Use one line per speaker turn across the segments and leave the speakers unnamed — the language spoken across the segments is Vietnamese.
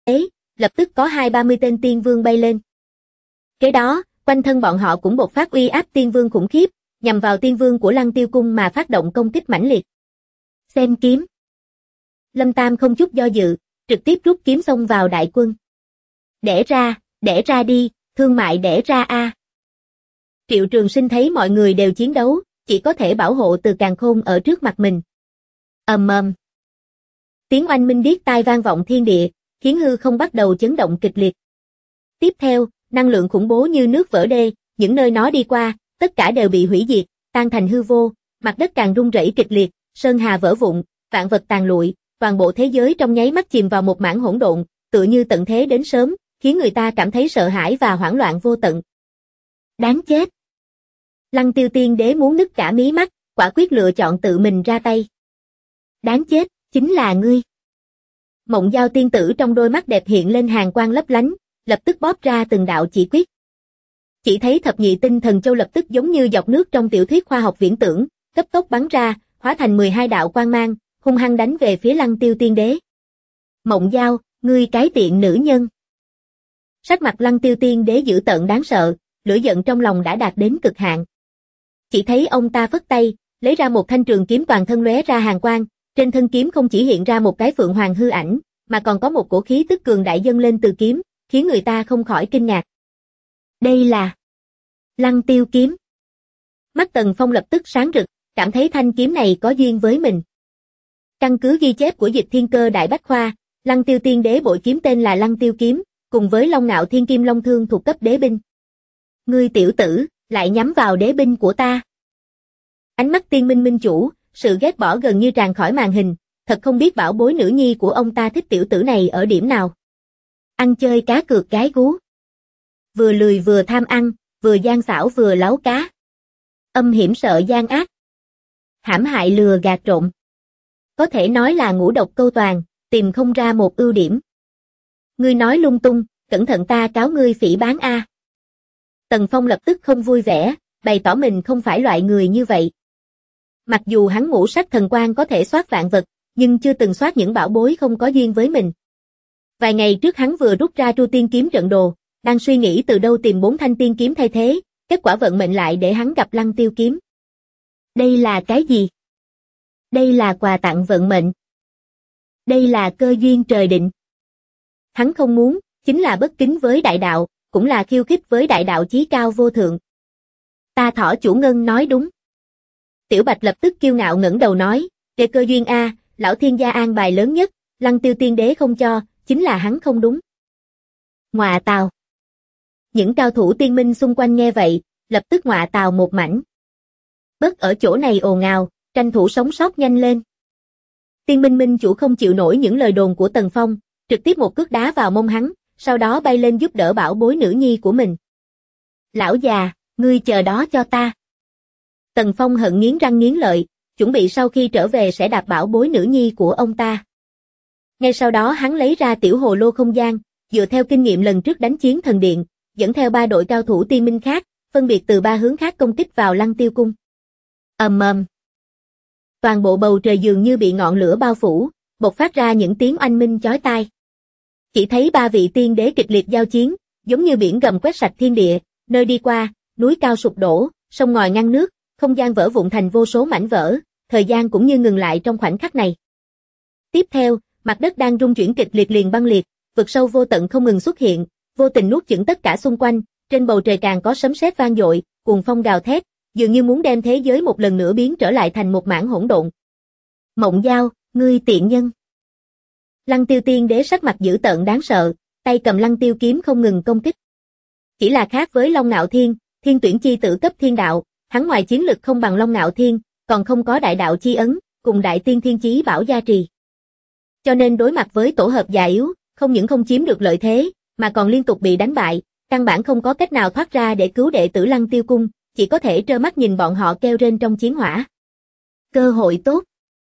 lập tức có 20-30 tên tiên vương bay lên. Kế đó, quanh thân bọn họ cũng bộc phát uy áp tiên vương khủng khiếp, nhằm vào tiên vương của Lăng Tiêu Cung mà phát động công kích mãnh liệt. Xem kiếm. Lâm Tam không chút do dự, trực tiếp rút kiếm xông vào đại quân. Đẻ ra đi, thương mại đẻ ra a. Triệu Trường Sinh thấy mọi người đều chiến đấu, chỉ có thể bảo hộ Từ Càn Khôn ở trước mặt mình. Ầm ầm. Tiếng oanh minh điếc tai vang vọng thiên địa, khiến hư không bắt đầu chấn động kịch liệt. Tiếp theo, năng lượng khủng bố như nước vỡ đê, những nơi nó đi qua, tất cả đều bị hủy diệt, tan thành hư vô, mặt đất càng rung rẩy kịch liệt, sơn hà vỡ vụn, vạn vật tàn lụi, toàn bộ thế giới trong nháy mắt chìm vào một mảng hỗn độn, tựa như tận thế đến sớm, khiến người ta cảm thấy sợ hãi và hoảng loạn vô tận. Đáng chết! Lăng Tiêu Tiên Đế muốn nứt cả mí mắt, quả quyết lựa chọn tự mình ra tay. Đáng chết, chính là ngươi. Mộng Giao tiên tử trong đôi mắt đẹp hiện lên hàn quang lấp lánh, lập tức bóp ra từng đạo chỉ quyết. Chỉ thấy thập nhị tinh thần châu lập tức giống như giọt nước trong tiểu thuyết khoa học viễn tưởng, cấp tốc bắn ra, hóa thành 12 đạo quang mang, hung hăng đánh về phía Lăng Tiêu Tiên Đế. Mộng Giao, ngươi cái tiện nữ nhân. Sắc mặt Lăng Tiêu Tiên Đế dữ tợn đáng sợ, lửa giận trong lòng đã đạt đến cực hạn. Chỉ thấy ông ta phất tay, lấy ra một thanh trường kiếm toàn thân lóe ra hàn quang, trên thân kiếm không chỉ hiện ra một cái phượng hoàng hư ảnh, mà còn có một cổ khí tức cường đại dâng lên từ kiếm, khiến người ta không khỏi kinh ngạc. Đây là Lăng Tiêu kiếm. Mắt Tần Phong lập tức sáng rực, cảm thấy thanh kiếm này có duyên với mình. Căn cứ ghi chép của Dịch Thiên Cơ Đại Bách Khoa, Lăng Tiêu Tiên Đế bội kiếm tên là Lăng Tiêu kiếm, cùng với Long Ngạo Thiên Kim Long Thương thuộc cấp đế binh. Ngươi tiểu tử, lại nhắm vào đế binh của ta. Ánh mắt Tiên Minh Minh chủ, sự ghét bỏ gần như tràn khỏi màn hình, thật không biết bảo bối nữ nhi của ông ta thích tiểu tử này ở điểm nào. Ăn chơi cá cược gái gú. Vừa lười vừa tham ăn, vừa gian xảo vừa láu cá. Âm hiểm sợ gian ác. Hãm hại lừa gạt trộm. Có thể nói là ngũ độc câu toàn, tìm không ra một ưu điểm. Ngươi nói lung tung, cẩn thận ta cáo ngươi phỉ báng a. Tần Phong lập tức không vui vẻ, bày tỏ mình không phải loại người như vậy. Mặc dù hắn ngũ sắc thần quang có thể soát vạn vật, nhưng chưa từng soát những bảo bối không có duyên với mình. Vài ngày trước hắn vừa rút ra Tru Tiên kiếm trận đồ, đang suy nghĩ từ đâu tìm 4 thanh tiên kiếm thay thế, kết quả vận mệnh lại để hắn gặp Lăng Tiêu kiếm. Đây là cái gì? Đây là quà tặng vận mệnh. Đây là cơ duyên trời định. Hắn không muốn, chính là bất kính với đại đạo, cũng là khiêu khích với đại đạo chí cao vô thượng. Ta Thỏ chủ Ngân nói đúng. Tiểu Bạch lập tức kiêu ngạo ngẩng đầu nói, về cơ duyên a, lão thiên gia an bài lớn nhất, Lăng Tiêu Tiên Đế không cho, chính là hắn không đúng. Ngọa tào. Những cao thủ tiên minh xung quanh nghe vậy, lập tức ngọa tào một mảnh. Bớt ở chỗ này ồn ào, tranh thủ sống sót nhanh lên. Tiên Minh Minh chủ không chịu nổi những lời đồn của Tần Phong, trực tiếp một cước đá vào mông hắn, sau đó bay lên giúp đỡ bảo bối nữ nhi của mình. Lão già, ngươi chờ đó cho ta. Tần Phong hận nghiến răng nghiến lợi, chuẩn bị sau khi trở về sẽ đạp bảo bối nữ nhi của ông ta. Ngay sau đó hắn lấy ra tiểu hồ lô không gian, dựa theo kinh nghiệm lần trước đánh chiến thần điện, dẫn theo 3 đội cao thủ tiên minh khác, phân biệt từ 3 hướng khác công kích vào Lăng Tiêu cung. Ầm ầm. Toàn bộ bầu trời dường như bị ngọn lửa bao phủ, bộc phát ra những tiếng oanh minh chói tai. Chỉ thấy 3 vị tiên đế kịch liệt giao chiến, giống như biển gầm quét sạch thiên địa, nơi đi qua, núi cao sụp đổ, sông ngòi ngăn nước, không gian vỡ vụn thành vô số mảnh vỡ, thời gian cũng như ngừng lại trong khoảnh khắc này. Tiếp theo, mặt đất đang rung chuyển kịch liệt liền băng liệt, vực sâu vô tận không ngừng xuất hiện, vô tình nuốt chửng tất cả xung quanh, trên bầu trời càng có sấm sét vang dội, cuồng phong gào thét, dường như muốn đem thế giới một lần nữa biến trở lại thành một mảng hỗn độn. Mộng Giao, ngươi tiện nhân. Lăng Tiêu Tiên Đế sắc mặt dữ tợn đáng sợ, tay cầm Lăng Tiêu kiếm không ngừng công kích. Chỉ là khác với Long Ngạo Thiên, thiên tuyển chi tử cấp thiên đạo, hắn ngoài chiến lực không bằng Long Ngạo Thiên, còn không có đại đạo chi ấn, cùng đại tiên thiên chí bảo gia trì. Cho nên đối mặt với tổ hợp già yếu, không những không chiếm được lợi thế, mà còn liên tục bị đánh bại, căn bản không có cách nào thoát ra để cứu đệ tử Lăng Tiêu cung, chỉ có thể trơ mắt nhìn bọn họ kêu rên trong chiến hỏa. Cơ hội tốt.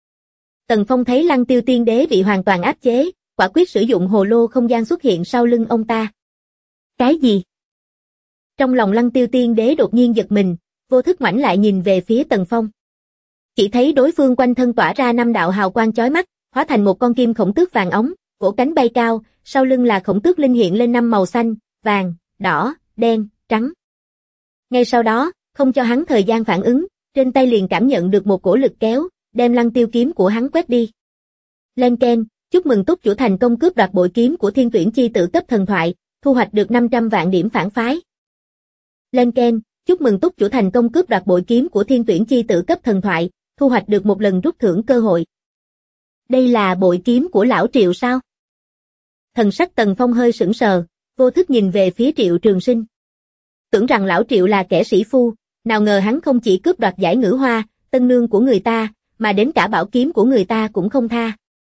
Tần Phong thấy Lăng Tiêu Tiên Đế bị hoàn toàn áp chế, quả quyết sử dụng hồ lô không gian xuất hiện sau lưng ông ta. Cái gì? Trong lòng Lăng Tiêu Tiên Đế đột nhiên giật mình, vô thức ngoảnh lại nhìn về phía Tần Phong. Chỉ thấy đối phương quanh thân tỏa ra 5 đạo hào quang chói mắt, hóa thành một con kim khổng tước vàng óng, vỗ cánh bay cao, sau lưng là Khổng Tước Linh hiện lên 5 màu xanh, vàng, đỏ, đen, trắng. Ngay sau đó, không cho hắn thời gian phản ứng, trên tay liền cảm nhận được một cổ lực kéo, đem Lăng Tiêu kiếm của hắn quét đi. Lên Ken, chúc mừng túc chủ thành công cướp đoạt bội kiếm của Thiên Tuyển chi tử cấp thần thoại, thu hoạch được 500 vạn điểm phản phái. Lên Ken, chúc mừng túc chủ thành công cướp đoạt bội kiếm của Thiên Tuyển chi tử cấp thần thoại, thu hoạch được một lần rút thưởng cơ hội. Đây là bội kiếm của lão Triệu sao? Thần sắc Tần Phong hơi sững sờ, vô thức nhìn về phía Triệu Trường Sinh. Tưởng rằng lão Triệu là kẻ sĩ phu, nào ngờ hắn không chỉ cướp đoạt giải ngữ hoa, tân nương của người ta, mà đến cả bảo kiếm của người ta cũng không tha.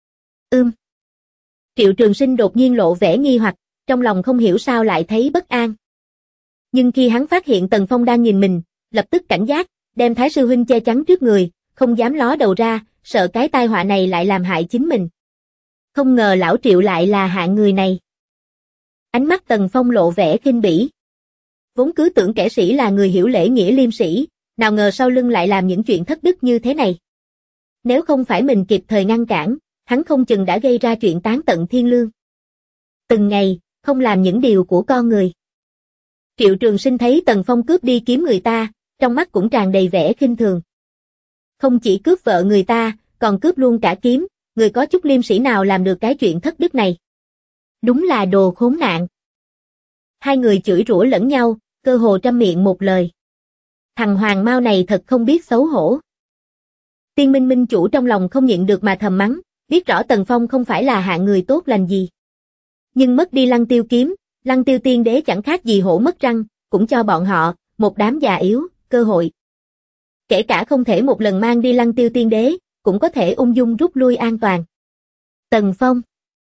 Triệu Trường Sinh đột nhiên lộ vẻ nghi hoặc, trong lòng không hiểu sao lại thấy bất an. Nhưng khi hắn phát hiện Tần Phong đang nhìn mình, lập tức cảnh giác, đem Thái sư huynh che chắn trước người, không dám ló đầu ra, sợ cái tai họa này lại làm hại chính mình. Không ngờ lão Triệu lại là hạng người này. Ánh mắt Tần Phong lộ vẻ khinh bỉ. Vốn cứ tưởng kẻ sĩ là người hiểu lễ nghĩa liêm sĩ, nào ngờ sau lưng lại làm những chuyện thất đức như thế này. Nếu không phải mình kịp thời ngăn cản, hắn không chừng đã gây ra chuyện tán tận thiên lương. Từng ngày, không làm những điều của con người. Triệu Trường Sinh thấy Tần Phong cướp đi kiếm người ta, trong mắt cũng tràn đầy vẻ khinh thường. Không chỉ cướp vợ người ta, còn cướp luôn cả kiếm, người có chút liêm sĩ nào làm được cái chuyện thất đức này. Đúng là đồ khốn nạn. Hai người chửi rủa lẫn nhau, cơ hồ trăm miệng một lời. Thằng Hoàng Mao này thật không biết xấu hổ. Tiên Minh Minh chủ trong lòng không nhịn được mà thầm mắng, biết rõ Tần Phong không phải là hạng người tốt lành gì. Nhưng mất đi Lăng Tiêu kiếm, Lăng Tiêu tiên đế chẳng khác gì hổ mất răng, cũng cho bọn họ, một đám già yếu, cơ hội. Kể cả không thể một lần mang đi Lăng Tiêu tiên đế, cũng có thể ung dung rút lui an toàn. Tần Phong.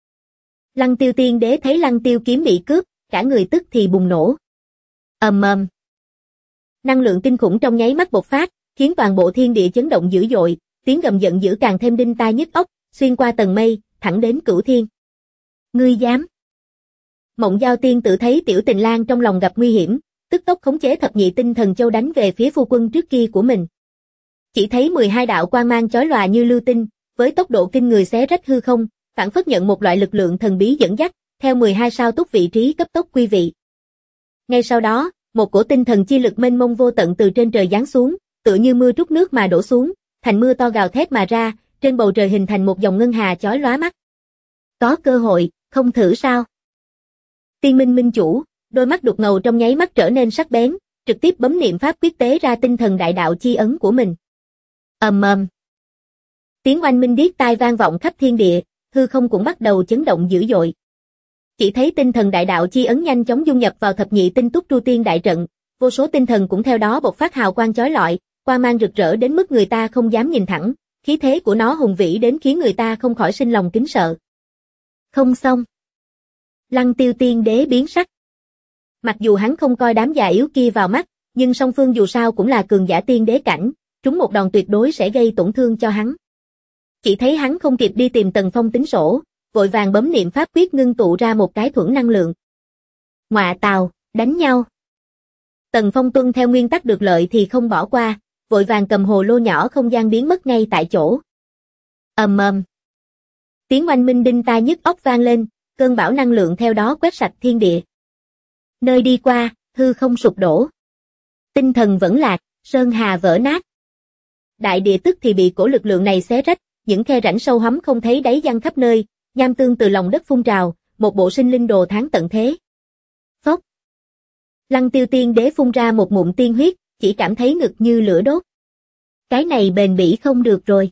Lăng Tiêu tiên đế thấy Lăng Tiêu kiếm bị cướp, cả người tức thì bùng nổ. Ầm ầm. Năng lượng kinh khủng trong nháy mắt bộc phát, khiến toàn bộ thiên địa chấn động dữ dội, tiếng gầm giận dữ càng thêm đinh tai nhức óc, xuyên qua tầng mây, thẳng đến cửu thiên. Ngươi dám? Mộng Giao tiên tử thấy Tiểu Tình Lang trong lòng gặp nguy hiểm, tức tốc khống chế thập nhị tinh thần châu đánh về phía phu quân trước kia của mình. Chỉ thấy 12 đạo quang mang chói lòa như lưu tinh, với tốc độ kinh người xé rách hư không, phảng phất nhận một loại lực lượng thần bí dẫn dắt, theo 12 sao túc vị trí cấp tốc quy vị. Ngay sau đó, một cổ tinh thần chi lực mênh mông vô tận từ trên trời giáng xuống, tựa như mưa trút nước mà đổ xuống, thành mưa to gào thét mà ra, trên bầu trời hình thành một dòng ngân hà chói lóa mắt. Có cơ hội, không thử sao? Tiên Minh Minh chủ, đôi mắt đục ngầu trong nháy mắt trở nên sắc bén, trực tiếp bấm niệm pháp quyết tế ra tinh thần đại đạo chi ấn của mình. Ầm ầm. Tiếng oanh minh điếc tai vang vọng khắp thiên địa, hư không cũng bắt đầu chấn động dữ dội. Chỉ thấy tinh thần đại đạo chi ấn nhanh chóng dung nhập vào thập nhị tinh túc tru tiên đại trận, vô số tinh thần cũng theo đó bộc phát hào quang chói lọi, quang mang rực rỡ đến mức người ta không dám nhìn thẳng, khí thế của nó hùng vĩ đến khiến người ta không khỏi sinh lòng kính sợ. Không xong. Lăng Tiêu tiên đế biến sắc. Mặc dù hắn không coi đám già yếu kia vào mắt, nhưng song phương dù sao cũng là cường giả tiên đế cảnh, trúng một đòn tuyệt đối sẽ gây tổn thương cho hắn. Chỉ thấy hắn không kịp đi tìm Tần Phong tính sổ, vội vàng bấm niệm pháp quyết ngưng tụ ra một cái thuẫn năng lượng. Ngọa tào, đánh nhau. Tần Phong tuân theo nguyên tắc được lợi thì không bỏ qua, vội vàng cầm hồ lô nhỏ không gian biến mất ngay tại chỗ. Ầm ầm. Tiếng oanh minh đinh tai nhức óc vang lên, cơn bão năng lượng theo đó quét sạch thiên địa. Nơi đi qua, hư không sụp đổ. Tinh thần vẫn lạc, sơn hà vỡ nát. Đại địa tức thì bị cổ lực lượng này xé rách, những khe rãnh sâu hắm không thấy đáy văng khắp nơi, nham tương từ lòng đất phun trào, một bộ sinh linh đồ tháng tận thế. Phốc. Lăng Tiêu tiên đế phun ra một ngụm tiên huyết, chỉ cảm thấy ngực như lửa đốt. Cái này bền bỉ không được rồi.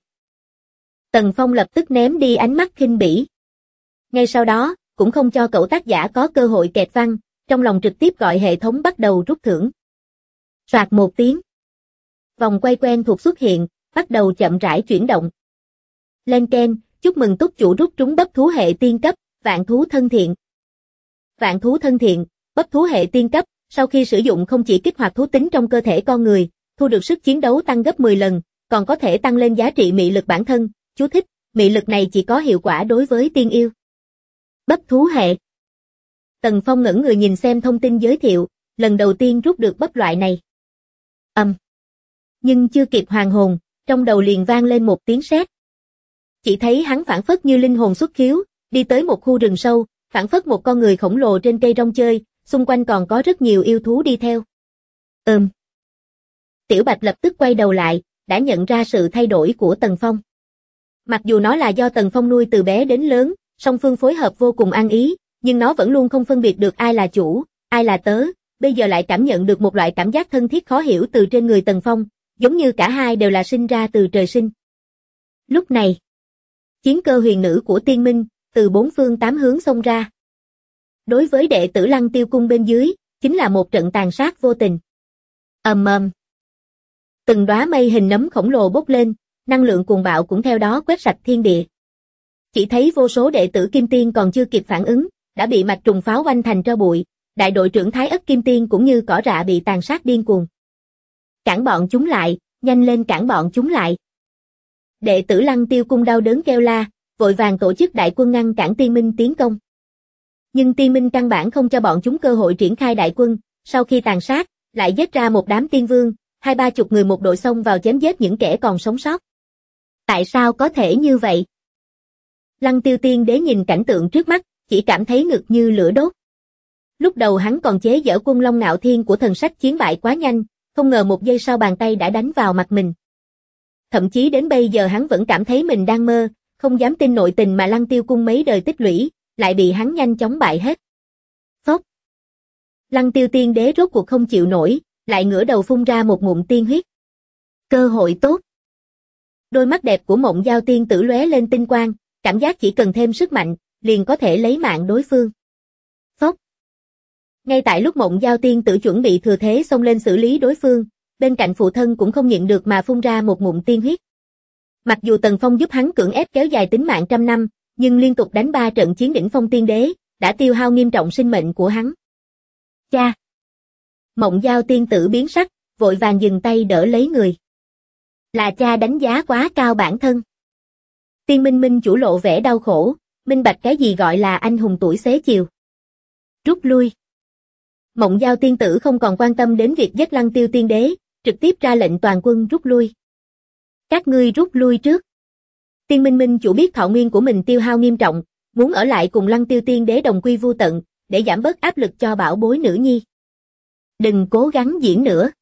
Tần Phong lập tức ném đi ánh mắt khinh bỉ. Ngay sau đó, cũng không cho cậu tác giả có cơ hội kẹt văn, trong lòng trực tiếp gọi hệ thống bắt đầu rút thưởng. Soạt một tiếng. Vòng quay quen thuộc xuất hiện, bắt đầu chậm rãi chuyển động. Lên Ken, chúc mừng túc chủ rút trúng bắp thú hệ tiên cấp, vạn thú thân thiện. Vạn thú thân thiện, bắp thú hệ tiên cấp, sau khi sử dụng không chỉ kích hoạt thú tính trong cơ thể con người, thu được sức chiến đấu tăng gấp 10 lần, còn có thể tăng lên giá trị mị lực bản thân. Chú thích, mị lực này chỉ có hiệu quả đối với tiên yêu. Bắp thú hệ. Tần Phong ngẩn người nhìn xem thông tin giới thiệu, lần đầu tiên rút được bắp loại này. Nhưng chưa kịp hoàn hồn, trong đầu liền vang lên một tiếng sét. Chỉ thấy hắn phảng phất như linh hồn xuất khiếu, đi tới một khu rừng sâu, phảng phất một con người khổng lồ trên cây rong chơi, xung quanh còn có rất nhiều yêu thú đi theo. Tiểu Bạch lập tức quay đầu lại, đã nhận ra sự thay đổi của Tần Phong. Mặc dù nó là do Tần Phong nuôi từ bé đến lớn, song phương phối hợp vô cùng ăn ý, nhưng nó vẫn luôn không phân biệt được ai là chủ, ai là tớ, bây giờ lại cảm nhận được một loại cảm giác thân thiết khó hiểu từ trên người Tần Phong, giống như cả hai đều là sinh ra từ trời sinh. Lúc này, chiến cơ huyền nữ của Tiên Minh, từ bốn phương tám hướng xông ra. Đối với đệ tử Lăng Tiêu Cung bên dưới, chính là một trận tàn sát vô tình. Ầm ầm. Từng đóa mây hình nấm khổng lồ bốc lên, năng lượng cuồng bạo cũng theo đó quét sạch thiên địa. Chỉ thấy vô số đệ tử Kim Tiên còn chưa kịp phản ứng, đã bị mạch trùng pháo oanh thành tro bụi, đại đội trưởng Thái Ất Kim Tiên cũng như cỏ rạ bị tàn sát điên cuồng. Cản bọn chúng lại, nhanh lên cản bọn chúng lại. Đệ tử Lăng Tiêu Cung đau đớn kêu la, vội vàng tổ chức đại quân ngăn cản Tiên Minh tiến công. Nhưng Tiên Minh căn bản không cho bọn chúng cơ hội triển khai đại quân, sau khi tàn sát, lại giết ra một đám tiên vương, 20-30 người một đội xông vào chém giết những kẻ còn sống sót. Tại sao có thể như vậy? Lăng Tiêu Tiên Đế nhìn cảnh tượng trước mắt, chỉ cảm thấy ngực như lửa đốt. Lúc đầu hắn còn chế giễu Quân Long Ngạo Thiên của thần sách chiến bại quá nhanh, không ngờ một giây sau bàn tay đã đánh vào mặt mình. Thậm chí đến bây giờ hắn vẫn cảm thấy mình đang mơ, không dám tin nội tình mà Lăng Tiêu Cung mấy đời tích lũy, lại bị hắn nhanh chóng bại hết. Phốc. Lăng Tiêu Tiên Đế rốt cuộc không chịu nổi, lại ngửa đầu phun ra một ngụm tiên huyết. Cơ hội tốt. Đôi mắt đẹp của Mộng Giao Tiên Tử lóe lên tinh quang, cảm giác chỉ cần thêm sức mạnh, liền có thể lấy mạng đối phương. Phốc. Ngay tại lúc Mộng Giao Tiên Tử chuẩn bị thừa thế xông lên xử lý đối phương, bên cạnh phụ thân cũng không nhịn được mà phun ra một ngụm tiên huyết. Mặc dù Tần Phong giúp hắn cưỡng ép kéo dài tính mạng trăm năm, nhưng liên tục đánh 3 trận chiến đỉnh phong tiên đế, đã tiêu hao nghiêm trọng sinh mệnh của hắn. Cha! Mộng Giao Tiên Tử biến sắc, vội vàng dừng tay đỡ lấy người. Là cha đánh giá quá cao bản thân. Tiên Minh Minh chủ lộ vẻ đau khổ, minh bạch cái gì gọi là anh hùng tuổi xế chiều. Rút lui. Mộng Giao Tiên Tử không còn quan tâm đến việc giết Lăng Tiêu Tiên Đế, trực tiếp ra lệnh toàn quân rút lui. Các ngươi rút lui trước. Tiên Minh Minh chủ biết thọ nguyên của mình tiêu hao nghiêm trọng, muốn ở lại cùng Lăng Tiêu Tiên Đế đồng quy vu tận, để giảm bớt áp lực cho bảo bối nữ nhi. Đừng cố gắng diễn nữa.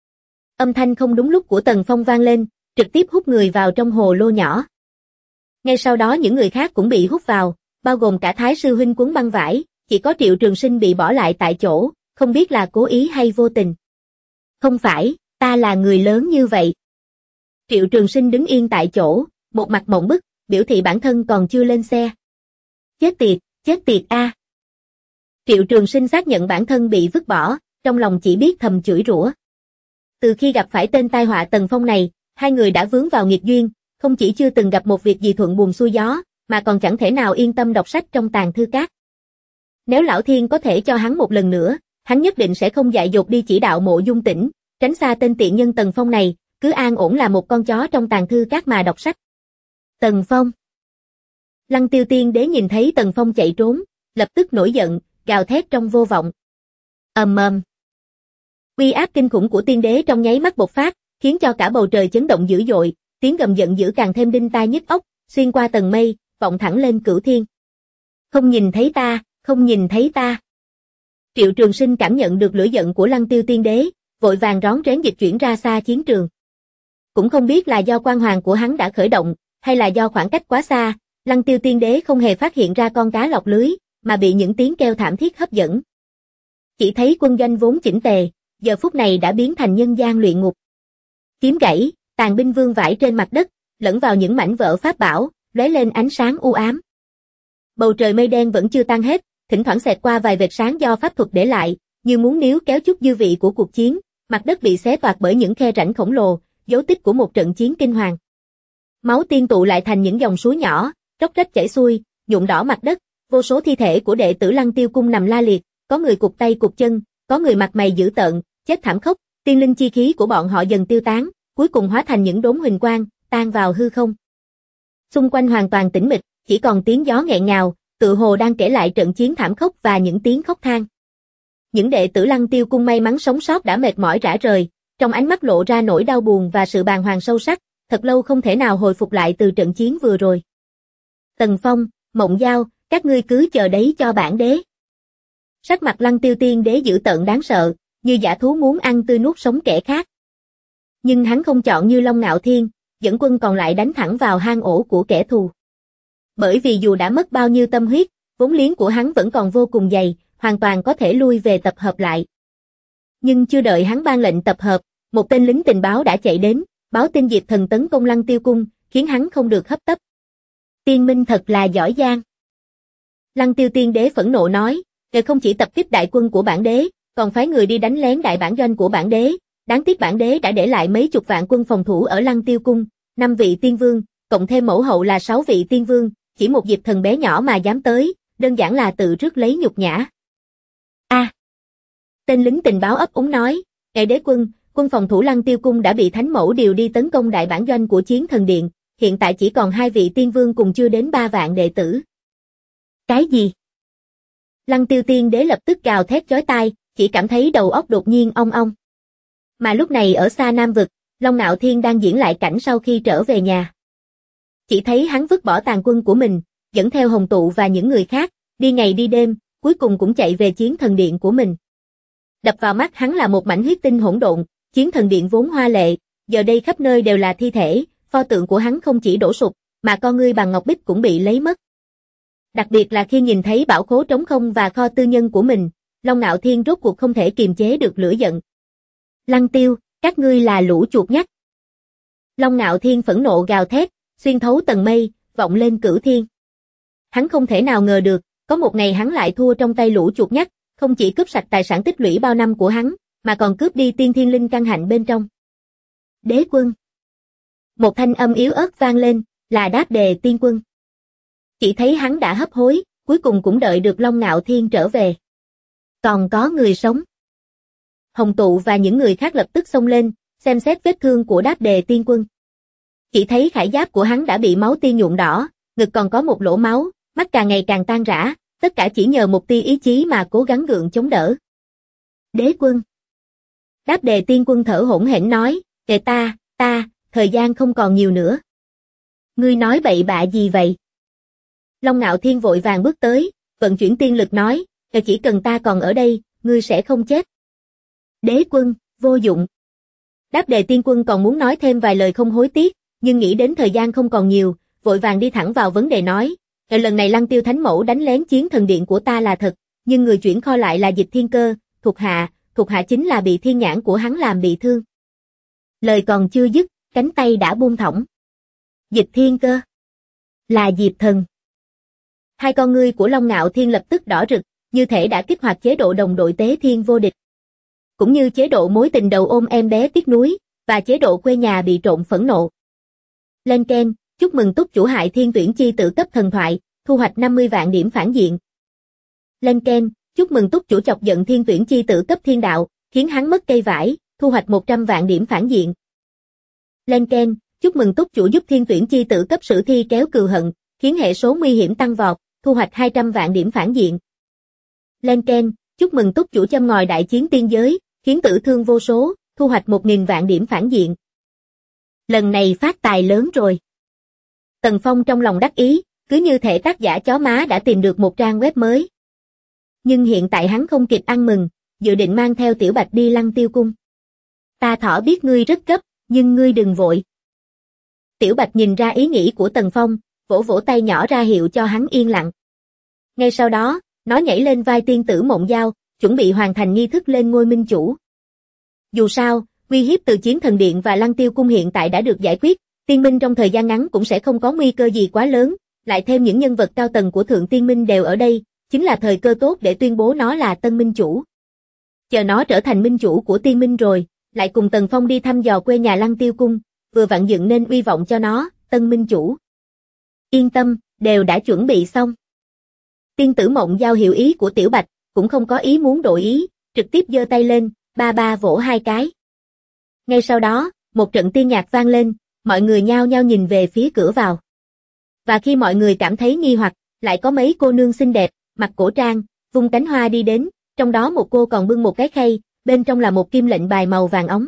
Âm thanh không đúng lúc của Tần Phong vang lên, trực tiếp hút người vào trong hồ lô nhỏ. Ngay sau đó những người khác cũng bị hút vào, bao gồm cả Thái sư huynh cuốn băng vải, chỉ có Triệu Trường Sinh bị bỏ lại tại chỗ, không biết là cố ý hay vô tình. Không phải, ta là người lớn như vậy. Triệu Trường Sinh đứng yên tại chỗ, một mặt mộng bức, biểu thị bản thân còn chưa lên xe. Chết tiệt a. Triệu Trường Sinh xác nhận bản thân bị vứt bỏ, trong lòng chỉ biết thầm chửi rủa. Từ khi gặp phải tên tai họa Tần Phong này, hai người đã vướng vào nghiệt duyên, không chỉ chưa từng gặp một việc gì thuận buồm xuôi gió, mà còn chẳng thể nào yên tâm đọc sách trong tàng thư các. Nếu Lão Thiên có thể cho hắn một lần nữa, hắn nhất định sẽ không dại dột đi chỉ đạo Mộ Dung Tĩnh, tránh xa tên tiện nhân Tần Phong này, cứ an ổn là một con chó trong tàng thư các mà đọc sách. Tần Phong. Lăng Tiêu Tiên Đế nhìn thấy Tần Phong chạy trốn, lập tức nổi giận, gào thét trong vô vọng. Ầm ầm. Uy áp kinh khủng của tiên đế trong nháy mắt bộc phát, khiến cho cả bầu trời chấn động dữ dội, tiếng gầm giận dữ càng thêm đinh tai nhức óc, xuyên qua tầng mây, vọng thẳng lên cửu thiên. Không nhìn thấy ta, không nhìn thấy ta. Triệu Trường Sinh cảm nhận được lửa giận của Lăng Tiêu Tiên Đế, vội vàng rón rén dịch chuyển ra xa chiến trường. Cũng không biết là do quan hoàng của hắn đã khởi động, hay là do khoảng cách quá xa, Lăng Tiêu Tiên Đế không hề phát hiện ra con cá lọt lưới, mà bị những tiếng kêu thảm thiết hấp dẫn. Chỉ thấy quân doanh vốn chỉnh tề, giờ phút này đã biến thành nhân gian luyện ngục. Kiếm gãy, tàn binh vương vãi trên mặt đất, lẫn vào những mảnh vỡ pháp bảo, lóe lên ánh sáng u ám. Bầu trời mây đen vẫn chưa tan hết, thỉnh thoảng xẹt qua vài vệt sáng do pháp thuật để lại, như muốn níu kéo chút dư vị của cuộc chiến, mặt đất bị xé toạc bởi những khe rãnh khổng lồ, dấu tích của một trận chiến kinh hoàng. Máu tiên tụ lại thành những dòng suối nhỏ, róc rách chảy xuôi, nhuộm đỏ mặt đất, vô số thi thể của đệ tử Lăng Tiêu Cung nằm la liệt, có người cụt tay cụt chân, có người mặt mày dữ tợn, chết thảm khốc, tiên linh chi khí của bọn họ dần tiêu tán, cuối cùng hóa thành những đốm huỳnh quang, tan vào hư không. Xung quanh hoàn toàn tĩnh mịch, chỉ còn tiếng gió nghẹn ngào, tựa hồ đang kể lại trận chiến thảm khốc và những tiếng khóc than. Những đệ tử Lăng Tiêu Cung may mắn sống sót đã mệt mỏi rã rời, trong ánh mắt lộ ra nỗi đau buồn và sự bàng hoàng sâu sắc, thật lâu không thể nào hồi phục lại từ trận chiến vừa rồi. Tần Phong, Mộng Giao, các ngươi cứ chờ đấy cho bản đế. Sắc mặt Lăng Tiêu Tiên Đế dữ tợn đáng sợ, như dã thú muốn ăn tươi nuốt sống kẻ khác. Nhưng hắn không chọn như Long Ngạo Thiên, dẫn quân còn lại đánh thẳng vào hang ổ của kẻ thù. Bởi vì dù đã mất bao nhiêu tâm huyết, vốn liếng của hắn vẫn còn vô cùng dày, hoàn toàn có thể lui về tập hợp lại. Nhưng chưa đợi hắn ban lệnh tập hợp, một tên lính tình báo đã chạy đến, báo tin Diệp Thần tấn công Lăng Tiêu Cung, khiến hắn không được hấp tấp. Tiên minh thật là giỏi giang. Lăng Tiêu Tiên Đế phẫn nộ nói, "Ngài không chỉ tập kích đại quân của bản đế, còn phái người đi đánh lén đại bản doanh của bản đế, đáng tiếc bản đế đã để lại mấy chục vạn quân phòng thủ ở Lăng Tiêu Cung, 5 vị tiên vương, cộng thêm mẫu hậu là 6 vị tiên vương, chỉ một Diệp Thần bé nhỏ mà dám tới, đơn giản là tự rước lấy nhục nhã." Tên lính tình báo ấp úng nói, "Ngài đế quân, quân phòng thủ Lăng Tiêu Cung đã bị Thánh Mẫu điều đi tấn công đại bản doanh của Chiến Thần Điện, hiện tại chỉ còn 2 vị tiên vương cùng chưa đến 3 vạn đệ tử." Cái gì? Lăng Tiêu Tiên Đế lập tức gào thét chói tai, chỉ cảm thấy đầu óc đột nhiên ong ong. Mà lúc này ở xa Nam Vực, Long Nạo Thiên đang diễn lại cảnh sau khi trở về nhà. Chỉ thấy hắn vứt bỏ tàn quân của mình, dẫn theo Hồng Tụ và những người khác, đi ngày đi đêm, cuối cùng cũng chạy về Chiến Thần Điện của mình. Đập vào mắt hắn là một mảnh huyết tinh hỗn độn, Chiến Thần Điện vốn hoa lệ, giờ đây khắp nơi đều là thi thể, pho tượng của hắn không chỉ đổ sụp, mà con ngươi bằng ngọc bích cũng bị lấy mất. Đặc biệt là khi nhìn thấy bảo khố trống không và kho tư nhân của mình, Long Nạo Thiên rốt cuộc không thể kiềm chế được lửa giận. Lăng Tiêu, các ngươi là lũ chuột nhắt. Long Nạo Thiên phẫn nộ gào thét, xuyên thấu tầng mây, vọng lên cửu thiên. Hắn không thể nào ngờ được, có một ngày hắn lại thua trong tay lũ chuột nhắt, không chỉ cướp sạch tài sản tích lũy bao năm của hắn, mà còn cướp đi tiên thiên linh căn hạnh bên trong. Đế quân. Một thanh âm yếu ớt vang lên, là Đáp Đề Tiên Quân. Chỉ thấy hắn đã hấp hối, cuối cùng cũng đợi được Long Nạo Thiên trở về. Còn có người sống. Hồng Tụ và những người khác lập tức xông lên, xem xét vết thương của Đáp Đề Tiên Quân. Chỉ thấy khải giáp của hắn đã bị máu tiên nhuộm đỏ, ngực còn có một lỗ máu, mắt càng ngày càng tan rã, tất cả chỉ nhờ một tia ý chí mà cố gắng gượng chống đỡ. Đế quân. Đáp Đề Tiên Quân thở hổn hển nói, "Kệ ta, thời gian không còn nhiều nữa." Ngươi nói bậy bạ gì vậy? Long Nạo Thiên vội vàng bước tới, vận chuyển tiên lực nói, "Chỉ cần ta còn ở đây, ngươi sẽ không chết." Đế quân, vô dụng. Đáp Đề Tiên Quân còn muốn nói thêm vài lời không hối tiếc, nhưng nghĩ đến thời gian không còn nhiều, vội vàng đi thẳng vào vấn đề nói, "Lần này Lăng Tiêu Thánh Mẫu đánh lén Chiến Thần Điện của ta là thật, nhưng người chuyển kho lại là Dịch Thiên Cơ, thuộc hạ chính là bị thiên nhãn của hắn làm bị thương." Lời còn chưa dứt, cánh tay đã buông thõng. Dịch Thiên Cơ? Là Diệp Thần. Hai con ngươi của Long Nạo Thiên lập tức đỏ rực, như thể đã kích hoạt chế độ đồng đội tế thiên vô địch. Cũng như chế độ mối tình đầu ôm em bé tiếc nuối, và chế độ quê nhà bị trộm phẫn nộ. Lên Ken, chúc mừng túc chủ hại thiên tuyển chi tử cấp thần thoại, thu hoạch 50 vạn điểm phản diện. Lên Ken, chúc mừng túc chủ chọc giận thiên tuyển chi tử cấp thiên đạo, khiến hắn mất cây vải, thu hoạch 100 vạn điểm phản diện. Lên Ken, chúc mừng túc chủ giúp thiên tuyển chi tử cấp sử thi kéo cừu hận, khiến hệ số nguy hiểm tăng vọt, thu hoạch 200 vạn điểm phản diện. Lên Ken, chúc mừng túc chủ châm ngòi đại chiến tiên giới, khiến tử thương vô số, thu hoạch 1.000 vạn điểm phản diện. Lần này phát tài lớn rồi. Tần Phong trong lòng đắc ý, cứ như thể tác giả chó má đã tìm được một trang web mới. Nhưng hiện tại hắn không kịp ăn mừng, dự định mang theo Tiểu Bạch đi Lăng Tiêu Cung. Ta thỏ biết ngươi rất gấp, nhưng ngươi đừng vội. Tiểu Bạch nhìn ra ý nghĩ của Tần Phong, vỗ vỗ tay nhỏ ra hiệu cho hắn yên lặng. Ngay sau đó, nó nhảy lên vai tiên tử Mộng Giao, chuẩn bị hoàn thành nghi thức lên ngôi minh chủ. Dù sao, uy hiếp từ Chiến Thần Điện và Lăng Tiêu Cung hiện tại đã được giải quyết, Tiên Minh trong thời gian ngắn cũng sẽ không có nguy cơ gì quá lớn, lại thêm những nhân vật cao tầng của Thượng Tiên Minh đều ở đây, chính là thời cơ tốt để tuyên bố nó là tân minh chủ. Chờ nó trở thành minh chủ của Tiên Minh rồi, lại cùng Tần Phong đi thăm dò quê nhà Lăng Tiêu Cung, vừa vặn dựng nên uy vọng cho nó, tân minh chủ. Yên tâm, đều đã chuẩn bị xong. Tiên tử Mộng Giao hiểu ý của Tiểu Bạch, cũng không có ý muốn đổi ý, trực tiếp giơ tay lên, ba vỗ hai cái. Ngay sau đó, một trận tiên nhạc vang lên, mọi người nhao nhao nhìn về phía cửa vào. Và khi mọi người cảm thấy nghi hoặc, lại có mấy cô nương xinh đẹp, mặc cổ trang, vung cánh hoa đi đến, trong đó một cô còn bưng một cái khay, bên trong là một kim lệnh bài màu vàng óng.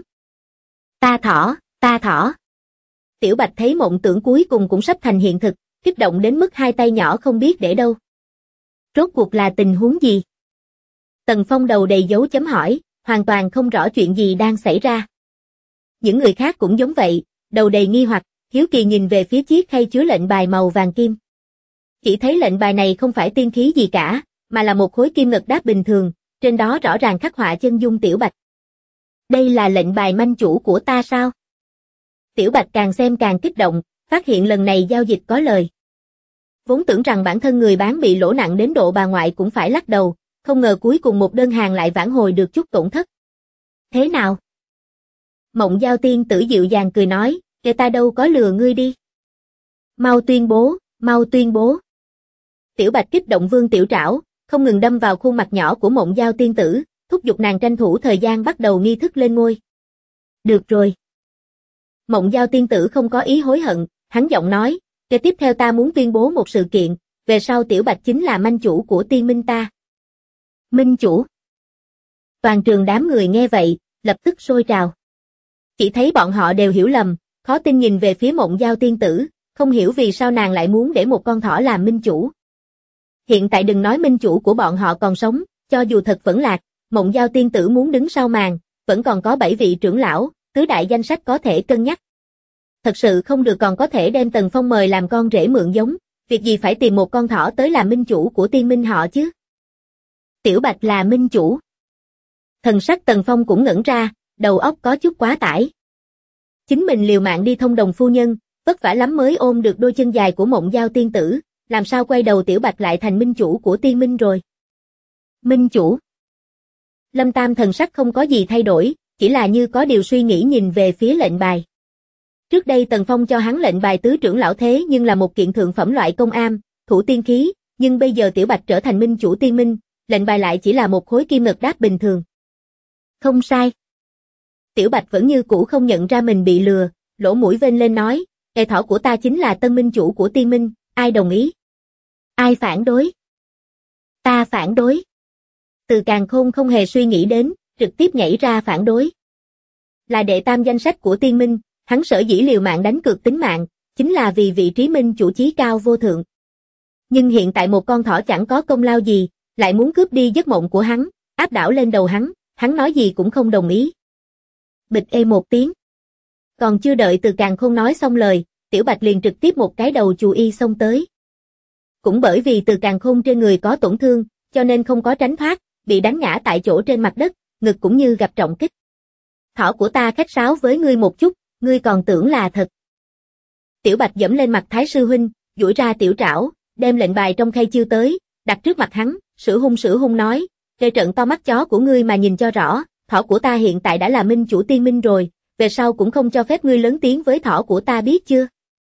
Ta thỏ. Tiểu Bạch thấy mộng tưởng cuối cùng cũng sắp thành hiện thực, kích động đến mức hai tay nhỏ không biết để đâu. Rốt cuộc là tình huống gì? Tần Phong đầu đầy dấu chấm hỏi, hoàn toàn không rõ chuyện gì đang xảy ra. Những người khác cũng giống vậy, đầu đầy nghi hoặc, hiếu kỳ nhìn về phía chiếc khay chứa lệnh bài màu vàng kim. Chỉ thấy lệnh bài này không phải tiên khí gì cả, mà là một khối kim ngật đáp bình thường, trên đó rõ ràng khắc họa chân dung Tiểu Bạch. Đây là lệnh bài manh chủ của ta sao? Tiểu Bạch càng xem càng kích động, phát hiện lần này giao dịch có lời. Vốn tưởng rằng bản thân người bán bị lỗ nặng đến độ bà ngoại cũng phải lắc đầu, không ngờ cuối cùng một đơn hàng lại vãn hồi được chút tổn thất. Thế nào? Mộng Giao tiên tử dịu dàng cười nói, kể ta đâu có lừa ngươi đi. Mau tuyên bố, mau tuyên bố. Tiểu Bạch kích động vương tiểu trảo, không ngừng đâm vào khuôn mặt nhỏ của Mộng Giao tiên tử, thúc giục nàng tranh thủ thời gian bắt đầu nghi thức lên ngôi. Được rồi. Mộng Giao tiên tử không có ý hối hận, hắn giọng nói, kế tiếp theo ta muốn tuyên bố một sự kiện, về sau Tiểu Bạch chính là manh chủ của tiên minh ta. Minh chủ. Toàn trường đám người nghe vậy, lập tức sôi trào. Chỉ thấy bọn họ đều hiểu lầm, khó tin nhìn về phía Mộng Giao tiên tử, không hiểu vì sao nàng lại muốn để một con thỏ làm minh chủ. Hiện tại đừng nói minh chủ của bọn họ còn sống, cho dù thật vẫn lạc, Mộng Giao tiên tử muốn đứng sau màn, vẫn còn có 7 vị trưởng lão, tứ đại danh sách có thể cân nhắc. Thật sự không được còn có thể đem Tần Phong mời làm con rể mượn giống, việc gì phải tìm một con thỏ tới làm minh chủ của tiên minh họ chứ? Tiểu Bạch là minh chủ. Thần sắc Tần Phong cũng ngẩn ra, đầu óc có chút quá tải. Chính mình liều mạng đi thông đồng phu nhân, vất vả lắm mới ôm được đôi chân dài của Mộng Giao tiên tử, làm sao quay đầu Tiểu Bạch lại thành minh chủ của tiên minh rồi? Minh chủ. Lâm Tam thần sắc không có gì thay đổi, chỉ là như có điều suy nghĩ nhìn về phía lệnh bài. Trước đây Tần Phong cho hắn lệnh bài tứ trưởng lão thế nhưng là một kiện thượng phẩm loại công am, thủ tiên khí, nhưng bây giờ Tiểu Bạch trở thành minh chủ tiên minh, lệnh bài lại chỉ là một khối kim ngật đáp bình thường. Không sai. Tiểu Bạch vẫn như cũ không nhận ra mình bị lừa, lỗ mũi vênh lên nói, "Ê thỏ của ta chính là tân minh chủ của tiên minh, ai đồng ý? Ai phản đối?" Ta phản đối. Từ Càn Khôn không hề suy nghĩ đến, trực tiếp nhảy ra phản đối. Là đệ tam danh sách của tiên minh, hắn sở dĩ liều mạng đánh cược tính mạng, chính là vì vị trí minh chủ chí cao vô thượng. Nhưng hiện tại một con thỏ chẳng có công lao gì, lại muốn cướp đi giấc mộng của hắn, áp đảo lên đầu hắn nói gì cũng không đồng ý. Bịch ê một tiếng. Còn chưa đợi Từ Càn Khôn nói xong lời, Tiểu Bạch liền trực tiếp một cái đầu chù y xông tới. Cũng bởi vì Từ Càn Khôn trên người có tổn thương, cho nên không có tránh thoát, bị đánh ngã tại chỗ trên mặt đất, ngực cũng như gặp trọng kích. Thỏ của ta khách sáo với ngươi một chút, ngươi còn tưởng là thật. Tiểu Bạch giẫm lên mặt Thái sư huynh, duỗi ra tiểu trảo, đem lệnh bài trong khay chiêu tới, đặt trước mặt hắn, sửa hung nói, "Kê trận to mắt chó của ngươi mà nhìn cho rõ, thỏ của ta hiện tại đã là minh chủ tiên minh rồi, về sau cũng không cho phép ngươi lớn tiếng với thỏ của ta biết chưa?"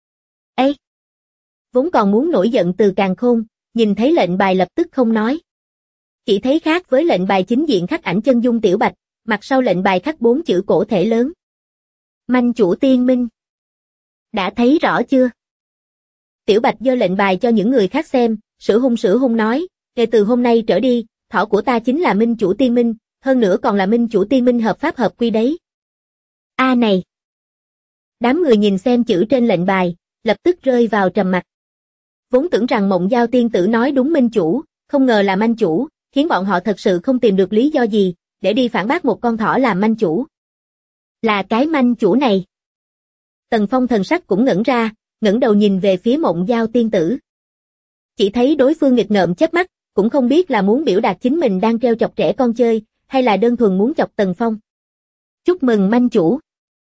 Ê! Vốn còn muốn nổi giận Từ Càn Khôn, nhìn thấy lệnh bài lập tức không nói. Chỉ thấy khác với lệnh bài chính diện khắc ảnh chân dung Tiểu Bạch, mặt sau lệnh bài khắc 4 chữ cổ thể lớn. Manh chủ tiên minh. Đã thấy rõ chưa? Tiểu Bạch giơ lệnh bài cho những người khác xem, sửa hung nói, "Kể từ hôm nay trở đi, thỏ của ta chính là minh chủ tiên minh, hơn nữa còn là minh chủ tiên minh hợp pháp hợp quy đấy." A này! Đám người nhìn xem chữ trên lệnh bài, lập tức rơi vào trầm mặc. Vốn tưởng rằng Mộng Giao tiên tử nói đúng minh chủ, không ngờ là manh chủ, khiến bọn họ thật sự không tìm được lý do gì, để đi phản bác một con thỏ làm manh chủ. Là cái manh chủ này. Tần Phong thần sắc cũng ngẩn ra, ngẩng đầu nhìn về phía Mộng Giao tiên tử. Chỉ thấy đối phương nghịch ngợm chớp mắt, cũng không biết là muốn biểu đạt chính mình đang trêu chọc trẻ con chơi, hay là đơn thuần muốn chọc Tần Phong. Chúc mừng manh chủ.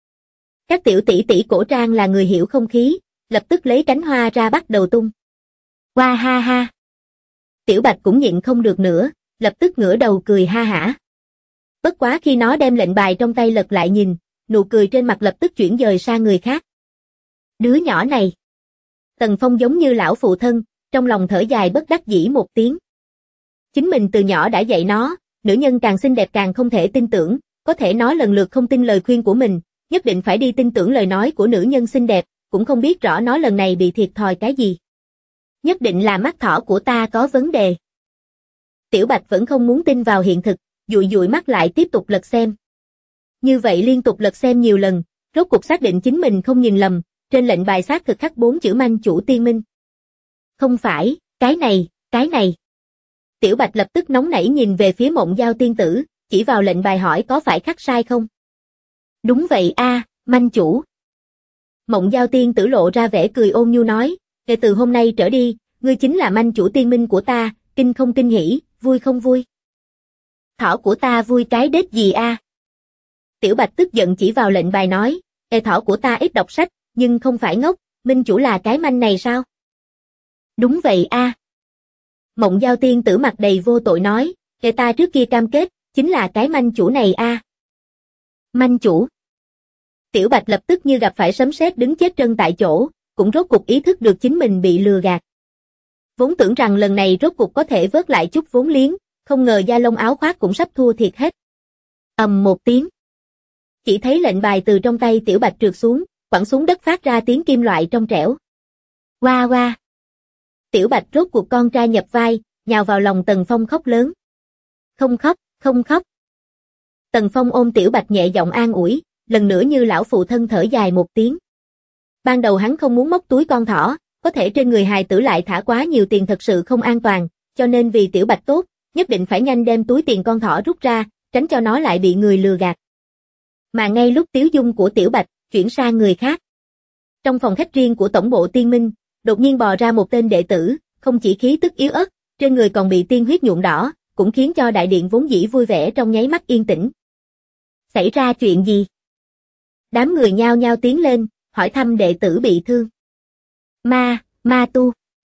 Các tiểu tỷ tỷ cổ trang là người hiểu không khí, lập tức lấy cánh hoa ra bắt đầu tung. Hoa ha ha. Tiểu Bạch cũng nhịn không được nữa, lập tức ngửa đầu cười ha hả. Bất quá khi nó đem lệnh bài trong tay lật lại nhìn, nụ cười trên mặt lập tức chuyển dời sang người khác. Đứa nhỏ này. Tần Phong giống như lão phụ thân, trong lòng thở dài bất đắc dĩ một tiếng. Chính mình từ nhỏ đã dạy nó, nữ nhân càng xinh đẹp càng không thể tin tưởng, có thể nó lần lượt không tin lời khuyên của mình, nhất định phải đi tin tưởng lời nói của nữ nhân xinh đẹp, cũng không biết rõ nó lần này bị thiệt thòi cái gì. Nhất định là mắt thỏ của ta có vấn đề. Tiểu Bạch vẫn không muốn tin vào hiện thực, dụi mắt lại tiếp tục lật xem. Như vậy liên tục lật xem nhiều lần, rốt cuộc xác định chính mình không nhìn lầm, trên lệnh bài xác thực khắc 4 chữ manh chủ tiên minh. Không phải, cái này. Tiểu Bạch lập tức nóng nảy nhìn về phía Mộng Giao tiên tử, chỉ vào lệnh bài hỏi có phải khắc sai không? Đúng vậy a, manh chủ. Mộng Giao tiên tử lộ ra vẻ cười ôn nhu nói, kể từ hôm nay trở đi, ngươi chính là manh chủ tiên minh của ta, kinh không kinh hỉ, vui không vui? Thỏ của ta vui cái đết gì a? Tiểu Bạch tức giận chỉ vào lệnh bài nói, thỏ của ta ít đọc sách, nhưng không phải ngốc, minh chủ là cái manh này sao? Đúng vậy a. Mộng Giao tiên tử mặt đầy vô tội nói, ta trước kia cam kết, chính là cái manh chủ này a. Manh chủ. Tiểu Bạch lập tức như gặp phải sấm sét đứng chết chân tại chỗ, cũng rốt cục ý thức được chính mình bị lừa gạt. Vốn tưởng rằng lần này rốt cục có thể vớt lại chút vốn liếng, không ngờ da lông áo khoác cũng sắp thua thiệt hết. Ầm một tiếng. Chỉ thấy lệnh bài từ trong tay Tiểu Bạch trượt xuống, quẳng xuống đất phát ra tiếng kim loại trong trẻo. Oa oa. Tiểu Bạch rốt cuộc con trai nhập vai, nhào vào lòng Tần Phong khóc lớn. Không khóc, không khóc. Tần Phong ôm Tiểu Bạch nhẹ giọng an ủi, lần nữa như lão phụ thân thở dài một tiếng. Ban đầu hắn không muốn móc túi con thỏ, có thể trên người hài tử lại thả quá nhiều tiền thật sự không an toàn, cho nên vì Tiểu Bạch tốt, nhất định phải nhanh đem túi tiền con thỏ rút ra, tránh cho nó lại bị người lừa gạt. Mà ngay lúc tiếu dung của Tiểu Bạch chuyển sang người khác. Trong phòng khách riêng của tổng bộ Tiên Minh, đột nhiên bò ra một tên đệ tử, không chỉ khí tức yếu ớt, trên người còn bị tiên huyết nhuộm đỏ, cũng khiến cho đại điện vốn dĩ vui vẻ trong nháy mắt yên tĩnh. Xảy ra chuyện gì? Đám người nhao nhao tiến lên, hỏi thăm đệ tử bị thương. Ma tu.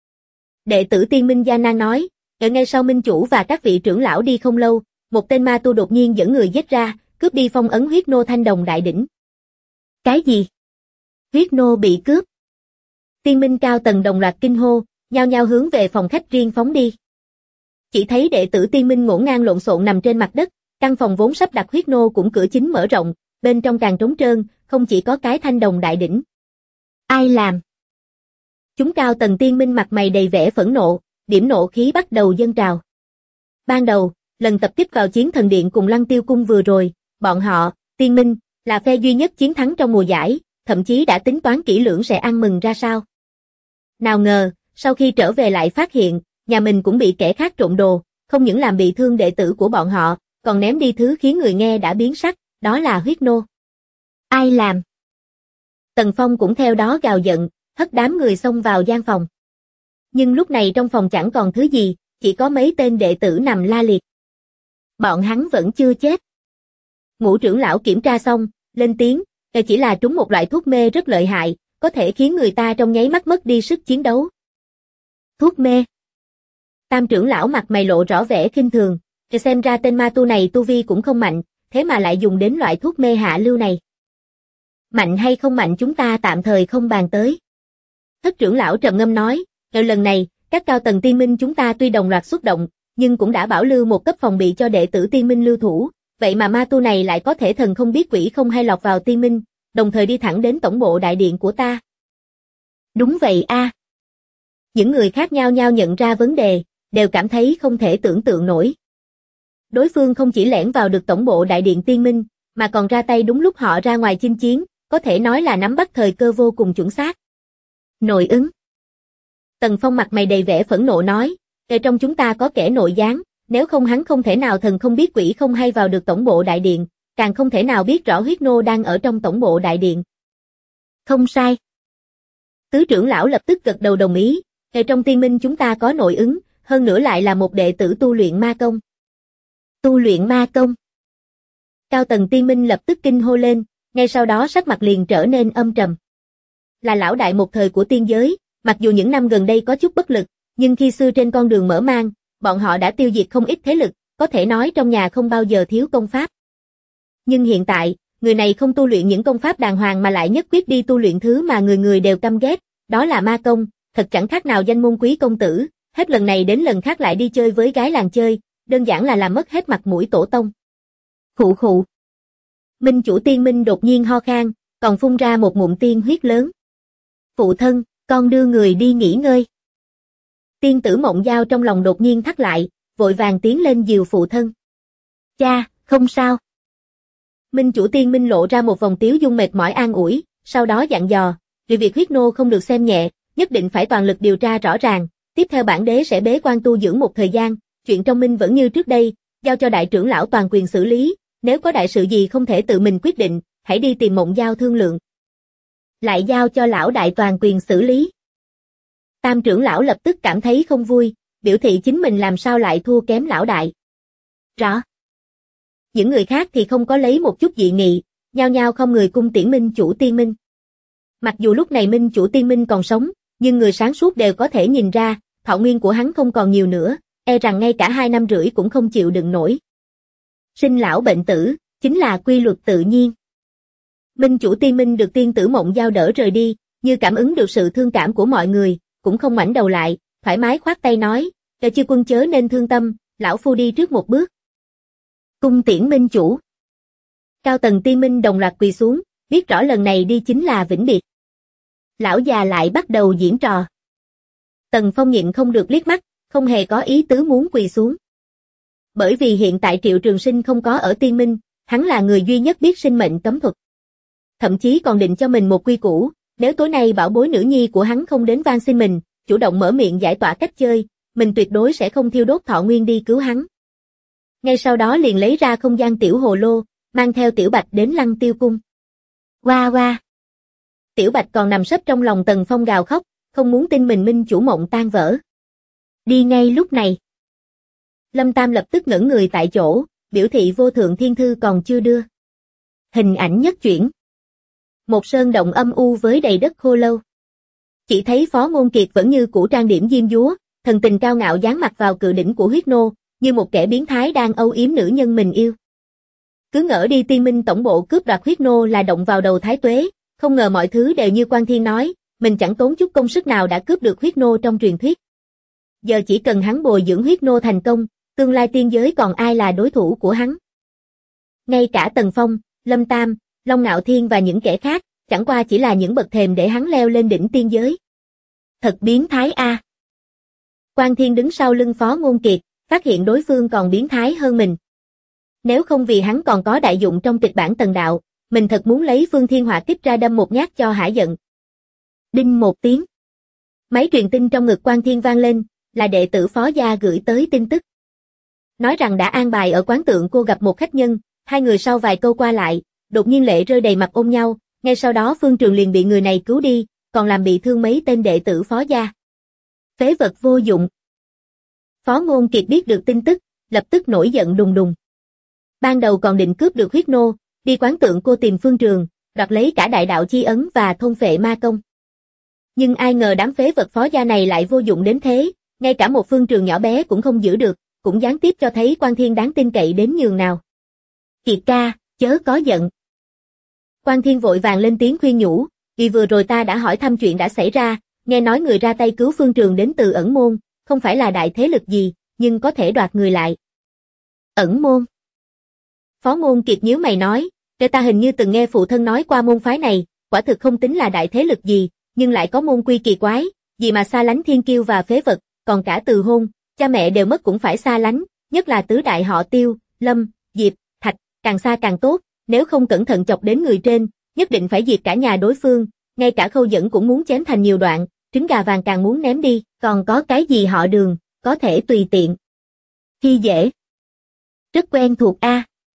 Đệ tử Tiên Minh Gia Nan nói, ở ngay sau minh chủ và các vị trưởng lão đi không lâu, một tên ma tu đột nhiên dẫn người giết ra, cướp đi phong ấn huyết nô Thanh Đồng Đại Đỉnh. Cái gì? Huyết nô bị cướp? Tiên Minh cao tầng đồng loạt kinh hô, nhao nhao hướng về phòng khách riêng phóng đi. Chỉ thấy đệ tử Tiên Minh ngổn ngang lộn xộn nằm trên mặt đất, căn phòng vốn sắp đặt huyết nô cũng cửa chính mở rộng, bên trong càng trống trơn, không chỉ có cái Thanh Đồng Đại Đỉnh. Ai làm? Chúng cao tầng Tiên Minh mặt mày đầy vẻ phẫn nộ, điểm nộ khí bắt đầu dâng trào. Ban đầu, lần tập kích vào Chiến Thần Điện cùng Lăng Tiêu Cung vừa rồi, bọn họ, Tiên Minh, là phe duy nhất chiến thắng trong mùa giải, thậm chí đã tính toán kỹ lưỡng sẽ ăn mừng ra sao. Nào ngờ, sau khi trở về lại phát hiện, nhà mình cũng bị kẻ khác trộm đồ, không những làm bị thương đệ tử của bọn họ, còn ném đi thứ khiến người nghe đã biến sắc, đó là huyết nô. Ai làm? Tần Phong cũng theo đó gào giận, hất đám người xông vào gian phòng. Nhưng lúc này trong phòng chẳng còn thứ gì, chỉ có mấy tên đệ tử nằm la liệt. Bọn hắn vẫn chưa chết. Ngũ trưởng lão kiểm tra xong, lên tiếng, đây chỉ là trúng một loại thuốc mê rất lợi hại, có thể khiến người ta trong nháy mắt mất đi sức chiến đấu. Thuốc mê? Tam trưởng lão mặt mày lộ rõ vẻ khinh thường, xem ra tên ma tu này tu vi cũng không mạnh, thế mà lại dùng đến loại thuốc mê hạ lưu này. Mạnh hay không mạnh chúng ta tạm thời không bàn tới. Thất trưởng lão trầm ngâm nói, lần này, các cao tầng Tiên Minh chúng ta tuy đồng loạt xuất động, nhưng cũng đã bảo lưu một cấp phòng bị cho đệ tử Tiên Minh lưu thủ, vậy mà ma tu này lại có thể thần không biết quỷ không hay lọt vào Tiên Minh, đồng thời đi thẳng đến tổng bộ đại điện của ta. Đúng vậy a. Những người khác nhau nhau nhận ra vấn đề, đều cảm thấy không thể tưởng tượng nổi. Đối phương không chỉ lẻn vào được tổng bộ đại điện Tiên Minh, mà còn ra tay đúng lúc họ ra ngoài chinh chiến, có thể nói là nắm bắt thời cơ vô cùng chuẩn xác. Nội ứng. Tần Phong mặt mày đầy vẻ phẫn nộ nói, trong chúng ta có kẻ nội gián, nếu không hắn không thể nào thần không biết quỷ không hay vào được tổng bộ đại điện, càng không thể nào biết rõ huyết nô đang ở trong tổng bộ đại điện. Không sai. Tứ trưởng lão lập tức gật đầu đồng ý, trong Tiên Minh chúng ta có nội ứng, hơn nữa lại là một đệ tử tu luyện ma công. Tu luyện ma công. Cao tầng Tiên Minh lập tức kinh hô lên, ngay sau đó sắc mặt liền trở nên âm trầm. Là lão đại một thời của tiên giới, mặc dù những năm gần đây có chút bất lực, nhưng khi xưa trên con đường mở mang, bọn họ đã tiêu diệt không ít thế lực, có thể nói trong nhà không bao giờ thiếu công pháp. Nhưng hiện tại, người này không tu luyện những công pháp đàng hoàng mà lại nhất quyết đi tu luyện thứ mà người người đều căm ghét, đó là ma công, thật chẳng khác nào danh môn quý công tử, hết lần này đến lần khác lại đi chơi với gái làng chơi, đơn giản là làm mất hết mặt mũi tổ tông. Khụ khụ. Minh chủ Tiên Minh đột nhiên ho khan, còn phun ra một ngụm tiên huyết lớn. Phụ thân, con đưa người đi nghỉ ngơi. Tiên tử Mộng Giao trong lòng đột nhiên thắt lại, vội vàng tiến lên dìu phụ thân. Cha, không sao. Minh chủ Tiên Minh lộ ra một vòng tiếu dung mệt mỏi an ủi, sau đó dặn dò, vì việc huyết nô không được xem nhẹ, nhất định phải toàn lực điều tra rõ ràng, tiếp theo bản đế sẽ bế quan tu dưỡng một thời gian, chuyện trong minh vẫn như trước đây, giao cho đại trưởng lão toàn quyền xử lý, nếu có đại sự gì không thể tự mình quyết định, hãy đi tìm Mộng Giao thương lượng. Lại giao cho lão đại toàn quyền xử lý. Tam trưởng lão lập tức cảm thấy không vui, biểu thị chính mình làm sao lại thua kém lão đại. Rõ. Những người khác thì không có lấy một chút dị nghị, nhao nhao không người cung tiễn minh chủ tiên minh. Mặc dù lúc này minh chủ tiên minh còn sống, nhưng người sáng suốt đều có thể nhìn ra, thọ nguyên của hắn không còn nhiều nữa, e rằng ngay cả 2 năm rưỡi cũng không chịu đựng nổi. Sinh lão bệnh tử, chính là quy luật tự nhiên. Minh chủ tiên minh được tiên tử Mộng Giao đỡ rời đi, như cảm ứng được sự thương cảm của mọi người, cũng không ngoảnh đầu lại, thoải mái khoát tay nói, "Chư chư quân chớ nên thương tâm, lão phu đi trước một bước." Cung tiễn minh chủ. Cao tầng tiên minh đồng loạt quỳ xuống, biết rõ lần này đi chính là vĩnh biệt. Lão già lại bắt đầu diễn trò. Tần Phong nhịn không được liếc mắt, không hề có ý tứ muốn quỳ xuống. Bởi vì hiện tại Triệu Trường Sinh không có ở tiên minh, hắn là người duy nhất biết sinh mệnh cấm thuật. Thậm chí còn định cho mình một quy củ, nếu tối nay bảo bối nữ nhi của hắn không đến van xin mình, chủ động mở miệng giải tỏa cách chơi, mình tuyệt đối sẽ không thiêu đốt thọ nguyên đi cứu hắn. Ngay sau đó liền lấy ra không gian tiểu hồ lô, mang theo Tiểu Bạch đến Lăng Tiêu cung. Oa oa. Tiểu Bạch còn nằm sấp trong lòng Tần Phong gào khóc, không muốn tin mình minh chủ mộng tan vỡ. Đi ngay lúc này. Lâm Tam lập tức ngẩn người tại chỗ, biểu thị vô thượng thiên thư còn chưa đưa. Hình ảnh nhất chuyển. Một sơn động âm u với đầy đất khô lâu. Chỉ thấy Phó Ngôn Kiệt vẫn như cũ trang điểm diêm dúa, thần tình cao ngạo dán mặt vào cự đỉnh của huyết nô, như một kẻ biến thái đang âu yếm nữ nhân mình yêu. Cứ ngỡ đi tiên minh tổng bộ cướp đoạt huyết nô là động vào đầu thái tuế, không ngờ mọi thứ đều như Quan Thiên nói, mình chẳng tốn chút công sức nào đã cướp được huyết nô trong truyền thuyết. Giờ chỉ cần hắn bồi dưỡng huyết nô thành công, tương lai tiên giới còn ai là đối thủ của hắn. Ngay cả Tần Phong, Lâm Tam, Long Ngạo Thiên và những kẻ khác, chẳng qua chỉ là những bậc thềm để hắn leo lên đỉnh tiên giới. Thật biến thái a. Quan Thiên đứng sau lưng Phó Ngôn Kiệt, phát hiện đối phương còn biến thái hơn mình. Nếu không vì hắn còn có đại dụng trong kịch bản Tần Đạo, mình thật muốn lấy Phương Thiên Hỏa Kích ra đâm một nhát cho hả giận. Đinh một tiếng. Máy truyền tin trong ngực Quan Thiên vang lên, là đệ tử Phó gia gửi tới tin tức. Nói rằng đã an bài ở quán tượng cô gặp một khách nhân, hai người sau vài câu qua lại, đột nhiên lệ rơi đầy mặt ôm nhau, ngay sau đó Phương Trường liền bị người này cứu đi, còn làm bị thương mấy tên đệ tử Phó gia. Phế vật vô dụng. Phó Ngôn Kiệt biết được tin tức, lập tức nổi giận đùng đùng. Ban đầu còn định cướp được huyết nô, đi quán tượng cô tìm Phương Trường, đoạt lấy cả đại đạo chi ấn và thôn phệ ma công. Nhưng ai ngờ đám phế vật Phó gia này lại vô dụng đến thế, ngay cả một Phương Trường nhỏ bé cũng không giữ được, cũng gián tiếp cho thấy Quan Thiên đáng tin cậy đến nhường nào. Kiệt ca, chớ có giận. Quan Thiên vội vàng lên tiếng khuyên nhủ, vì vừa rồi ta đã hỏi thăm chuyện đã xảy ra, nghe nói người ra tay cứu Phương Trường đến từ Ẩn Môn, không phải là đại thế lực gì, nhưng có thể đoạt người lại. Ẩn Môn. Phó Ngôn Kiệt nhíu mày nói, để ta hình như từng nghe phụ thân nói qua môn phái này, quả thực không tính là đại thế lực gì, nhưng lại có môn quy kỳ quái, gì mà xa lánh thiên kiêu và phế vật, còn cả từ hôn, cha mẹ đều mất cũng phải xa lánh, nhất là tứ đại họ Tiêu, Lâm, Diệp, Thạch, càng xa càng tốt, nếu không cẩn thận chọc đến người trên, nhất định phải diệt cả nhà đối phương, ngay cả Khâu Dẫn cũng muốn chém thành nhiều đoạn, trứng gà vàng càng muốn ném đi, còn có cái gì họ Đường, có thể tùy tiện. Khi dễ. Rất quen thuộc a.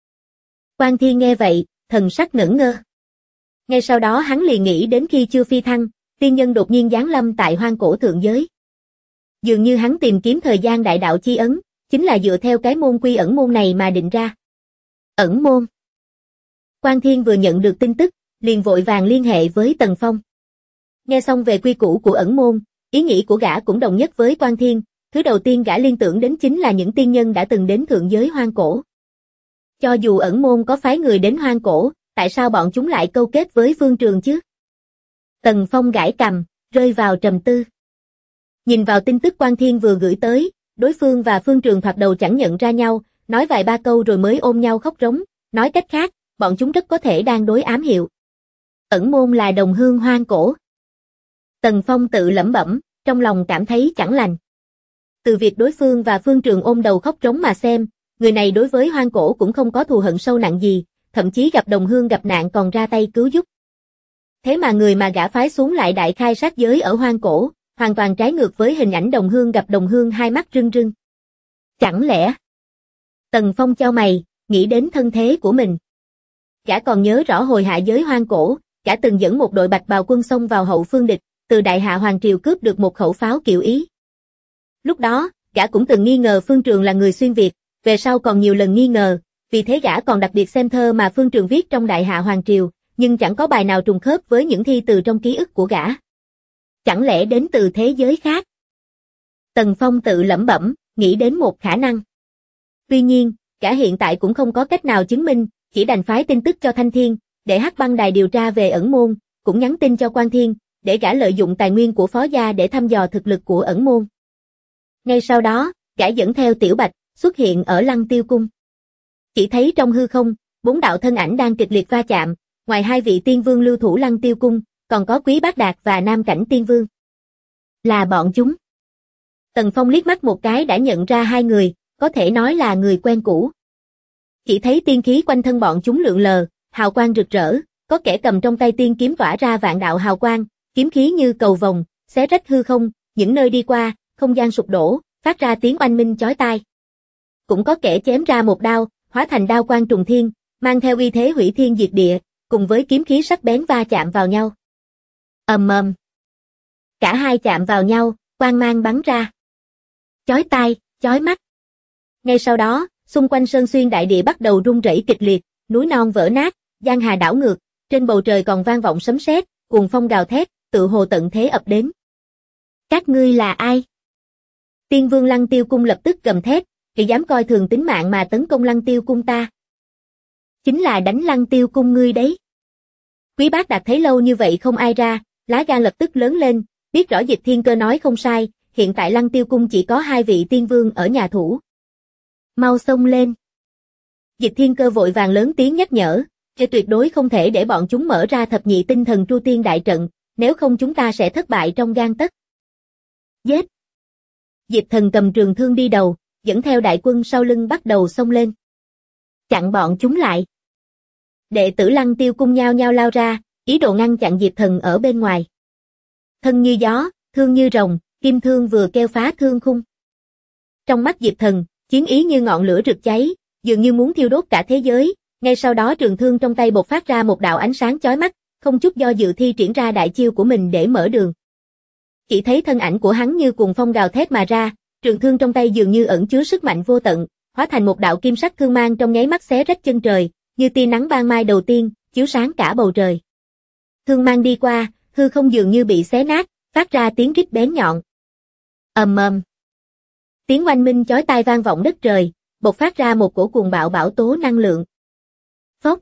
Quan Thiên nghe vậy, thần sắc ngẩn ngơ. Ngay sau đó hắn liền nghĩ đến khi chưa phi thăng, tiên nhân đột nhiên giáng lâm tại hoang cổ thượng giới. Dường như hắn tìm kiếm thời gian đại đạo chi ấn, chính là dựa theo cái môn quy ẩn môn này mà định ra. Ẩn môn. Quan Thiên vừa nhận được tin tức, liền vội vàng liên hệ với Tần Phong. Nghe xong về quy củ của ẩn môn, ý nghĩ của gã cũng đồng nhất với Quan Thiên, thứ đầu tiên gã liên tưởng đến chính là những tiên nhân đã từng đến thượng giới hoang cổ. Cho dù ẩn môn có phái người đến hoang cổ, tại sao bọn chúng lại câu kết với Phương Trường chứ? Tần Phong gãi cằm, rơi vào trầm tư. Nhìn vào tin tức Quan Thiên vừa gửi tới, đối phương và Phương Trường thoạt đầu chẳng nhận ra nhau, nói vài ba câu rồi mới ôm nhau khóc rống, nói cách khác, bọn chúng rất có thể đang đối ám hiệu. Ẩn môn là đồng hương hoang cổ. Tần Phong tự lẩm bẩm, trong lòng cảm thấy chẳng lành. Từ việc đối phương và Phương Trường ôm đầu khóc trống mà xem, người này đối với hoang cổ cũng không có thù hận sâu nặng gì, thậm chí gặp đồng hương gặp nạn còn ra tay cứu giúp. Thế mà người mà gã phái xuống lại đại khai sát giới ở hoang cổ, hoàn toàn trái ngược với hình ảnh đồng hương gặp đồng hương hai mắt rưng rưng. Chẳng lẽ? Tần Phong chau mày, nghĩ đến thân thế của mình. Gã còn nhớ rõ hồi hạ giới hoang cổ, gã từng dẫn một đội bạch bào quân xông vào hậu phương địch, từ đại hạ hoàng triều cướp được một khẩu pháo Kiệu Ý. Lúc đó, gã cũng từng nghi ngờ Phương Trường là người xuyên Việt, về sau còn nhiều lần nghi ngờ, vì thế gã còn đặc biệt xem thơ mà Phương Trường viết trong đại hạ hoàng triều, nhưng chẳng có bài nào trùng khớp với những thi từ trong ký ức của gã. Chẳng lẽ đến từ thế giới khác? Tần Phong tự lẩm bẩm, nghĩ đến một khả năng. Tuy nhiên, gã hiện tại cũng không có cách nào chứng minh, chỉ đành phái tin tức cho Thanh Thiên, để Hắc Băng Đài điều tra về ẩn môn, cũng nhắn tin cho Quan Thiên, để gã lợi dụng tài nguyên của Phó gia để thăm dò thực lực của ẩn môn. Ngay sau đó, gã dẫn theo Tiểu Bạch, xuất hiện ở Lăng Tiêu Cung. Chỉ thấy trong hư không, 4 đạo thân ảnh đang kịch liệt va chạm, ngoài 2 vị tiên vương lưu thủ Lăng Tiêu Cung, còn có Quý Bác Đạt và Nam Cảnh Tiên Vương. Là bọn chúng. Tần Phong liếc mắt một cái đã nhận ra 2 người, có thể nói là người quen cũ. Chỉ thấy tiên khí quanh thân bọn chúng lượn lờ, hào quang rực rỡ, có kẻ cầm trong tay tiên kiếm tỏa ra vạn đạo hào quang, kiếm khí như cầu vồng, xé rách hư không, những nơi đi qua, không gian sụp đổ, phát ra tiếng oanh minh chói tai. Cũng có kẻ chém ra một đao, hóa thành đao quang trùng thiên, mang theo uy thế hủy thiên diệt địa, cùng với kiếm khí sắc bén va chạm vào nhau. Ầm ầm. Cả hai chạm vào nhau, quang mang bắn ra. Chói tai, chói mắt. Ngay sau đó, xung quanh Sơn Xuyên đại địa bắt đầu rung rẩy kịch liệt, núi non vỡ nát, giang hà đảo ngược, trên bầu trời còn vang vọng sấm sét, cuồng phong gào thét, tự hồ tận thế ập đến. Các ngươi là ai? Tiên Vương Lăng Tiêu Cung lập tức gầm thét, "Kẻ dám coi thường tính mạng mà tấn công Lăng Tiêu Cung ta, chính là đánh Lăng Tiêu Cung ngươi đấy." Quý Bác Đạt thấy lâu như vậy không ai ra, lá gan lập tức lớn lên, biết rõ Dịch Thiên Cơ nói không sai, hiện tại Lăng Tiêu Cung chỉ có 2 vị tiên vương ở nhà thủ. Mau xông lên. Dịch Thiên Cơ vội vàng lớn tiếng nhắc nhở, tuyệt đối không thể để bọn chúng mở ra thập nhị tinh thần Tru Tiên đại trận, nếu không chúng ta sẽ thất bại trong gang tấc. Giết. Diệp Thần cầm trường thương đi đầu, dẫn theo đại quân sau lưng bắt đầu xông lên. Chặn bọn chúng lại. Đệ tử Lăng Tiêu Cung nhao nhao lao ra, ý đồ ngăn chặn Diệp Thần ở bên ngoài. Thân như gió, thương như rồng, kim thương vừa kêu phá thương khung. Trong mắt Diệp Thần, chiến ý như ngọn lửa rực cháy, dường như muốn thiêu đốt cả thế giới, ngay sau đó trường thương trong tay bộc phát ra một đạo ánh sáng chói mắt, không chút do dự thi triển ra đại chiêu của mình để mở đường. Chỉ thấy thân ảnh của hắn như cuồng phong gào thét mà ra, trường thương trong tay dường như ẩn chứa sức mạnh vô tận, hóa thành một đạo kim sắc thương mang trong nháy mắt xé rách chân trời, như tia nắng ban mai đầu tiên, chiếu sáng cả bầu trời. Thương mang đi qua, hư không dường như bị xé nát, phát ra tiếng rít bén nhọn. Ầm ầm. Tiếng oanh minh chói tai vang vọng đất trời, bộc phát ra một cổ cuồng bạo bão tố năng lượng. Phốc.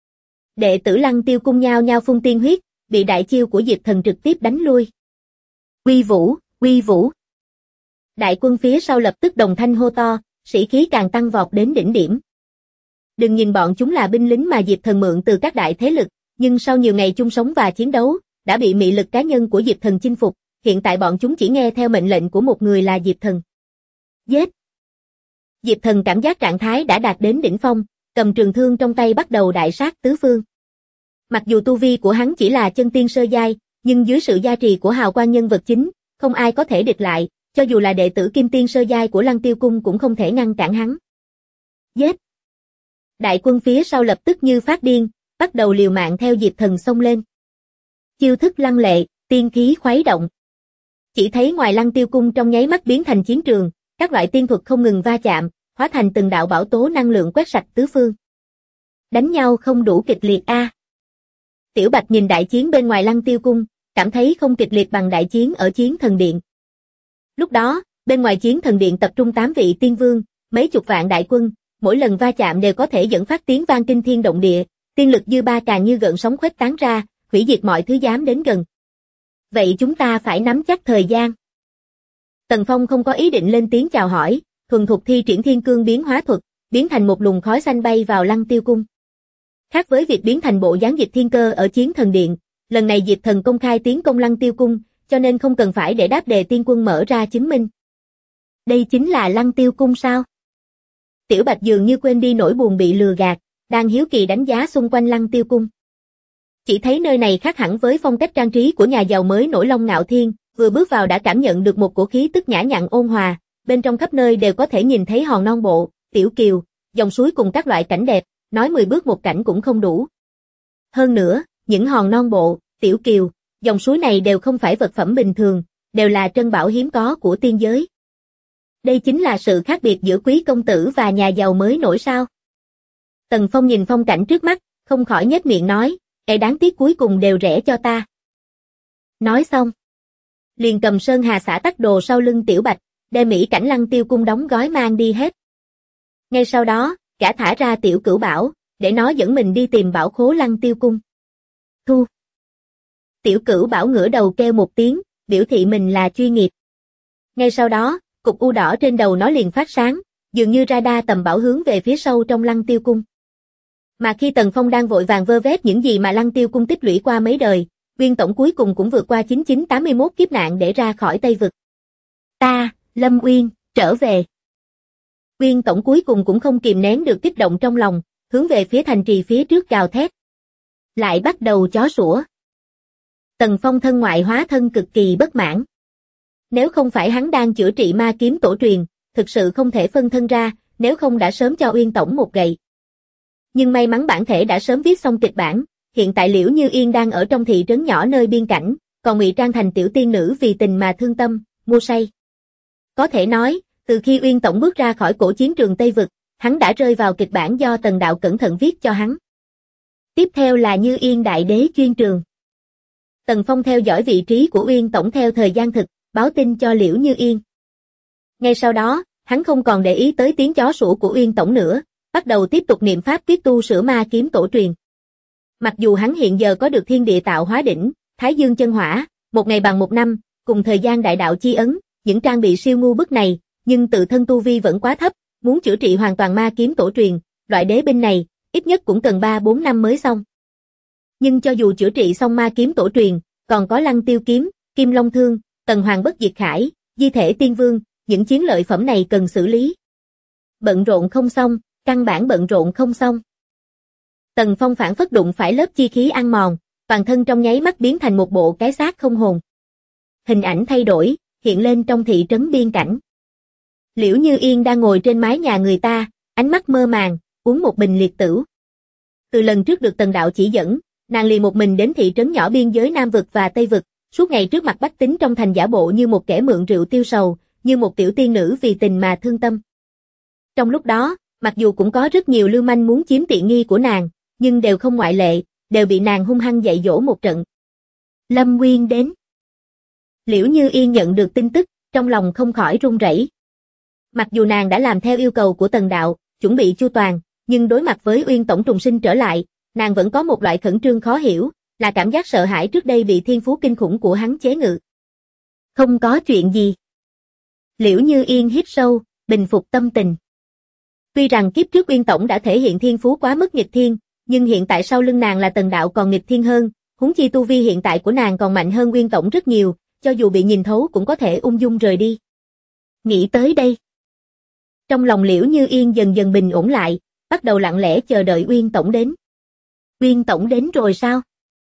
Đệ tử Lăng Tiêu Cung nhao nhao phun tiên huyết, bị đại chiêu của Diệp Thần trực tiếp đánh lui. Uy vũ, uy vũ. Đại quân phía sau lập tức đồng thanh hô to, sĩ khí càng tăng vọt đến đỉnh điểm. Đừng nhìn bọn chúng là binh lính mà Diệp Thần mượn từ các đại thế lực, nhưng sau nhiều ngày chung sống và chiến đấu, đã bị mị lực cá nhân của Diệp Thần chinh phục, hiện tại bọn chúng chỉ nghe theo mệnh lệnh của một người là Diệp Thần. Giết! Diệp Thần cảm giác trạng thái đã đạt đến đỉnh phong, cầm trường thương trong tay bắt đầu đại sát tứ phương. Mặc dù tu vi của hắn chỉ là chân tiên sơ giai, nhưng dưới sự gia trì của hào quang nhân vật chính, không ai có thể địch lại, cho dù là đệ tử kim tiên sơ giai của Lăng Tiêu Cung cũng không thể ngăn cản hắn. Giết! Đại quân phía sau lập tức như phát điên, bắt đầu liều mạng theo Diệp Thần xông lên. Chiêu thức lăng lệ, tiên khí khuấy động. Chỉ thấy ngoài Lăng Tiêu Cung trong nháy mắt biến thành chiến trường, các loại tiên thuật không ngừng va chạm, hóa thành từng đạo bão tố năng lượng quét sạch tứ phương. Đánh nhau không đủ kịch liệt a. Tiểu Bạch nhìn đại chiến bên ngoài Lăng Tiêu Cung, cảm thấy không kịch liệt bằng đại chiến ở Chiến Thần Điện. Lúc đó, bên ngoài Chiến Thần Điện tập trung 8 vị tiên vương, mấy chục vạn đại quân, mỗi lần va chạm đều có thể dẫn phát tiếng vang kinh thiên động địa, tiên lực dư ba càng như gợn sóng khuếch tán ra, hủy diệt mọi thứ dám đến gần. Vậy chúng ta phải nắm chắc thời gian. Tần Phong không có ý định lên tiếng chào hỏi, thuần thục thi triển Thiên Cương biến hóa thuật, biến thành một luồng khói xanh bay vào Lăng Tiêu Cung. Khác với việc biến thành bộ dáng Dịch Thiên Cơ ở Chiến Thần Điện, lần này Diệp Thần công khai tiến công Lăng Tiêu Cung, cho nên không cần phải để đáp đề tiên quân mở ra chứng minh. Đây chính là Lăng Tiêu Cung sao? Tiểu Bạch dường như quên đi nỗi buồn bị lừa gạt, đang hiếu kỳ đánh giá xung quanh Lăng Tiêu Cung. Chỉ thấy nơi này khác hẳn với phong cách trang trí của nhà giàu mới nổi Long Ngạo Thiên, vừa bước vào đã cảm nhận được một cổ khí tức nhã nhặn ôn hòa, bên trong khắp nơi đều có thể nhìn thấy hòn non bộ, tiểu kiều, dòng suối cùng các loại cảnh đẹp, nói 10 bước một cảnh cũng không đủ. Hơn nữa, những hòn non bộ, tiểu kiều, dòng suối này đều không phải vật phẩm bình thường, đều là trân bảo hiếm có của tiên giới. Đây chính là sự khác biệt giữa quý công tử và nhà giàu mới nổi sao. Tần Phong nhìn phong cảnh trước mắt, không khỏi nhếch miệng nói, đáng tiếc cuối cùng đều rẻ cho ta. Nói xong, liền cầm sơn hà xả tắc đồ sau lưng Tiểu Bạch, đem mỹ cảnh Lăng Tiêu cung đóng gói mang đi hết. Ngay sau đó, gã thả ra Tiểu Cửu Bảo, để nó dẫn mình đi tìm bảo khố Lăng Tiêu cung. Thu. Tiểu Cửu Bảo ngửa đầu kêu một tiếng, biểu thị mình là chuyên nghiệp. Ngay sau đó, cục u đỏ trên đầu nó liền phát sáng, dường như radar tầm bảo hướng về phía sâu trong Lăng Tiêu cung. Mà khi Tần Phong đang vội vàng vơ vét những gì mà Lăng Tiêu cung tích lũy qua mấy đời, Uyên Tổng cuối cùng cũng vượt qua 9981 kiếp nạn để ra khỏi Tây Vực. Ta, Lâm Uyên, trở về. Uyên Tổng cuối cùng cũng không kìm nén được kích động trong lòng, hướng về phía thành trì phía trước gào thét. Lại bắt đầu chó sủa. Tần Phong thân ngoại hóa thân cực kỳ bất mãn. Nếu không phải hắn đang chữa trị ma kiếm tổ truyền, thực sự không thể phân thân ra, nếu không đã sớm cho Uyên Tổng một gậy. Nhưng may mắn bản thể đã sớm viết xong kịch bản, hiện tại Liễu Như Yên đang ở trong thị trấn nhỏ nơi biên cảnh, còn ngụy trang thành tiểu tiên nữ vì tình mà thương tâm, mua say. Có thể nói, từ khi Uyên Tổng bước ra khỏi cổ chiến trường Tây Vực, hắn đã rơi vào kịch bản do Tần Đạo cẩn thận viết cho hắn. Tiếp theo là Như Yên Đại Đế chuyên trường. Tần Phong theo dõi vị trí của Uyên Tổng theo thời gian thực, báo tin cho Liễu Như Yên. Ngay sau đó, hắn không còn để ý tới tiếng chó sủa của Uyên Tổng nữa, bắt đầu tiếp tục niệm pháp quyết tu sửa ma kiếm tổ truyền. Mặc dù hắn hiện giờ có được thiên địa tạo hóa đỉnh, Thái Dương chân hỏa, một ngày bằng một năm, cùng thời gian đại đạo chi ấn, những trang bị siêu ngu bức này, nhưng tự thân tu vi vẫn quá thấp, muốn chữa trị hoàn toàn ma kiếm tổ truyền, loại đế binh này, ít nhất cũng cần 3-4 năm mới xong. Nhưng cho dù chữa trị xong ma kiếm tổ truyền, còn có Lăng Tiêu kiếm, Kim Long thương, Tần Hoàng bất diệt khải, Di thể tiên vương, những chiến lợi phẩm này cần xử lý. Bận rộn không xong, căn bản bận rộn không xong. Tần Phong phản phất đụng phải lớp chi khí ăn mòn, toàn thân trong nháy mắt biến thành một bộ cái xác không hồn. Hình ảnh thay đổi, hiện lên trong thị trấn biên cảnh. Liễu Như Yên đang ngồi trên mái nhà người ta, ánh mắt mơ màng, uống một bình liệt tửu. Từ lần trước được Tần Đạo chỉ dẫn, nàng liền một mình đến thị trấn nhỏ biên giới Nam Vực và Tây Vực, suốt ngày trước mặt bách tính trong thành giả bộ như một kẻ mượn rượu tiêu sầu, như một tiểu tiên nữ vì tình mà thương tâm. Trong lúc đó, mặc dù cũng có rất nhiều lưu manh muốn chiếm tiện nghi của nàng, nhưng đều không ngoại lệ, đều bị nàng hung hăng dạy dỗ một trận. Lâm Nguyên đến. Liễu Như Yên nhận được tin tức, trong lòng không khỏi run rẩy. Mặc dù nàng đã làm theo yêu cầu của Tần Đạo, chuẩn bị chu toàn, nhưng đối mặt với Uyên Tổng trùng sinh trở lại, nàng vẫn có một loại khẩn trương khó hiểu, là cảm giác sợ hãi trước đây bị thiên phú kinh khủng của hắn chế ngự. Không có chuyện gì. Liễu Như Yên hít sâu, bình phục tâm tình. Tuy rằng kiếp trước Uyên Tổng đã thể hiện thiên phú quá mức nghịch thiên, nhưng hiện tại sau lưng nàng là Tần Đạo còn nghịch thiên hơn, huống chi tu vi hiện tại của nàng còn mạnh hơn Uyên Tổng rất nhiều, cho dù bị nhìn thấu cũng có thể ung dung rời đi. Nghĩ tới đây, trong lòng Liễu Như Yên dần dần bình ổn lại, bắt đầu lặng lẽ chờ đợi Uyên Tổng đến. Uyên Tổng đến rồi sao?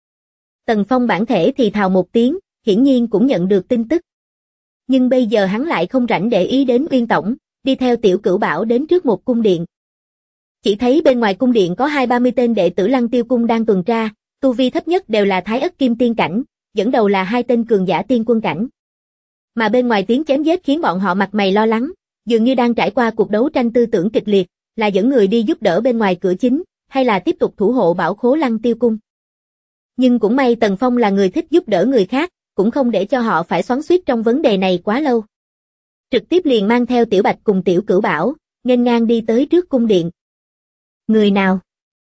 Tần Phong bản thể thì thào một tiếng, hiển nhiên cũng nhận được tin tức. Nhưng bây giờ hắn lại không rảnh để ý đến Uyên Tổng, đi theo Tiểu Cửu Bảo đến trước một cung điện. Chỉ thấy bên ngoài cung điện có 20-30 tên đệ tử Lăng Tiêu cung đang tuần tra, tu vi thấp nhất đều là Thái Ất Kim Tiên cảnh, dẫn đầu là 2 tên cường giả tiên quân cảnh. Mà bên ngoài tiếng chém giết khiến bọn họ mặt mày lo lắng, dường như đang trải qua cuộc đấu tranh tư tưởng kịch liệt, là dẫn người đi giúp đỡ bên ngoài cửa chính, hay là tiếp tục thủ hộ bảo khố Lăng Tiêu cung. Nhưng cũng may Tần Phong là người thích giúp đỡ người khác, cũng không để cho họ phải xoắn xuýt trong vấn đề này quá lâu. Trực tiếp liền mang theo Tiểu Bạch cùng Tiểu Cửu Bảo, nghênh ngang đi tới trước cung điện. Người nào?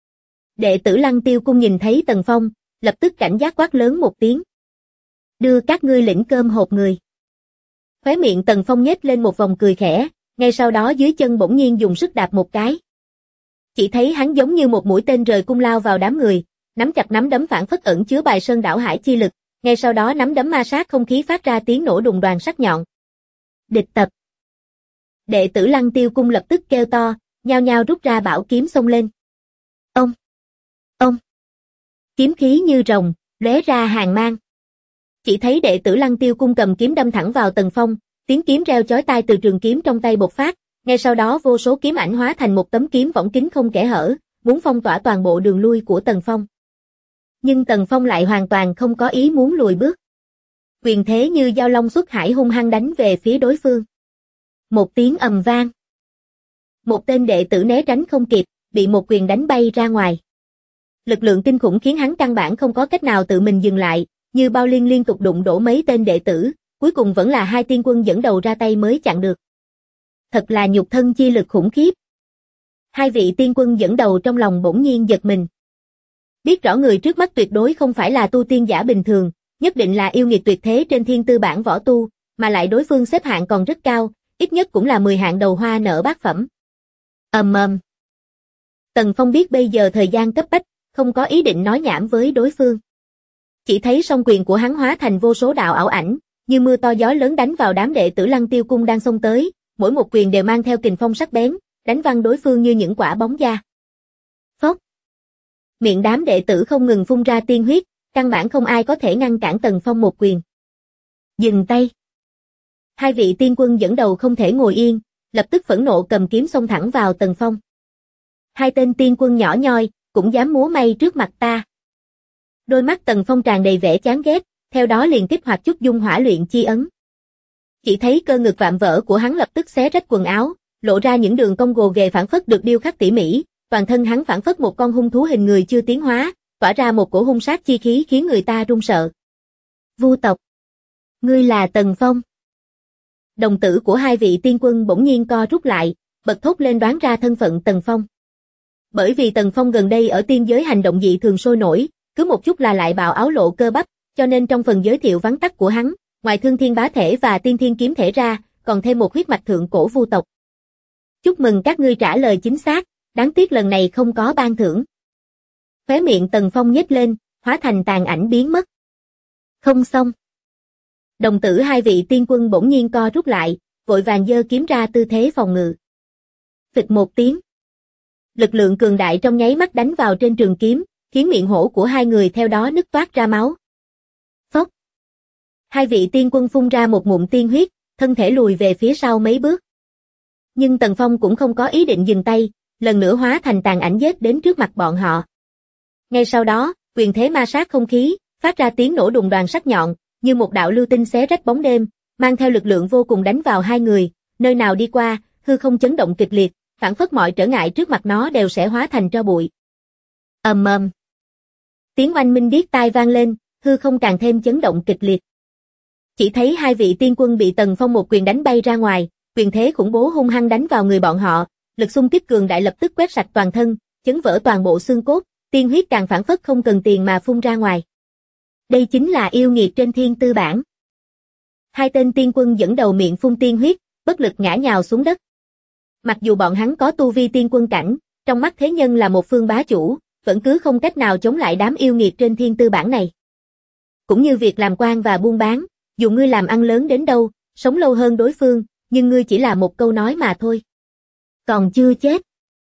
Đệ tử Lăng Tiêu cung nhìn thấy Tần Phong, lập tức cảnh giác quát lớn một tiếng. Đưa các ngươi lĩnh cơm hộp người. Khóe miệng Tần Phong nhếch lên một vòng cười khẽ, ngay sau đó dưới chân bỗng nhiên dùng sức đạp một cái. Chỉ thấy hắn giống như một mũi tên rời cung lao vào đám người, nắm chặt nắm đấm phảng phất ẩn chứa bài sơn đảo hải chi lực, ngay sau đó nắm đấm ma sát không khí phát ra tiếng nổ đùng đoàng sắc nhọn. Địch tập. Đệ tử Lăng Tiêu cung lập tức kêu to, nhao nhao rút ra bảo kiếm xông lên. Ông. Kiếm khí như rồng, lóe ra hàn mang. Chỉ thấy đệ tử Lăng Tiêu cung cầm kiếm đâm thẳng vào Tần Phong, Tiếng kiếm reo chói tai từ trường kiếm trong tay bộc phát, ngay sau đó vô số kiếm ảnh hóa thành một tấm kiếm võng kín không kẽ hở, muốn phong tỏa toàn bộ đường lui của Tần Phong. Nhưng Tần Phong lại hoàn toàn không có ý muốn lùi bước. Quyền thế như dao long xuất hải hung hăng đánh về phía đối phương. Một tiếng ầm vang. Một tên đệ tử né tránh không kịp, bị một quyền đánh bay ra ngoài. Lực lượng kinh khủng khiến hắn căn bản không có cách nào tự mình dừng lại, như bao liên liên tục đụng đổ mấy tên đệ tử, cuối cùng vẫn là hai tiên quân dẫn đầu ra tay mới chặn được. Thật là nhục thân chi lực khủng khiếp. Hai vị tiên quân dẫn đầu trong lòng bỗng nhiên giật mình. Biết rõ người trước mắt tuyệt đối không phải là tu tiên giả bình thường, nhất định là yêu nghiệt tuyệt thế trên thiên tư bản võ tu, mà lại đối phương xếp hạng còn rất cao, ít nhất cũng là 10 hạng đầu hoa nở bát phẩm. Ầm ầm. Tần Phong biết bây giờ thời gian cấp bách, không có ý định nói nhảm với đối phương. Chỉ thấy song quyền của hắn hóa thành vô số đạo ảo ảnh, như mưa to gió lớn đánh vào đám đệ tử Lăng Tiêu Cung đang xông tới, mỗi một quyền đều mang theo kình phong sắc bén, đánh văng đối phương như những quả bóng da. Phốc. Miệng đám đệ tử không ngừng phun ra tiên huyết, căn bản không ai có thể ngăn cản Tần Phong một quyền. Dừng tay. Hai vị tiên quân dẫn đầu không thể ngồi yên, lập tức phẫn nộ cầm kiếm xông thẳng vào Tần Phong. Hai tên tiên quân nhỏ nhoi, cũng dám múa may trước mặt ta. Đôi mắt Tần Phong tràn đầy vẻ chán ghét, theo đó liền kích hoạt chút dung hỏa luyện chi ấn. Chỉ thấy cơ ngực vạm vỡ của hắn lập tức xé rách quần áo, lộ ra những đường cong gồ ghề phảng phất được điêu khắc tỉ mỉ, toàn thân hắn phảng phất một con hung thú hình người chưa tiến hóa, tỏa ra một cổ hung sát chi khí khiến người ta run sợ. Vu tộc. Ngươi là Tần Phong. Đồng tử của hai vị tiên quân bỗng nhiên co rút lại, bật thốt lên đoán ra thân phận Tần Phong. Bởi vì Tần Phong gần đây ở tiên giới hành động dị thường sôi nổi, cứ một chút là lại bạo áo lộ cơ bắp, cho nên trong phần giới thiệu vắn tắt của hắn, ngoài thương thiên bá thể và tiên thiên kiếm thể ra, còn thêm một huyết mạch thượng cổ vu tộc. Chúc mừng các ngươi trả lời chính xác, đáng tiếc lần này không có ban thưởng. Khóe miệng Tần Phong nhếch lên, hóa thành tàn ảnh biến mất. Không xong. Đồng tử hai vị tiên quân bỗng nhiên co rút lại, vội vàng giơ kiếm ra tư thế phòng ngự. Phịch một tiếng. Lực lượng cường đại trong nháy mắt đánh vào trên trường kiếm, khiến miệng hổ của hai người theo đó nứt toát ra máu. Phốc. Hai vị tiên quân phun ra một ngụm tiên huyết, thân thể lùi về phía sau mấy bước. Nhưng Tần Phong cũng không có ý định dừng tay, lần nữa hóa thành tàn ảnh giết đến trước mặt bọn họ. Ngay sau đó, quyền thế ma sát không khí, phát ra tiếng nổ đùng đoàng sắc nhọn, như một đạo lưu tinh xé rách bóng đêm, mang theo lực lượng vô cùng đánh vào hai người, nơi nào đi qua, hư không chấn động kịch liệt, phảng phất mọi trở ngại trước mặt nó đều sẽ hóa thành tro bụi. Ầm ầm. Tiếng oanh minh điếc tai vang lên, hư không càng thêm chấn động kịch liệt. Chỉ thấy hai vị tiên quân bị Tần Phong một quyền đánh bay ra ngoài, quyền thế khủng bố hung hăng đánh vào người bọn họ, lực xung kích cường đại lập tức quét sạch toàn thân, chấn vỡ toàn bộ xương cốt, tiên huyết càng phảng phất không cần tiền mà phun ra ngoài. Đây chính là yêu nghiệt trên thiên tư bản. Hai tên tiên quân dẫn đầu miệng phun tiên huyết, bất lực ngã nhào xuống đất. Mặc dù bọn hắn có tu vi tiên quân cảnh, trong mắt thế nhân là một phương bá chủ, vẫn cứ không cách nào chống lại đám yêu nghiệt trên thiên tư bản này. Cũng như việc làm quan và buôn bán, dù ngươi làm ăn lớn đến đâu, sống lâu hơn đối phương, nhưng ngươi chỉ là một câu nói mà thôi. Còn chưa chết.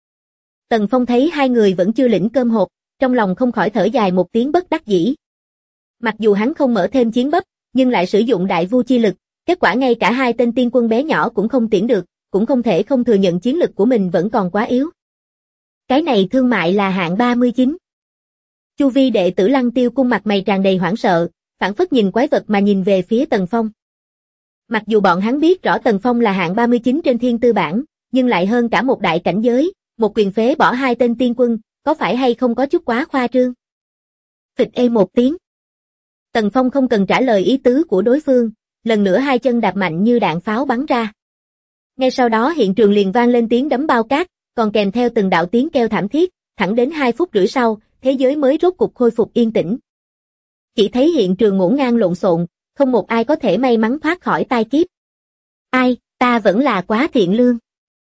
Tần Phong thấy hai người vẫn chưa lĩnh cơm hộp, trong lòng không khỏi thở dài một tiếng bất đắc dĩ. Mặc dù hắn không mở thêm chiến bắp, nhưng lại sử dụng đại vu chi lực, kết quả ngay cả hai tên tiên quân bé nhỏ cũng không tiễn được, cũng không thể không thừa nhận chiến lực của mình vẫn còn quá yếu. Cái này thương mại là hạng 39. Chu vi đệ tử Lăng Tiêu Cung mặt mày tràn đầy hoảng sợ, phảng phất nhìn quái vật mà nhìn về phía Tần Phong. Mặc dù bọn hắn biết rõ Tần Phong là hạng 39 trên thiên tư bản, nhưng lại hơn cả một đại cảnh giới, một quyền phế bỏ hai tên tiên quân, có phải hay không có chút quá khoa trương? Phịch ê một tiếng. Tần Phong không cần trả lời ý tứ của đối phương, lần nữa hai chân đạp mạnh như đạn pháo bắn ra. Ngay sau đó hiện trường liền vang lên tiếng đấm bao cát, còn kèm theo từng đạo tiếng kêu thảm thiết, thẳng đến 2 phút rưỡi sau, thế giới mới rốt cục khôi phục yên tĩnh. Chỉ thấy hiện trường ngổn ngang lộn xộn, không một ai có thể may mắn thoát khỏi tai kiếp. Ai, ta vẫn là quá thiện lương.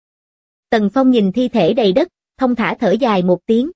Tần Phong nhìn thi thể đầy đất, thông thả thở dài một tiếng.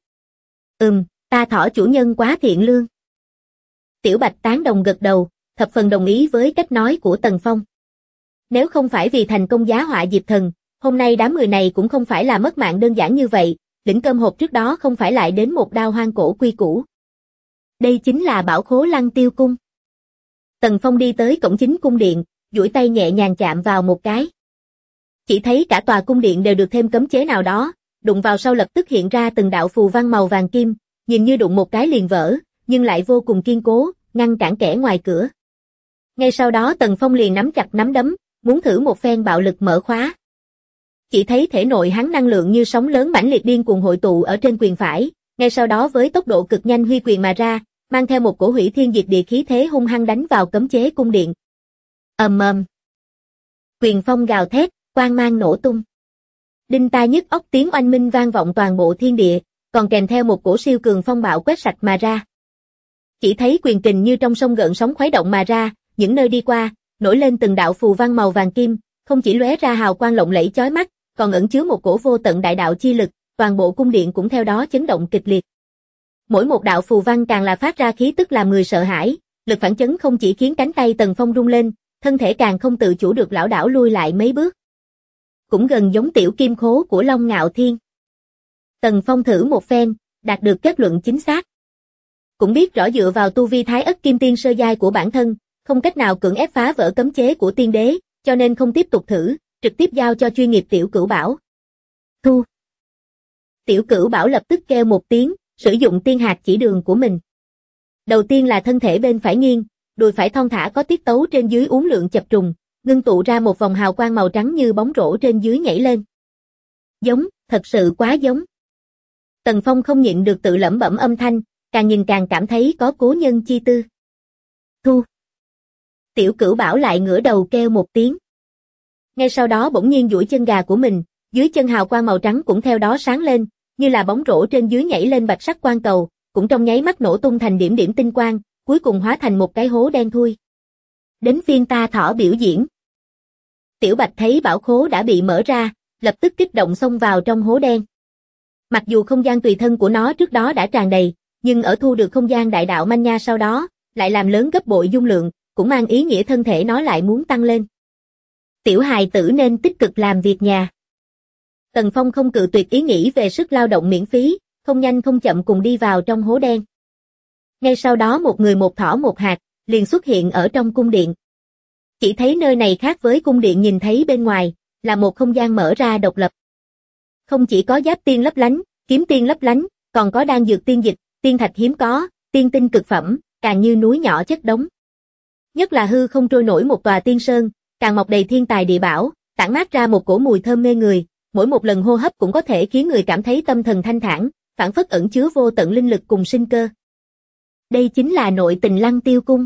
Ta thỏ chủ nhân quá thiện lương. Tiểu Bạch tán đồng gật đầu, thập phần đồng ý với cách nói của Tần Phong. Nếu không phải vì thành công giá họa Diệp Thần, hôm nay đám người này cũng không phải là mất mạng đơn giản như vậy, lĩnh cơm hộp trước đó không phải lại đến một đao hoang cổ quy củ. Đây chính là bảo khố Lăng Tiêu Cung. Tần Phong đi tới cổng chính cung điện, duỗi tay nhẹ nhàng chạm vào một cái. Chỉ thấy cả tòa cung điện đều được thêm cấm chế nào đó, đụng vào sau lập tức hiện ra từng đạo phù văn màu vàng kim, nhìn như đụng một cái liền vỡ, nhưng lại vô cùng kiên cố, ngăn cản kẻ ngoài cửa. Ngay sau đó Tần Phong liền nắm chặt nắm đấm, muốn thử một phen bạo lực mở khóa. Chỉ thấy thể nội hắn năng lượng như sóng lớn mãnh liệt điên cuồng hội tụ ở trên quyền phải, ngay sau đó với tốc độ cực nhanh huy quyền mà ra, mang theo một cổ hủy thiên diệt địa khí thế hung hăng đánh vào cấm chế cung điện. Ầm ầm. Quyền phong gào thét, quang mang nổ tung. Đinh tai nhức óc tiếng oanh minh vang vọng toàn bộ thiên địa, còn kèm theo một cổ siêu cường phong bạo quét sạch mà ra. Chỉ thấy quyền kình như trong sông gợn sóng khuấy động mà ra, những nơi đi qua, nổi lên từng đạo phù văn màu vàng kim, không chỉ lóe ra hào quang lộng lẫy chói mắt, còn ẩn chứa một cổ vô tận đại đạo chi lực, toàn bộ cung điện cũng theo đó chấn động kịch liệt. Mỗi một đạo phù văn càng là phát ra khí tức làm người sợ hãi, lực phản chấn không chỉ khiến cánh tay Tần Phong rung lên, thân thể càng không tự chủ được lảo đảo lui lại mấy bước. Cũng gần giống tiểu kim khố của Long Ngạo Thiên. Tần Phong thử một phen, đạt được kết luận chính xác. Cũng biết rõ dựa vào tu vi Thái Ất Kim Tiên sơ giai của bản thân, không cách nào cưỡng ép phá vỡ cấm chế của tiên đế, cho nên không tiếp tục thử, trực tiếp giao cho chuyên nghiệp Tiểu Cửu Bảo. Thu. Tiểu Cửu Bảo lập tức kêu một tiếng, sử dụng tiên hạt chỉ đường của mình. Đầu tiên là thân thể bên phải nghiêng, đùi phải thon thả có tiết tấu trên dưới uốn lượn chập trùng, ngưng tụ ra một vòng hào quang màu trắng như bóng rổ trên dưới nhảy lên. Giống, thật sự quá giống. Tần Phong không nhịn được tự lẩm bẩm âm thanh, càng nhìn càng cảm thấy có cố nhân chi tư. Thu. Tiểu Cửu Bảo lại ngửa đầu kêu một tiếng. Ngay sau đó bỗng nhiên duỗi chân gà của mình, dưới chân hào quang màu trắng cũng theo đó sáng lên, như là bóng rổ trên dưới nhảy lên bạch sắc quang cầu, cũng trong nháy mắt nổ tung thành điểm điểm tinh quang, cuối cùng hóa thành một cái hố đen thui. Đến phiên ta thỏ biểu diễn. Tiểu Bạch thấy bảo khố đã bị mở ra, lập tức kích động xông vào trong hố đen. Mặc dù không gian tùy thân của nó trước đó đã tràn đầy, nhưng ở thu được không gian đại đạo manh nha sau đó, lại làm lớn gấp bội dung lượng, cũng mang ý nghĩa thân thể nó lại muốn tăng lên. Tiểu hài tử nên tích cực làm việc nhà. Tần Phong không cự tuyệt ý nghĩ về sức lao động miễn phí, không nhanh không chậm cùng đi vào trong hố đen. Ngay sau đó một người một thỏ một hạt, liền xuất hiện ở trong cung điện. Chỉ thấy nơi này khác với cung điện nhìn thấy bên ngoài, là một không gian mở ra độc lập. Không chỉ có giáp tiên lấp lánh, kiếm tiên lấp lánh, còn có đan dược tiên dịch, tiên thạch hiếm có, tiên tinh cực phẩm, càng như núi nhỏ chất đống. Nhất là hư không trôi nổi một tòa tiên sơn, càng mọc đầy thiên tài địa bảo, tản mát ra một cổ mùi thơm mê người, mỗi một lần hô hấp cũng có thể khiến người cảm thấy tâm thần thanh thản, phảng phất ẩn chứa vô tận linh lực cùng sinh cơ. Đây chính là nội tình Lăng Tiêu Cung.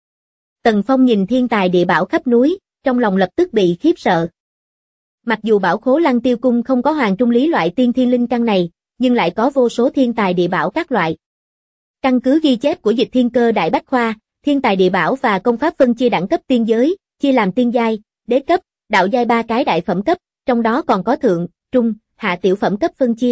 Tần Phong nhìn thiên tài địa bảo khắp núi, trong lòng lập tức bị khiếp sợ. Mặc dù bảo khố Lăng Tiêu Cung không có hoàng trung lý loại tiên thiên linh căn này, nhưng lại có vô số thiên tài địa bảo các loại. Căn cứ ghi chép của Dịch Thiên Cơ Đại Bách Khoa, thiên tài địa bảo và công pháp phân chia đẳng cấp tiên giới, chia làm tiên giai, đế cấp, đạo giai 3 cái đại phẩm cấp, trong đó còn có thượng, trung, hạ tiểu phẩm cấp phân chia.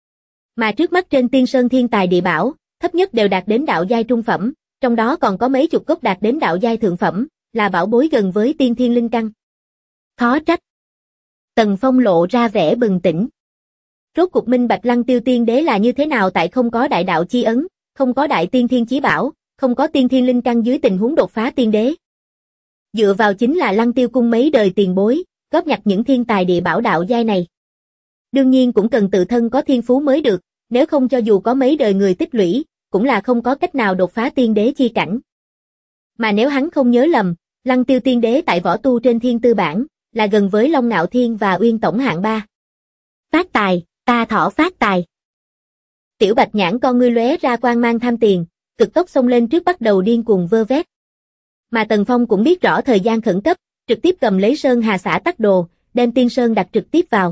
Mà trước mắt trên tiên sơn thiên tài địa bảo, thấp nhất đều đạt đến đạo giai trung phẩm, trong đó còn có mấy chục gốc đạt đến đạo giai thượng phẩm, là bảo bối gần với tiên thiên linh căn. Khó trách. Tần Phong lộ ra vẻ bừng tỉnh. Rốt cuộc minh bạch Lăng Tiêu tiên đế là như thế nào tại không có đại đạo chi ấn, không có đại tiên thiên chí bảo, không có tiên thiên linh căn dưới tình huống đột phá tiên đế. Dựa vào chính là Lăng Tiêu cung mấy đời tiền bối, góp nhặt những thiên tài địa bảo đạo giai này. Đương nhiên cũng cần tự thân có thiên phú mới được, nếu không cho dù có mấy đời người tích lũy, cũng là không có cách nào đột phá tiên đế chi cảnh. Mà nếu hắn không nhớ lầm, Lăng Tiêu tiên đế tại võ tu trên thiên tư bản, là gần với Long Ngạo Thiên và Uyên Tổng hạng 3. Phát tài, ta thỏ phát tài. Tiểu Bạch nhãn con ngươi lóe ra quang mang tham tiền, cực tốc xông lên trước bắt đầu điên cuồng vơ vét. Mà Tần Phong cũng biết rõ thời gian khẩn cấp, trực tiếp cầm lấy Sơn Hà Xã Tắc Đồ, đem tiên sơn đặt trực tiếp vào.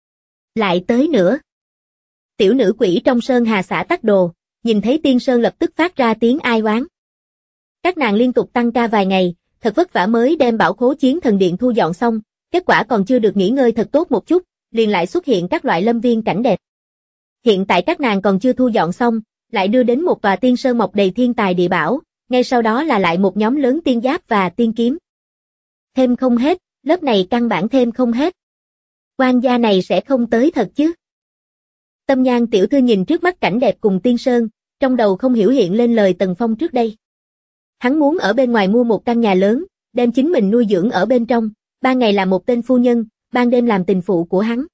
Lại tới nữa. Tiểu nữ quỷ trong Sơn Hà Xã Tắc Đồ, nhìn thấy tiên sơn lập tức phát ra tiếng ai oán. Các nàng liên tục tăng ca vài ngày, thật vất vả mới đem bảo khố Chiến Thần Điện thu dọn xong, kết quả còn chưa được nghỉ ngơi thật tốt một chút, liền lại xuất hiện các loại lâm viên cảnh đẹp. Hiện tại các nàng còn chưa thu dọn xong, lại đưa đến một tòa tiên sơn mọc đầy thiên tài địa bảo, ngay sau đó là lại một nhóm lớn tiên giáp và tiên kiếm. Thêm không hết, lớp này căn bản thêm không hết. Quan gia này sẽ không tới thật chứ? Tâm Nhan tiểu thư nhìn trước mắt cảnh đẹp cùng tiên sơn, trong đầu không hiểu hiện lên lời Tần Phong trước đây. Hắn muốn ở bên ngoài mua một căn nhà lớn, đem chính mình nuôi dưỡng ở bên trong, ban ngày là một tên phu nhân, ban đêm làm tình phụ của hắn.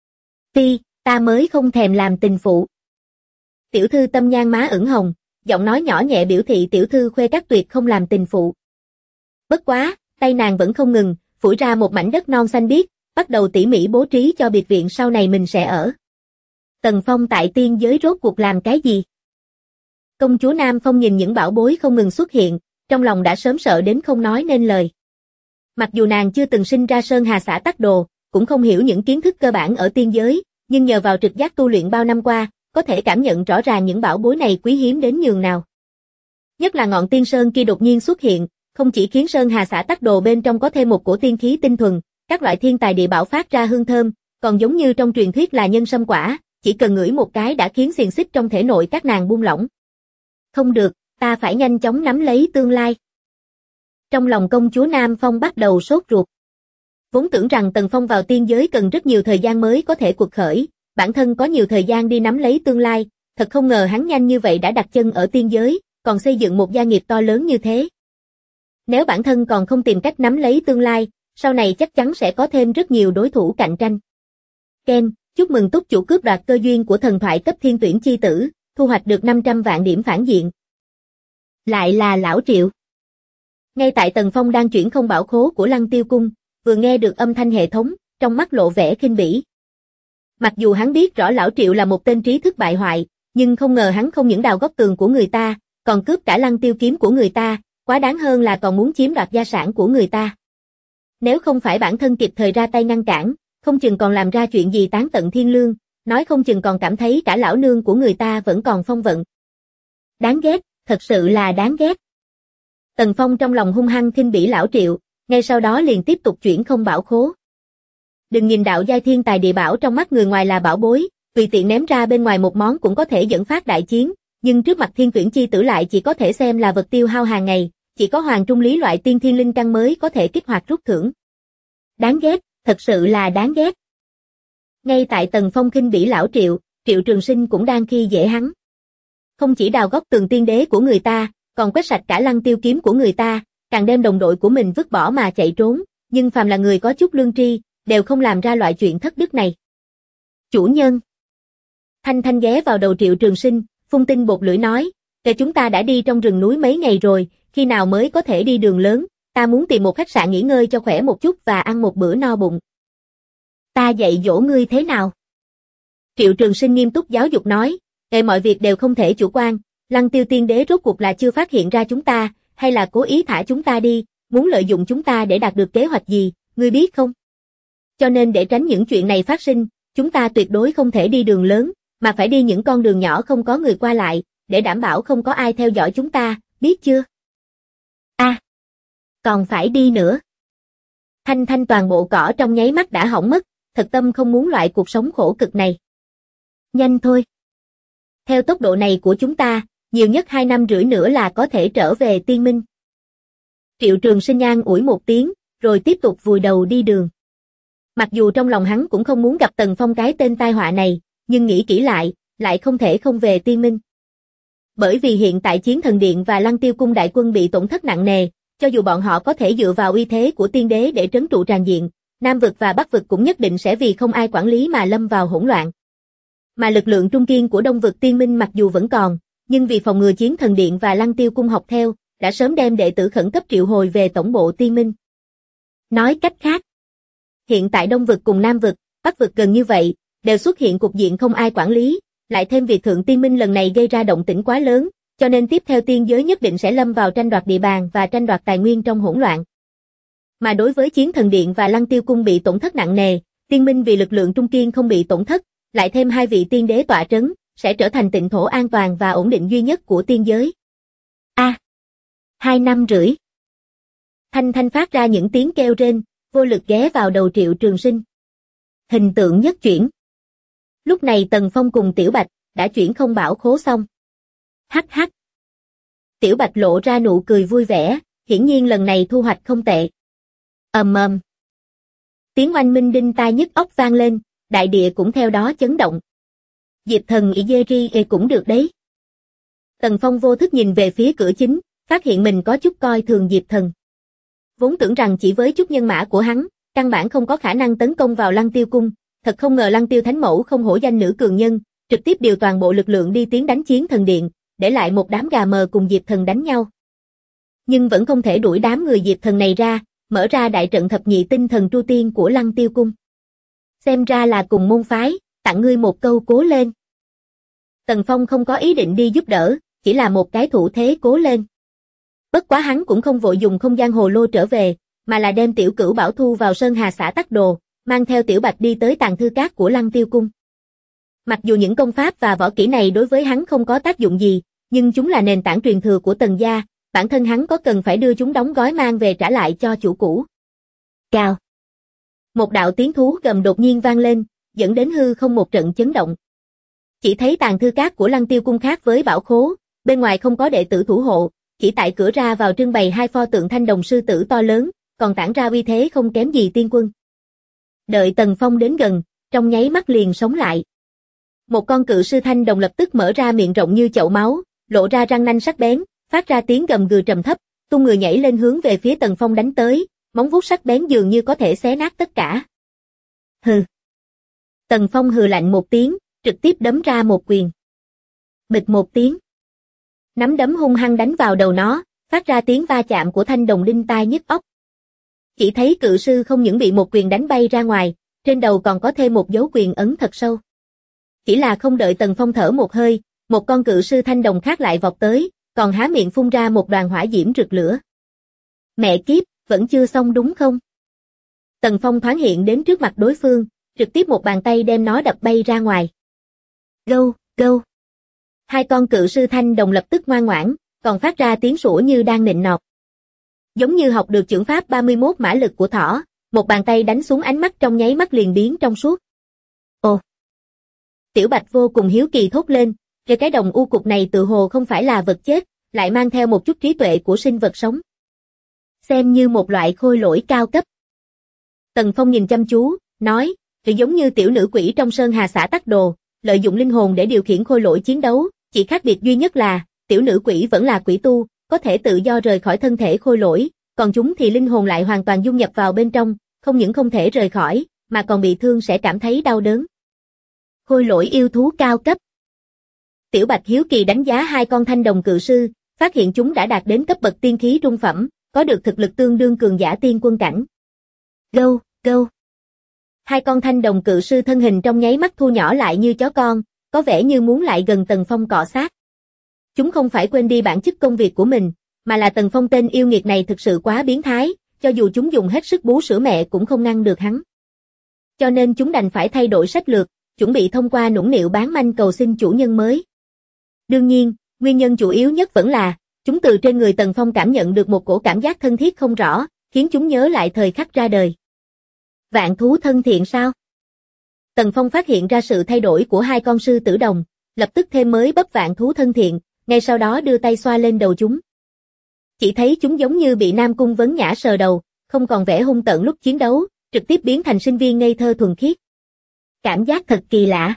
Ta mới không thèm làm tình phụ. Tiểu thư Tâm Nhan má ửng hồng, giọng nói nhỏ nhẹ biểu thị tiểu thư Khuê Các tuyệt không làm tình phụ. Bất quá, tay nàng vẫn không ngừng, phủi ra một mảnh đất non xanh biếc, bắt đầu tỉ mỉ bố trí cho biệt viện sau này mình sẽ ở. Tần Phong tại tiên giới rốt cuộc làm cái gì? Công chúa Nam Phong nhìn những bảo bối không ngừng xuất hiện, trong lòng đã sớm sợ đến không nói nên lời. Mặc dù nàng chưa từng sinh ra Sơn Hà xã Tắc Đồ, cũng không hiểu những kiến thức cơ bản ở tiên giới, nhưng nhờ vào trực giác tu luyện bao năm qua, có thể cảm nhận rõ ràng những bảo bối này quý hiếm đến nhường nào. Nhất là ngọn tiên sơn kia đột nhiên xuất hiện, không chỉ khiến Sơn Hà xã Tắc Đồ bên trong có thêm một cổ tiên khí tinh thuần, các loại thiên tài địa bảo phát ra hương thơm, còn giống như trong truyền thuyết là nhân sâm quả, chỉ cần ngửi một cái đã khiến xiềng xích trong thể nội các nàng buông lỏng. Không được, ta phải nhanh chóng nắm lấy tương lai. Trong lòng công chúa Nam Phong bắt đầu sốt ruột. Vốn tưởng rằng Tần Phong vào tiên giới cần rất nhiều thời gian mới có thể quật khởi, bản thân có nhiều thời gian đi nắm lấy tương lai, thật không ngờ hắn nhanh như vậy đã đặt chân ở tiên giới, còn xây dựng một gia nghiệp to lớn như thế. Nếu bản thân còn không tìm cách nắm lấy tương lai, sau này chắc chắn sẽ có thêm rất nhiều đối thủ cạnh tranh. Ken, chúc mừng túc chủ cướp đoạt cơ duyên của thần thoại cấp thiên tuyển chi tử, thu hoạch được 500 vạn điểm phản diện. Lại là lão Triệu. Ngay tại Tần Phong đang chuyển không bảo khố của Lăng Tiêu Cung, vừa nghe được âm thanh hệ thống, trong mắt lộ vẻ khinh bỉ. Mặc dù hắn biết rõ lão Triệu là một tên trí thức bại hoại, nhưng không ngờ hắn không những đào góc tường của người ta, còn cướp cả Lăng Tiêu kiếm của người ta, quá đáng hơn là còn muốn chiếm đoạt gia sản của người ta. Nếu không phải bản thân kịp thời ra tay ngăn cản, không chừng còn làm ra chuyện gì tán tận thiên lương, nói không chừng còn cảm thấy cả lão nương của người ta vẫn còn phong vận. Đáng ghét, thật sự là đáng ghét. Tần Phong trong lòng hung hăng khinh bỉ lão Triệu, ngay sau đó liền tiếp tục chuyển không bảo khố. Đừng nhìn đạo giai thiên tài địa bảo trong mắt người ngoài là bảo bối, tùy tiện ném ra bên ngoài một món cũng có thể dẫn phát đại chiến, nhưng trước mặt thiên tuyển chi tử lại chỉ có thể xem là vật tiêu hao hàng ngày, chỉ có hoàng trung lý loại tiên thiên linh căn mới có thể kích hoạt rút thưởng. Đáng ghét, thật sự là đáng ghét. Ngay tại Tần Phong khinh bỉ lão Triệu, Triệu Trường Sinh cũng đang khi dễ hắn. Không chỉ đào góc tường tiên đế của người ta, còn quét sạch cả Lăng Tiêu kiếm của người ta, càng đem đồng đội của mình vứt bỏ mà chạy trốn, nhưng phàm là người có chút lương tri, đều không làm ra loại chuyện thất đức này. Chủ nhân. Thanh Thanh ghé vào đầu Triệu Trường Sinh, phun tinh bột lưỡi nói, kể chúng ta đã đi trong rừng núi mấy ngày rồi, khi nào mới có thể đi đường lớn, ta muốn tìm một khách sạn nghỉ ngơi cho khỏe một chút và ăn một bữa no bụng. Ta dạy dỗ ngươi thế nào? Triệu Trường Sinh nghiêm túc giáo dục nói, mọi việc đều không thể chủ quan, Lăng Tiêu tiên đế rốt cuộc là chưa phát hiện ra chúng ta, hay là cố ý thả chúng ta đi, muốn lợi dụng chúng ta để đạt được kế hoạch gì, ngươi biết không? Cho nên để tránh những chuyện này phát sinh, chúng ta tuyệt đối không thể đi đường lớn, mà phải đi những con đường nhỏ không có người qua lại, để đảm bảo không có ai theo dõi chúng ta, biết chưa? Còn phải đi nữa. Thanh Thanh toàn bộ cỏ trong nháy mắt đã hỏng mất, thật tâm không muốn loại cuộc sống khổ cực này. Nhanh thôi. Theo tốc độ này của chúng ta, nhiều nhất 2 năm rưỡi nữa là có thể trở về tiên minh. Triệu Trường Sinh an ủi một tiếng, rồi tiếp tục vùi đầu đi đường. Mặc dù trong lòng hắn cũng không muốn gặp Tần Phong cái tên tai họa này, nhưng nghĩ kỹ lại không thể không về tiên minh. Bởi vì hiện tại Chiến Thần Điện và Lăng Tiêu Cung đại quân bị tổn thất nặng nề, cho dù bọn họ có thể dựa vào uy thế của tiên đế để trấn trụ tràn diện, Nam vực và Bắc vực cũng nhất định sẽ vì không ai quản lý mà lâm vào hỗn loạn. Mà lực lượng trung kiên của Đông vực tiên minh mặc dù vẫn còn, nhưng vì phòng ngừa Chiến Thần Điện và Lăng Tiêu Cung học theo, đã sớm đem đệ tử khẩn cấp triệu hồi về tổng bộ tiên minh. Nói cách khác, hiện tại Đông vực cùng Nam vực, Bắc vực gần như vậy, đều xuất hiện cục diện không ai quản lý, lại thêm việc Thượng Tiên Minh lần này gây ra động tĩnh quá lớn, cho nên tiếp theo tiên giới nhất định sẽ lâm vào tranh đoạt địa bàn và tranh đoạt tài nguyên trong hỗn loạn. Mà đối với Chiến Thần Điện và Lăng Tiêu Cung bị tổn thất nặng nề, tiên minh vì lực lượng trung kiên không bị tổn thất, lại thêm 2 vị tiên đế tọa trấn, sẽ trở thành tịnh thổ an toàn và ổn định duy nhất của tiên giới. 2 năm rưỡi. Thanh Thanh phát ra những tiếng kêu rên, vô lực ghé vào đầu Triệu Trường Sinh. Hình tượng nhất chuyển. Lúc này Tần Phong cùng Tiểu Bạch đã chuyển không bảo khố xong. Hắc hắc. Tiểu Bạch lộ ra nụ cười vui vẻ, hiển nhiên lần này thu hoạch không tệ. Ầm ầm. Tiếng oanh minh đinh tai nhức óc vang lên, đại địa cũng theo đó chấn động. Diệp Thần Izeri cũng được đấy. Tần Phong vô thức nhìn về phía cửa chính, phát hiện mình có chút coi thường Diệp Thần. Vốn tưởng rằng chỉ với chút nhân mã của hắn, căn bản không có khả năng tấn công vào Lăng Tiêu cung, thật không ngờ Lăng Tiêu Thánh Mẫu không hổ danh nữ cường nhân, trực tiếp điều toàn bộ lực lượng đi tiến đánh Chiến Thần Điện, để lại một đám gà mờ cùng Diệp Thần đánh nhau. Nhưng vẫn không thể đuổi đám người Diệp Thần này ra, mở ra đại trận thập nhị tinh thần tru tiên của Lăng Tiêu cung. Xem ra là cùng môn phái, tặng ngươi một câu cố lên. Tần Phong không có ý định đi giúp đỡ, chỉ là một cái thủ thế cố lên. Bất quá hắn cũng không vội dùng không gian hồ lô trở về, mà là đem Tiểu Cửu Bảo thu vào Sơn Hà xã Tắc Đồ, mang theo Tiểu Bạch đi tới tàng thư các của Lăng Tiêu cung. Mặc dù những công pháp và võ kỹ này đối với hắn không có tác dụng gì, nhưng chúng là nền tảng truyền thừa của Tần gia, bản thân hắn có cần phải đưa chúng đóng gói mang về trả lại cho chủ cũ. Cào. Một đạo tiếng thú gầm đột nhiên vang lên, dẫn đến hư không một trận chấn động. Chỉ thấy tàng thư các của Lăng Tiêu cung khác với bảo khố, bên ngoài không có đệ tử thủ hộ, chỉ tại cửa ra vào trưng bày hai pho tượng thanh đồng sư tử to lớn, còn tản ra uy thế không kém gì tiên quân. Đợi Tần Phong đến gần, trong nháy mắt liền sống lại. Một con cự sư thanh đồng lập tức mở ra miệng rộng như chậu máu, lộ ra răng nanh sắc bén, phát ra tiếng gầm gừ trầm thấp, tung người nhảy lên hướng về phía Tần Phong đánh tới, móng vuốt sắc bén dường như có thể xé nát tất cả. Hừ. Tần Phong hừ lạnh một tiếng, trực tiếp đấm ra một quyền. Bịch một tiếng. Nắm đấm hung hăng đánh vào đầu nó, phát ra tiếng va chạm của thanh đồng đinh tai nhức óc. Chỉ thấy cự sư không những bị một quyền đánh bay ra ngoài, trên đầu còn có thêm một dấu quyền ấn thật sâu. Chỉ là không đợi Tần Phong thở một hơi, một con cự sư thanh đồng khác lại vọt tới, còn há miệng phun ra một đoàn hỏa diễm rực lửa. Mẹ kiếp, vẫn chưa xong đúng không? Tần Phong thoáng hiện đến trước mặt đối phương, trực tiếp một bàn tay đem nó đập bay ra ngoài. Gâu, gâu. Hai con cự sư thanh đồng lập tức ngoan ngoãn, còn phát ra tiếng sủa như đang nịnh nọt. Giống như học được chưởng pháp 31 mã lực của thỏ, một bàn tay đánh xuống ánh mắt trong nháy mắt liền biến trong suốt. Ồ! Tiểu Bạch vô cùng hiếu kỳ thốt lên, cái đồng u cục này tự hồ không phải là vật chết, lại mang theo một chút trí tuệ của sinh vật sống. Xem như một loại khôi lỗi cao cấp. Tần Phong nhìn chăm chú, nói, giống như tiểu nữ quỷ trong Sơn Hà xã Tắc Đồ, lợi dụng linh hồn để điều khiển khôi lỗi chiến đấu, chỉ khác biệt duy nhất là, tiểu nữ quỷ vẫn là quỷ tu, có thể tự do rời khỏi thân thể khôi lỗi, còn chúng thì linh hồn lại hoàn toàn dung nhập vào bên trong, không những không thể rời khỏi, mà còn bị thương sẽ cảm thấy đau đớn. Khôi lỗi yêu thú cao cấp. Tiểu Bạch hiếu kỳ đánh giá hai con thanh đồng cự sư, phát hiện chúng đã đạt đến cấp bậc tiên khí trung phẩm, có được thực lực tương đương cường giả tiên quân cảnh. Gâu, gâu. Hai con thanh đồng cự sư thân hình trong nháy mắt thu nhỏ lại như chó con, có vẻ như muốn lại gần Tần Phong cọ sát. Chúng không phải quên đi bản chất công việc của mình, mà là Tần Phong tên yêu nghiệt này thực sự quá biến thái, cho dù chúng dùng hết sức bú sữa mẹ cũng không ngăn được hắn. Cho nên chúng đành phải thay đổi sách lược, chuẩn bị thông qua nũng nịu bán manh cầu xin chủ nhân mới. Đương nhiên, nguyên nhân chủ yếu nhất vẫn là, chúng từ trên người Tần Phong cảm nhận được một cổ cảm giác thân thiết không rõ, khiến chúng nhớ lại thời khắc ra đời. Vạn thú thân thiện sao? Tần Phong phát hiện ra sự thay đổi của hai con sư tử đồng, lập tức thêm mới bấp vạn thú thân thiện, ngay sau đó đưa tay xoa lên đầu chúng. Chỉ thấy chúng giống như bị Nam Cung Vấn Nhã sờ đầu, không còn vẻ hung tợn lúc chiến đấu, trực tiếp biến thành sinh viên ngây thơ thuần khiết. Cảm giác thật kỳ lạ.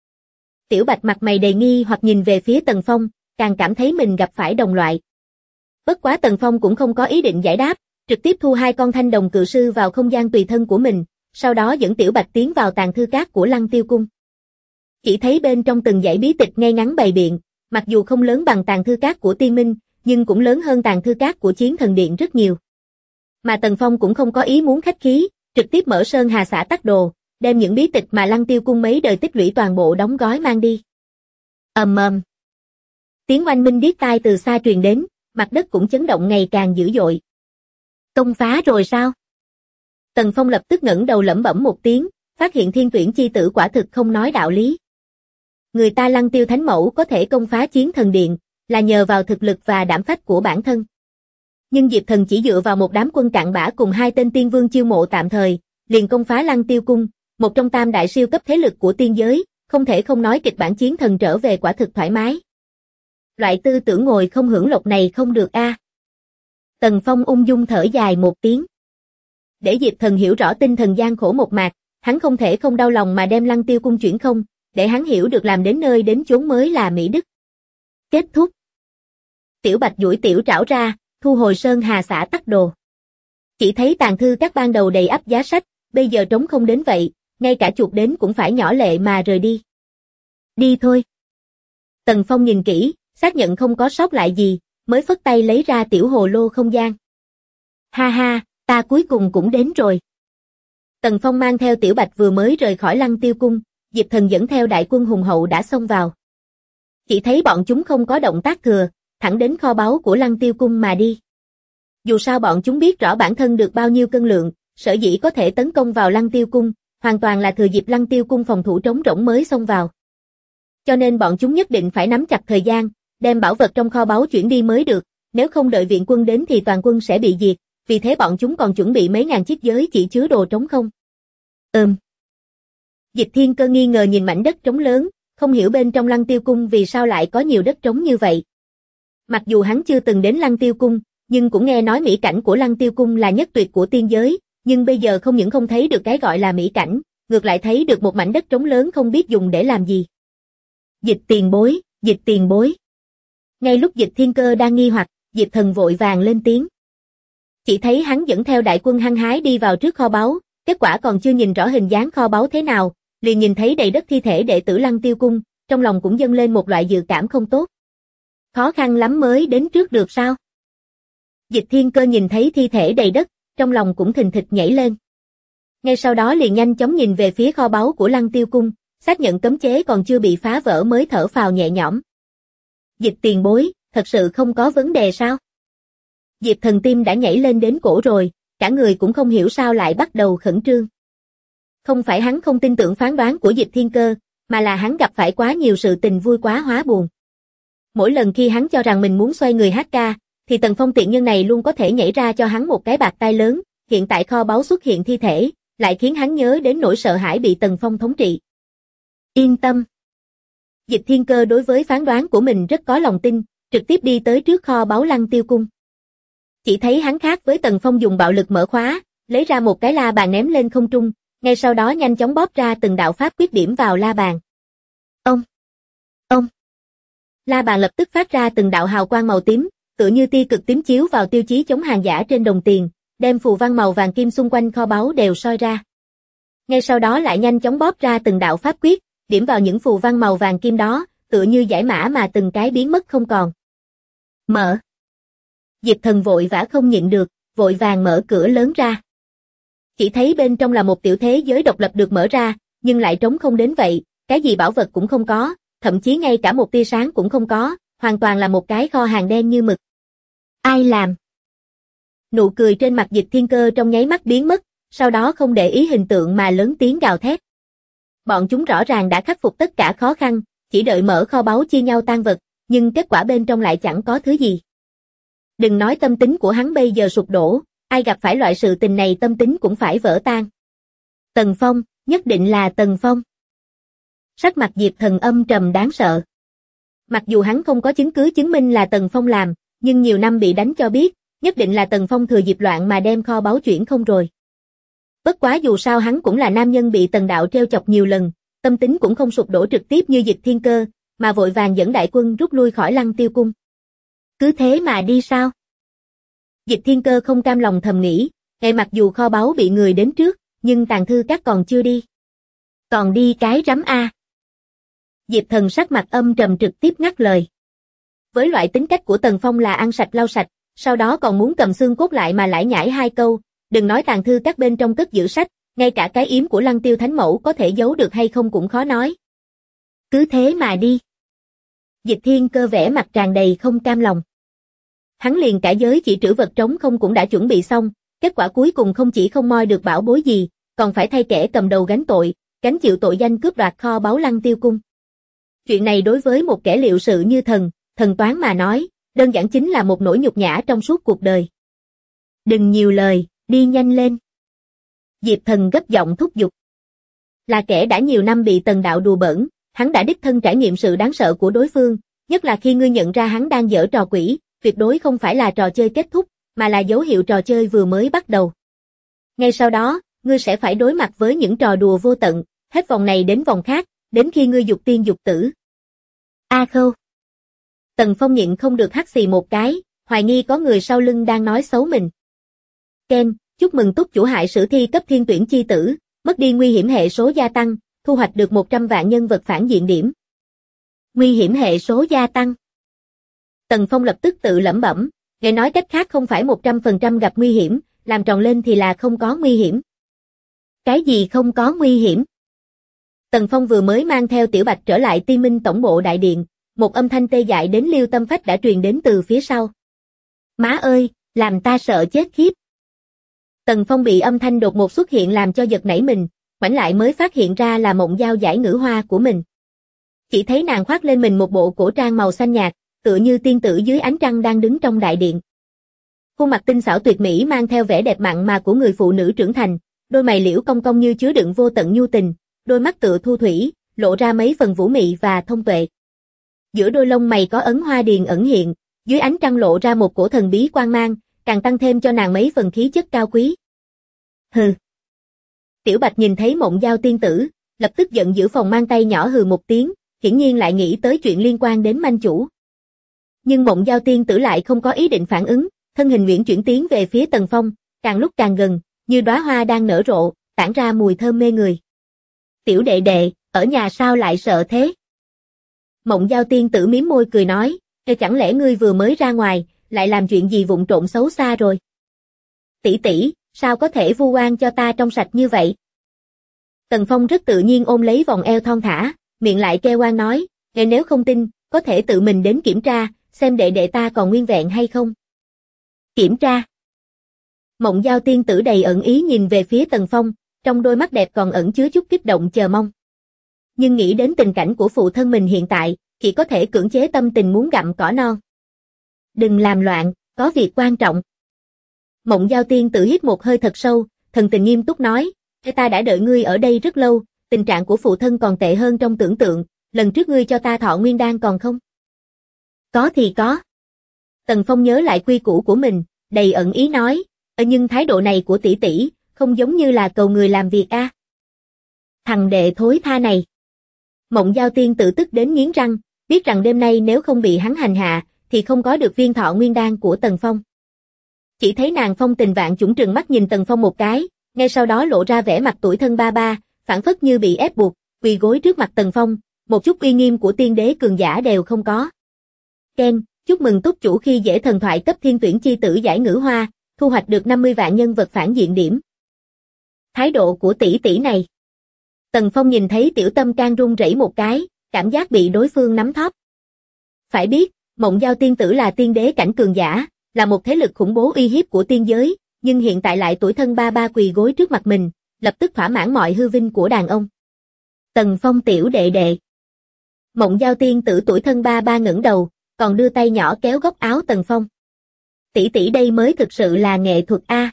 Tiểu Bạch mặt mày đầy nghi hoặc nhìn về phía Tần Phong, càng cảm thấy mình gặp phải đồng loại. Bất quá Tần Phong cũng không có ý định giải đáp, trực tiếp thu hai con thanh đồng cự sư vào không gian tùy thân của mình, sau đó dẫn Tiểu Bạch tiến vào tàng thư các của Lăng Tiêu cung. Chỉ thấy bên trong từng dãy bí tịch ngay ngắn bày biện, mặc dù không lớn bằng tàng thư các của Tiên Minh, nhưng cũng lớn hơn tàng thư các của Chiến Thần Điện rất nhiều. Mà Tần Phong cũng không có ý muốn khách khí, trực tiếp mở Sơn Hà xã Tắc Đồ, đem những bí tịch mà Lăng Tiêu cung mấy đời tích lũy toàn bộ đóng gói mang đi. Ầm ầm. Tiếng oanh minh điếc tai từ xa truyền đến, mặt đất cũng chấn động ngày càng dữ dội. Công phá rồi sao? Tần Phong lập tức ngẩng đầu lẩm bẩm một tiếng, phát hiện Thiên Tuyển chi tử quả thực không nói đạo lý. Người ta Lăng Tiêu Thánh Mẫu có thể công phá Chiến Thần Điện, là nhờ vào thực lực và đảm phách của bản thân. Nhưng Diệp Thần chỉ dựa vào một đám quân cặn bã cùng hai tên tiên vương chiêu mộ tạm thời, liền công phá Lăng Tiêu cung, một trong tam đại siêu cấp thế lực của tiên giới, không thể không nói kịch bản chiến thần trở về quả thực thoải mái. Loại tư tưởng ngồi không hưởng lộc này không được a. Tần Phong ung dung thở dài một tiếng. Để Diệp Thần hiểu rõ tinh thần gian khổ một mạc, hắn không thể không đau lòng mà đem Lăng Tiêu cung chuyển không, để hắn hiểu được làm đến nơi đến chốn mới là mỹ đức. Kết thúc. Tiểu Bạch duỗi tiểu trảo ra, thu hồi Sơn Hà xã Tắc Đồ. Chỉ thấy tàng thư các ban đầu đầy ắp giá sách, bây giờ trống không đến vậy, ngay cả chuột đến cũng phải nhỏ lệ mà rời đi. Đi thôi. Tần Phong nhìn kỹ, xác nhận không có sót lại gì, mới phất tay lấy ra tiểu hồ lô không gian. Ha ha, ta cuối cùng cũng đến rồi. Tần Phong mang theo Tiểu Bạch vừa mới rời khỏi Lăng Tiêu Cung, Diệp Thần dẫn theo đại quân hùng hậu đã xông vào. Chỉ thấy bọn chúng không có động tác thừa, thẳng đến kho báu của Lăng Tiêu Cung mà đi. Dù sao bọn chúng biết rõ bản thân được bao nhiêu cân lượng, sở dĩ có thể tấn công vào Lăng Tiêu Cung, hoàn toàn là thừa dịp Lăng Tiêu Cung phòng thủ trống rỗng mới xông vào. Cho nên bọn chúng nhất định phải nắm chặt thời gian, đem bảo vật trong kho báu chuyển đi mới được, nếu không đợi viện quân đến thì toàn quân sẽ bị diệt, vì thế bọn chúng còn chuẩn bị mấy ngàn chiếc giới chỉ chứa đồ trống không. Dịch Thiên Cơ nghi ngờ nhìn mảnh đất trống lớn, không hiểu bên trong Lăng Tiêu Cung vì sao lại có nhiều đất trống như vậy. Mặc dù hắn chưa từng đến Lăng Tiêu Cung, nhưng cũng nghe nói mỹ cảnh của Lăng Tiêu Cung là nhất tuyệt của tiên giới, nhưng bây giờ không những không thấy được cái gọi là mỹ cảnh, ngược lại thấy được một mảnh đất trống lớn không biết dùng để làm gì. Dịch tiền bối, Dịch tiền bối. Ngay lúc Dịch Thiên Cơ đang nghi hoặc, Diệp Thần vội vàng lên tiếng. Chỉ thấy hắn dẫn theo đại quân hăng hái đi vào trước kho báu, kết quả còn chưa nhìn rõ hình dáng kho báu thế nào, liền nhìn thấy đầy đất thi thể đệ tử Lăng Tiêu Cung, trong lòng cũng dâng lên một loại dự cảm không tốt. Khó khăn lắm mới đến trước được sao? Dịch Thiên Cơ nhìn thấy thi thể đầy đất, trong lòng cũng thình thịch nhảy lên. Ngay sau đó liền nhanh chóng nhìn về phía kho báu của Lăng Tiêu Cung, xác nhận cấm chế còn chưa bị phá vỡ mới thở phào nhẹ nhõm. Dịch tiền bối, thật sự không có vấn đề sao? Diệp Thần tim đã nhảy lên đến cổ rồi, cả người cũng không hiểu sao lại bắt đầu khẩn trương. Không phải hắn không tin tưởng phán đoán của Dịch Thiên Cơ, mà là hắn gặp phải quá nhiều sự tình vui quá hóa buồn. Mỗi lần khi hắn cho rằng mình muốn xoay người hát ca, thì Tần Phong tiện nhân này luôn có thể nhảy ra cho hắn một cái bạt tai lớn, hiện tại kho báu xuất hiện thi thể, lại khiến hắn nhớ đến nỗi sợ hãi bị Tần Phong thống trị. Yên tâm. Dịch Thiên Cơ đối với phán đoán của mình rất có lòng tin, trực tiếp đi tới trước kho báu Lăng Tiêu Cung. Chỉ thấy hắn khác với Tần Phong dùng bạo lực mở khóa, lấy ra một cái la bàn ném lên không trung, ngay sau đó nhanh chóng bóp ra từng đạo pháp quyết điểm vào la bàn. Ông. La bàn lập tức phát ra từng đạo hào quang màu tím, tựa như tia cực tím chiếu vào tiêu chí chống hàng giả trên đồng tiền, đem phù văn màu vàng kim xung quanh kho báu đều soi ra. Ngay sau đó lại nhanh chóng bóp ra từng đạo pháp quyết, điểm vào những phù văn màu vàng kim đó, tựa như giải mã mà từng cái biến mất không còn. Mở. Diệp Thần vội vã không nhịn được, vội vàng mở cửa lớn ra. Chỉ thấy bên trong là một tiểu thế giới độc lập được mở ra, nhưng lại trống không đến vậy, cái gì bảo vật cũng không có, thậm chí ngay cả một tia sáng cũng không có, hoàn toàn là một cái kho hàng đen như mực. Ai làm? Nụ cười trên mặt Dịch Thiên Cơ trong nháy mắt biến mất, sau đó không để ý hình tượng mà lớn tiếng gào thét. Bọn chúng rõ ràng đã khắc phục tất cả khó khăn, chỉ đợi mở kho báu chia nhau tang vật, nhưng kết quả bên trong lại chẳng có thứ gì. Đừng nói tâm tính của hắn bây giờ sụp đổ, ai gặp phải loại sự tình này tâm tính cũng phải vỡ tan. Tần Phong, nhất định là Tần Phong. Sắc mặt Diệp Thần âm trầm đáng sợ. Mặc dù hắn không có chứng cứ chứng minh là Tần Phong làm, nhưng nhiều năm bị đánh cho biết, nhất định là Tần Phong thừa dịp loạn mà đem kho báu chuyển không rồi. Bất quá dù sao hắn cũng là nam nhân bị Tần Đạo treo chọc nhiều lần, tâm tính cũng không sụp đổ trực tiếp như Dịch Thiên Cơ, mà vội vàng dẫn đại quân rút lui khỏi Lăng Tiêu Cung. Cứ thế mà đi sao? Dịch Thiên Cơ không cam lòng thầm nghĩ, ngay mặc dù kho báu bị người đến trước, nhưng tàng thư các còn chưa đi. Còn đi cái rắm a. Diệp Thần sắc mặt âm trầm trực tiếp ngắt lời. Với loại tính cách của Tần Phong là ăn sạch lau sạch, sau đó còn muốn cầm xương cốt lại mà lải nhải hai câu, đừng nói tàng thư các bên trong cất giữ sách, ngay cả cái yếm của Lăng Tiêu Thánh Mẫu có thể giấu được hay không cũng khó nói. Cứ thế mà đi. Dịch Thiên Cơ vẻ mặt tràn đầy không cam lòng. Hắn liền cả giới chỉ trữ vật trống không cũng đã chuẩn bị xong, kết quả cuối cùng không chỉ không moi được bảo bối gì, còn phải thay kẻ cầm đầu gánh tội, gánh chịu tội danh cướp đoạt kho báu Lăng Tiêu Cung. Chuyện này đối với một kẻ liệu sự như thần toán mà nói, đơn giản chính là một nỗi nhục nhã trong suốt cuộc đời. Đừng nhiều lời, đi nhanh lên. Diệp Thần gấp giọng thúc giục. Là kẻ đã nhiều năm bị Tần Đạo đùa bỡn, hắn đã đích thân trải nghiệm sự đáng sợ của đối phương, nhất là khi ngươi nhận ra hắn đang giở trò quỷ, tuyệt đối không phải là trò chơi kết thúc, mà là dấu hiệu trò chơi vừa mới bắt đầu. Ngay sau đó, ngươi sẽ phải đối mặt với những trò đùa vô tận, hết vòng này đến vòng khác, đến khi ngươi dục tiên dục tử. A Khâu. Tần Phong nhịn không được hắt xì một cái, hoài nghi có người sau lưng đang nói xấu mình. Ken, Chúc mừng túc chủ hại sử thi cấp thiên tuyển chi tử, mất đi nguy hiểm hệ số gia tăng, thu hoạch được 100 vạn nhân vật phản diện điểm. Nguy hiểm hệ số gia tăng. Tần Phong lập tức tự lẩm bẩm, nghe nói cách khác không phải 100% gặp nguy hiểm, làm tròn lên thì là không có nguy hiểm. Cái gì không có nguy hiểm? Tần Phong vừa mới mang theo Tiểu Bạch trở lại Tiên Minh tổng bộ đại điện, một âm thanh tê dại đến liêu tâm phách đã truyền đến từ phía sau. Má ơi, làm ta sợ chết khiếp. Tần Phong bị âm thanh đột ngột xuất hiện làm cho giật nảy mình, ngoảnh lại mới phát hiện ra là Mộng Giao giải ngữ hoa của mình. Chỉ thấy nàng khoác lên mình một bộ cổ trang màu xanh nhạt, tựa như tiên tử dưới ánh trăng đang đứng trong đại điện. Khuôn mặt tinh xảo tuyệt mỹ mang theo vẻ đẹp mặn mà của người phụ nữ trưởng thành, đôi mày liễu cong cong như chứa đựng vô tận nhu tình, đôi mắt tựa thu thủy, lộ ra mấy phần vũ mị và thông tuệ. Giữa đôi lông mày có ấn hoa điền ẩn hiện, dưới ánh trăng lộ ra một cổ thần bí quang mang, càng tăng thêm cho nàng mấy phần khí chất cao quý. Hừ. Tiểu Bạch nhìn thấy Mộng Giao tiên tử, lập tức giận dữ phòng mang tay nhỏ hừ một tiếng, hiển nhiên lại nghĩ tới chuyện liên quan đến manh chủ. Nhưng Mộng Giao tiên tử lại không có ý định phản ứng, thân hình uyển chuyển tiến về phía Tần Phong, càng lúc càng gần, như đóa hoa đang nở rộ, tản ra mùi thơm mê người. Tiểu đệ đệ, ở nhà sao lại sợ thế? Mộng Giao tiên tử mím môi cười nói, chẳng lẽ ngươi vừa mới ra ngoài, lại làm chuyện gì vụng trộm xấu xa rồi? Tỷ tỷ, sao có thể vu oan cho ta trong sạch như vậy? Tần Phong rất tự nhiên ôm lấy vòng eo thon thả, miệng lại kêu oan nói, nếu không tin, có thể tự mình đến kiểm tra, xem đệ đệ ta còn nguyên vẹn hay không. Kiểm tra. Mộng Giao tiên tử đầy ẩn ý nhìn về phía Tần Phong, trong đôi mắt đẹp còn ẩn chứa chút kích động chờ mong. Nhưng nghĩ đến tình cảnh của phụ thân mình hiện tại, chỉ có thể cưỡng chế tâm tình muốn gặm cỏ non. Đừng làm loạn, có việc quan trọng. Mộng Giao tiên tử hít một hơi thật sâu, thần tình nghiêm túc nói, ta đã đợi ngươi ở đây rất lâu, tình trạng của phụ thân còn tệ hơn trong tưởng tượng, lần trước ngươi cho ta thọ nguyên đan còn không? Có thì có. Tần Phong nhớ lại quy củ của mình, đầy ẩn ý nói, nhưng thái độ này của tỷ tỷ, không giống như là cầu người làm việc a. Thằng đệ thối tha này. Mộng Giao tiên tự tức đến nghiến răng, biết rằng đêm nay nếu không bị hắn hành hạ, thì không có được viên thọ nguyên đan của Tần Phong. Chỉ thấy nàng phong tình vạn chủng trừng mắt nhìn Tần Phong một cái, ngay sau đó lộ ra vẻ mặt tủi thân ba ba, phảng phất như bị ép buộc, quỳ gối trước mặt Tần Phong, một chút uy nghiêm của tiên đế cường giả đều không có. Ken, chúc mừng túc chủ khi dễ thần thoại cấp thiên tuyển chi tử giải ngữ hoa, thu hoạch được 50 vạn nhân vật phản diện điểm. Thái độ của tỷ tỷ này. Tần Phong nhìn thấy tiểu tâm can run rẩy một cái, cảm giác bị đối phương nắm thóp. Phải biết, Mộng Giao tiên tử là tiên đế cảnh cường giả, là một thế lực khủng bố uy hiếp của tiên giới, nhưng hiện tại lại tuổi thân ba ba quỳ gối trước mặt mình, lập tức thỏa mãn mọi hư vinh của đàn ông. Tần Phong tiểu đệ đệ. Mộng Giao tiên tử tuổi thân ba ba ngẩng đầu, còn đưa tay nhỏ kéo góc áo Tần Phong. Tỷ tỷ đây mới thực sự là nghệ thuật a.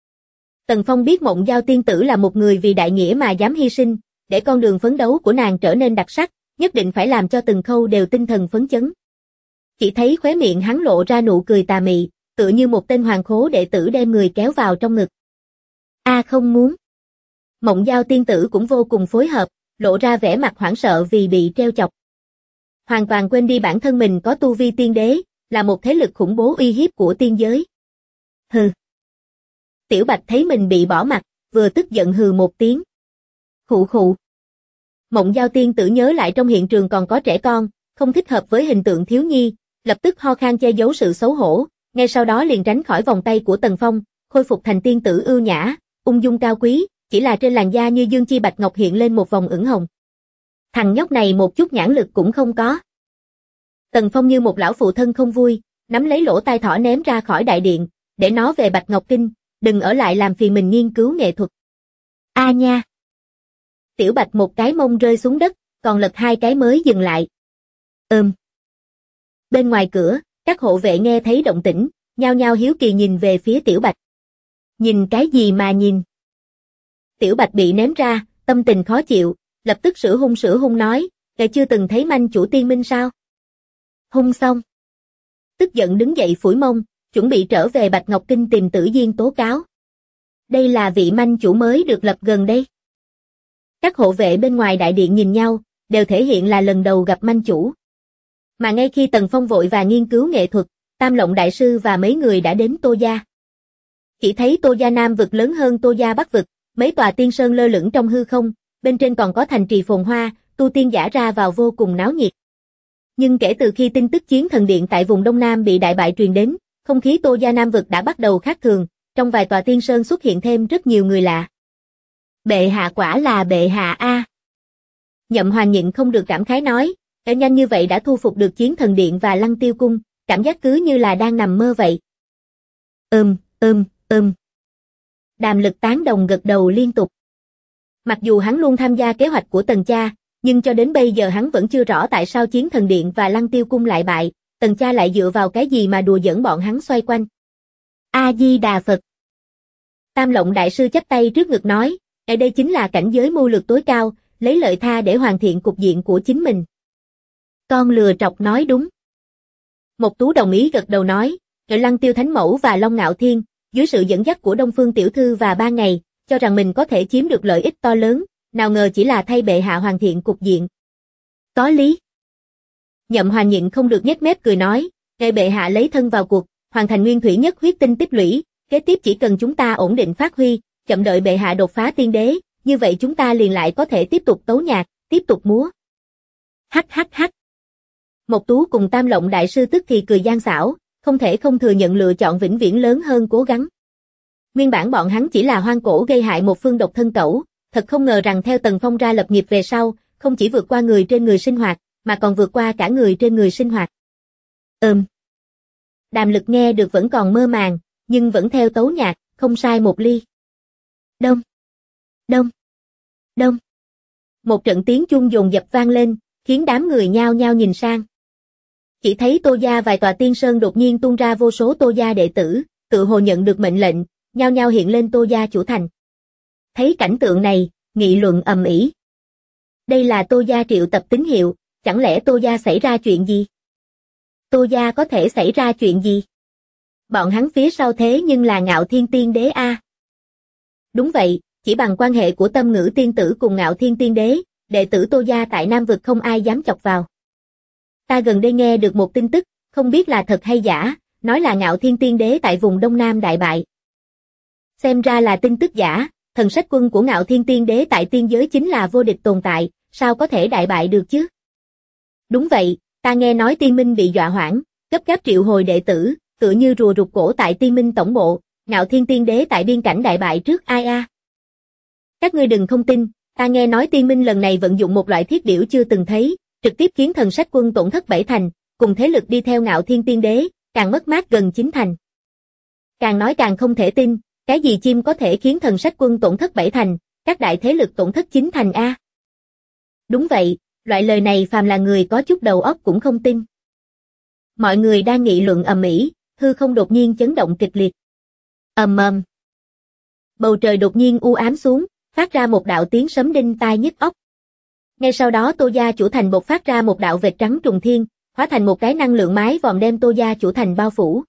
Tần Phong biết Mộng Giao tiên tử là một người vì đại nghĩa mà dám hy sinh, để con đường phấn đấu của nàng trở nên đặc sắc, nhất định phải làm cho từng khâu đều tinh thần phấn chấn. Chỉ thấy khóe miệng hắn lộ ra nụ cười tà mị, tựa như một tên hoàng khố đệ tử đem người kéo vào trong ngực. A không muốn. Mộng Giao tiên tử cũng vô cùng phối hợp, lộ ra vẻ mặt hoảng sợ vì bị treo chọc. Hoàn toàn quên đi bản thân mình có tu vi tiên đế, là một thế lực khủng bố uy hiếp của tiên giới. Hừ. Tiểu Bạch thấy mình bị bỏ mặt, vừa tức giận hừ một tiếng. Khụ khụ. Mộng Giao tiên tử nhớ lại trong hiện trường còn có trẻ con, không thích hợp với hình tượng thiếu nhi, lập tức ho khan che giấu sự xấu hổ, ngay sau đó liền tránh khỏi vòng tay của Tần Phong, khôi phục thành tiên tử ưu nhã, ung dung cao quý, chỉ là trên làn da như dương chi bạch ngọc hiện lên một vòng ửng hồng. Thằng nhóc này một chút nhãn lực cũng không có. Tần Phong như một lão phụ thân không vui, nắm lấy lỗ tai thỏ ném ra khỏi đại điện, để nó về Bạch Ngọc Kinh, đừng ở lại làm phiền mình nghiên cứu nghệ thuật. A nha. Tiểu Bạch một cái mông rơi xuống đất, còn lật hai cái mới dừng lại. Bên ngoài cửa, các hộ vệ nghe thấy động tĩnh, nhao nhao hiếu kỳ nhìn về phía Tiểu Bạch. Nhìn cái gì mà nhìn? Tiểu Bạch bị ném ra, tâm tình khó chịu, lập tức sửa hung nói, "Ngài chưa từng thấy manh chủ tiên minh sao?" Hung xong. Tức giận đứng dậy phủi mông, chuẩn bị trở về Bạch Ngọc Kinh tìm Tử Diên tố cáo. Đây là vị manh chủ mới được lập gần đây. Các hộ vệ bên ngoài đại điện nhìn nhau, đều thể hiện là lần đầu gặp manh chủ. Mà ngay khi Tần Phong vội và nghiên cứu nghệ thuật, Tam Lộng đại sư và mấy người đã đến Tô gia. Chỉ thấy Tô Gia Nam vực lớn hơn Tô Gia Bắc vực, mấy tòa tiên sơn lơ lửng trong hư không, bên trên còn có thành trì phồn hoa, tu tiên giả ra vào vô cùng náo nhiệt. Nhưng kể từ khi tin tức chiến thần điện tại vùng Đông Nam bị đại bại truyền đến, không khí Tô Gia Nam vực đã bắt đầu khác thường, trong vài tòa tiên sơn xuất hiện thêm rất nhiều người lạ. Bệ hạ quả là bệ hạ a. Nhậm Hoàng nhịn không được cảm khái nói, nhanh như vậy đã thu phục được chiến thần điện và Lăng Tiêu cung, cảm giác cứ như là đang nằm mơ vậy. Đàm Lực tán đồng gật đầu liên tục. Mặc dù hắn luôn tham gia kế hoạch của Tần cha, nhưng cho đến bây giờ hắn vẫn chưa rõ tại sao chiến thần điện và Lăng Tiêu cung lại bại, Tần cha lại dựa vào cái gì mà đùa giỡn bọn hắn xoay quanh. A Di Đà Phật. Tam Lộng đại sư chắp tay trước ngực nói, đây chính là cảnh giới mưu lược tối cao, lấy lợi tha để hoàn thiện cục diện của chính mình. Con lừa trọc nói đúng. Mộc Tú đồng ý gật đầu nói, Lăng Tiêu Thánh Mẫu và Long Ngạo Thiên, dưới sự dẫn dắt của Đông Phương Tiểu Thư và Ba Ngày, cho rằng mình có thể chiếm được lợi ích to lớn, nào ngờ chỉ là thay bệ hạ hoàn thiện cục diện. Có lý. Nhậm Hoàng nhịn không được nhếch mép cười nói, bệ hạ lấy thân vào cuộc, hoàn thành nguyên thủy nhất huyết tinh tích lũy, kế tiếp chỉ cần chúng ta ổn định phát huy, chậm đợi bệ hạ đột phá tiên đế, như vậy chúng ta liền lại có thể tiếp tục tấu nhạc, tiếp tục múa. Hắc. Mộc Tú cùng Tam Lộng đại sư tức thì cười gian xảo, không thể không thừa nhận lựa chọn vĩnh viễn lớn hơn cố gắng. Nguyên bản bọn hắn chỉ là hoang cổ gây hại một phương độc thân cẩu, thật không ngờ rằng theo Tần Phong ra lập nghiệp về sau, không chỉ vượt qua người trên người sinh hoạt, mà còn vượt qua cả người trên người sinh hoạt. Đàm Lực nghe được vẫn còn mơ màng, nhưng vẫn theo tấu nhạc, không sai một ly. Đông. Một trận tiếng chuông dồn dập vang lên, khiến đám người nhao nhao nhìn sang. Chỉ thấy Tô Gia vài tòa tiên sơn đột nhiên tung ra vô số Tô Gia đệ tử, tự hồ nhận được mệnh lệnh, nhao nhao hiện lên Tô Gia chủ thành. Thấy cảnh tượng này, nghị luận ầm ĩ. Đây là Tô Gia triệu tập tín hiệu, chẳng lẽ Tô Gia xảy ra chuyện gì? Tô Gia có thể xảy ra chuyện gì? Bọn hắn phía sau thế nhưng là Ngạo Thiên Tiên Đế a. Đúng vậy, chỉ bằng quan hệ của Tâm Ngữ Tiên Tử cùng Ngạo Thiên Tiên Đế, đệ tử Tô Gia tại Nam vực không ai dám chọc vào. Ta gần đây nghe được một tin tức, không biết là thật hay giả, nói là Ngạo Thiên Tiên Đế tại vùng Đông Nam đại bại. Xem ra là tin tức giả, thần sách quân của Ngạo Thiên Tiên Đế tại tiên giới chính là vô địch tồn tại, sao có thể đại bại được chứ? Đúng vậy, ta nghe nói Tiên Minh bị dọa hoảng, gấp gáp triệu hồi đệ tử, tựa như rùa rụt cổ tại Tiên Minh tổng bộ, Ngạo Thiên Tiên Đế tại biên cảnh đại bại trước ai a? Các ngươi đừng không tin, ta nghe nói Tiên Minh lần này vận dụng một loại thiết điểu chưa từng thấy, trực tiếp khiến thần sách quân tổn thất 7 thành, cùng thế lực đi theo Ngạo Thiên Tiên Đế, càng mất mát gần 9 thành. Càng nói càng không thể tin, cái gì chim có thể khiến thần sách quân tổn thất 7 thành, các đại thế lực tổn thất 9 thành a? Đúng vậy, loại lời này phàm là người có chút đầu óc cũng không tin. Mọi người đang nghị luận ầm ĩ, hư không đột nhiên chấn động kịch liệt. Ầm. Bầu trời đột nhiên u ám xuống, phát ra một đạo tiếng sấm đinh tai nhức óc. Ngay sau đó Tô Gia chủ thành bộc phát ra một đạo vệt trắng trùng thiên, hóa thành một cái năng lượng mái vòm đem Tô Gia chủ thành bao phủ.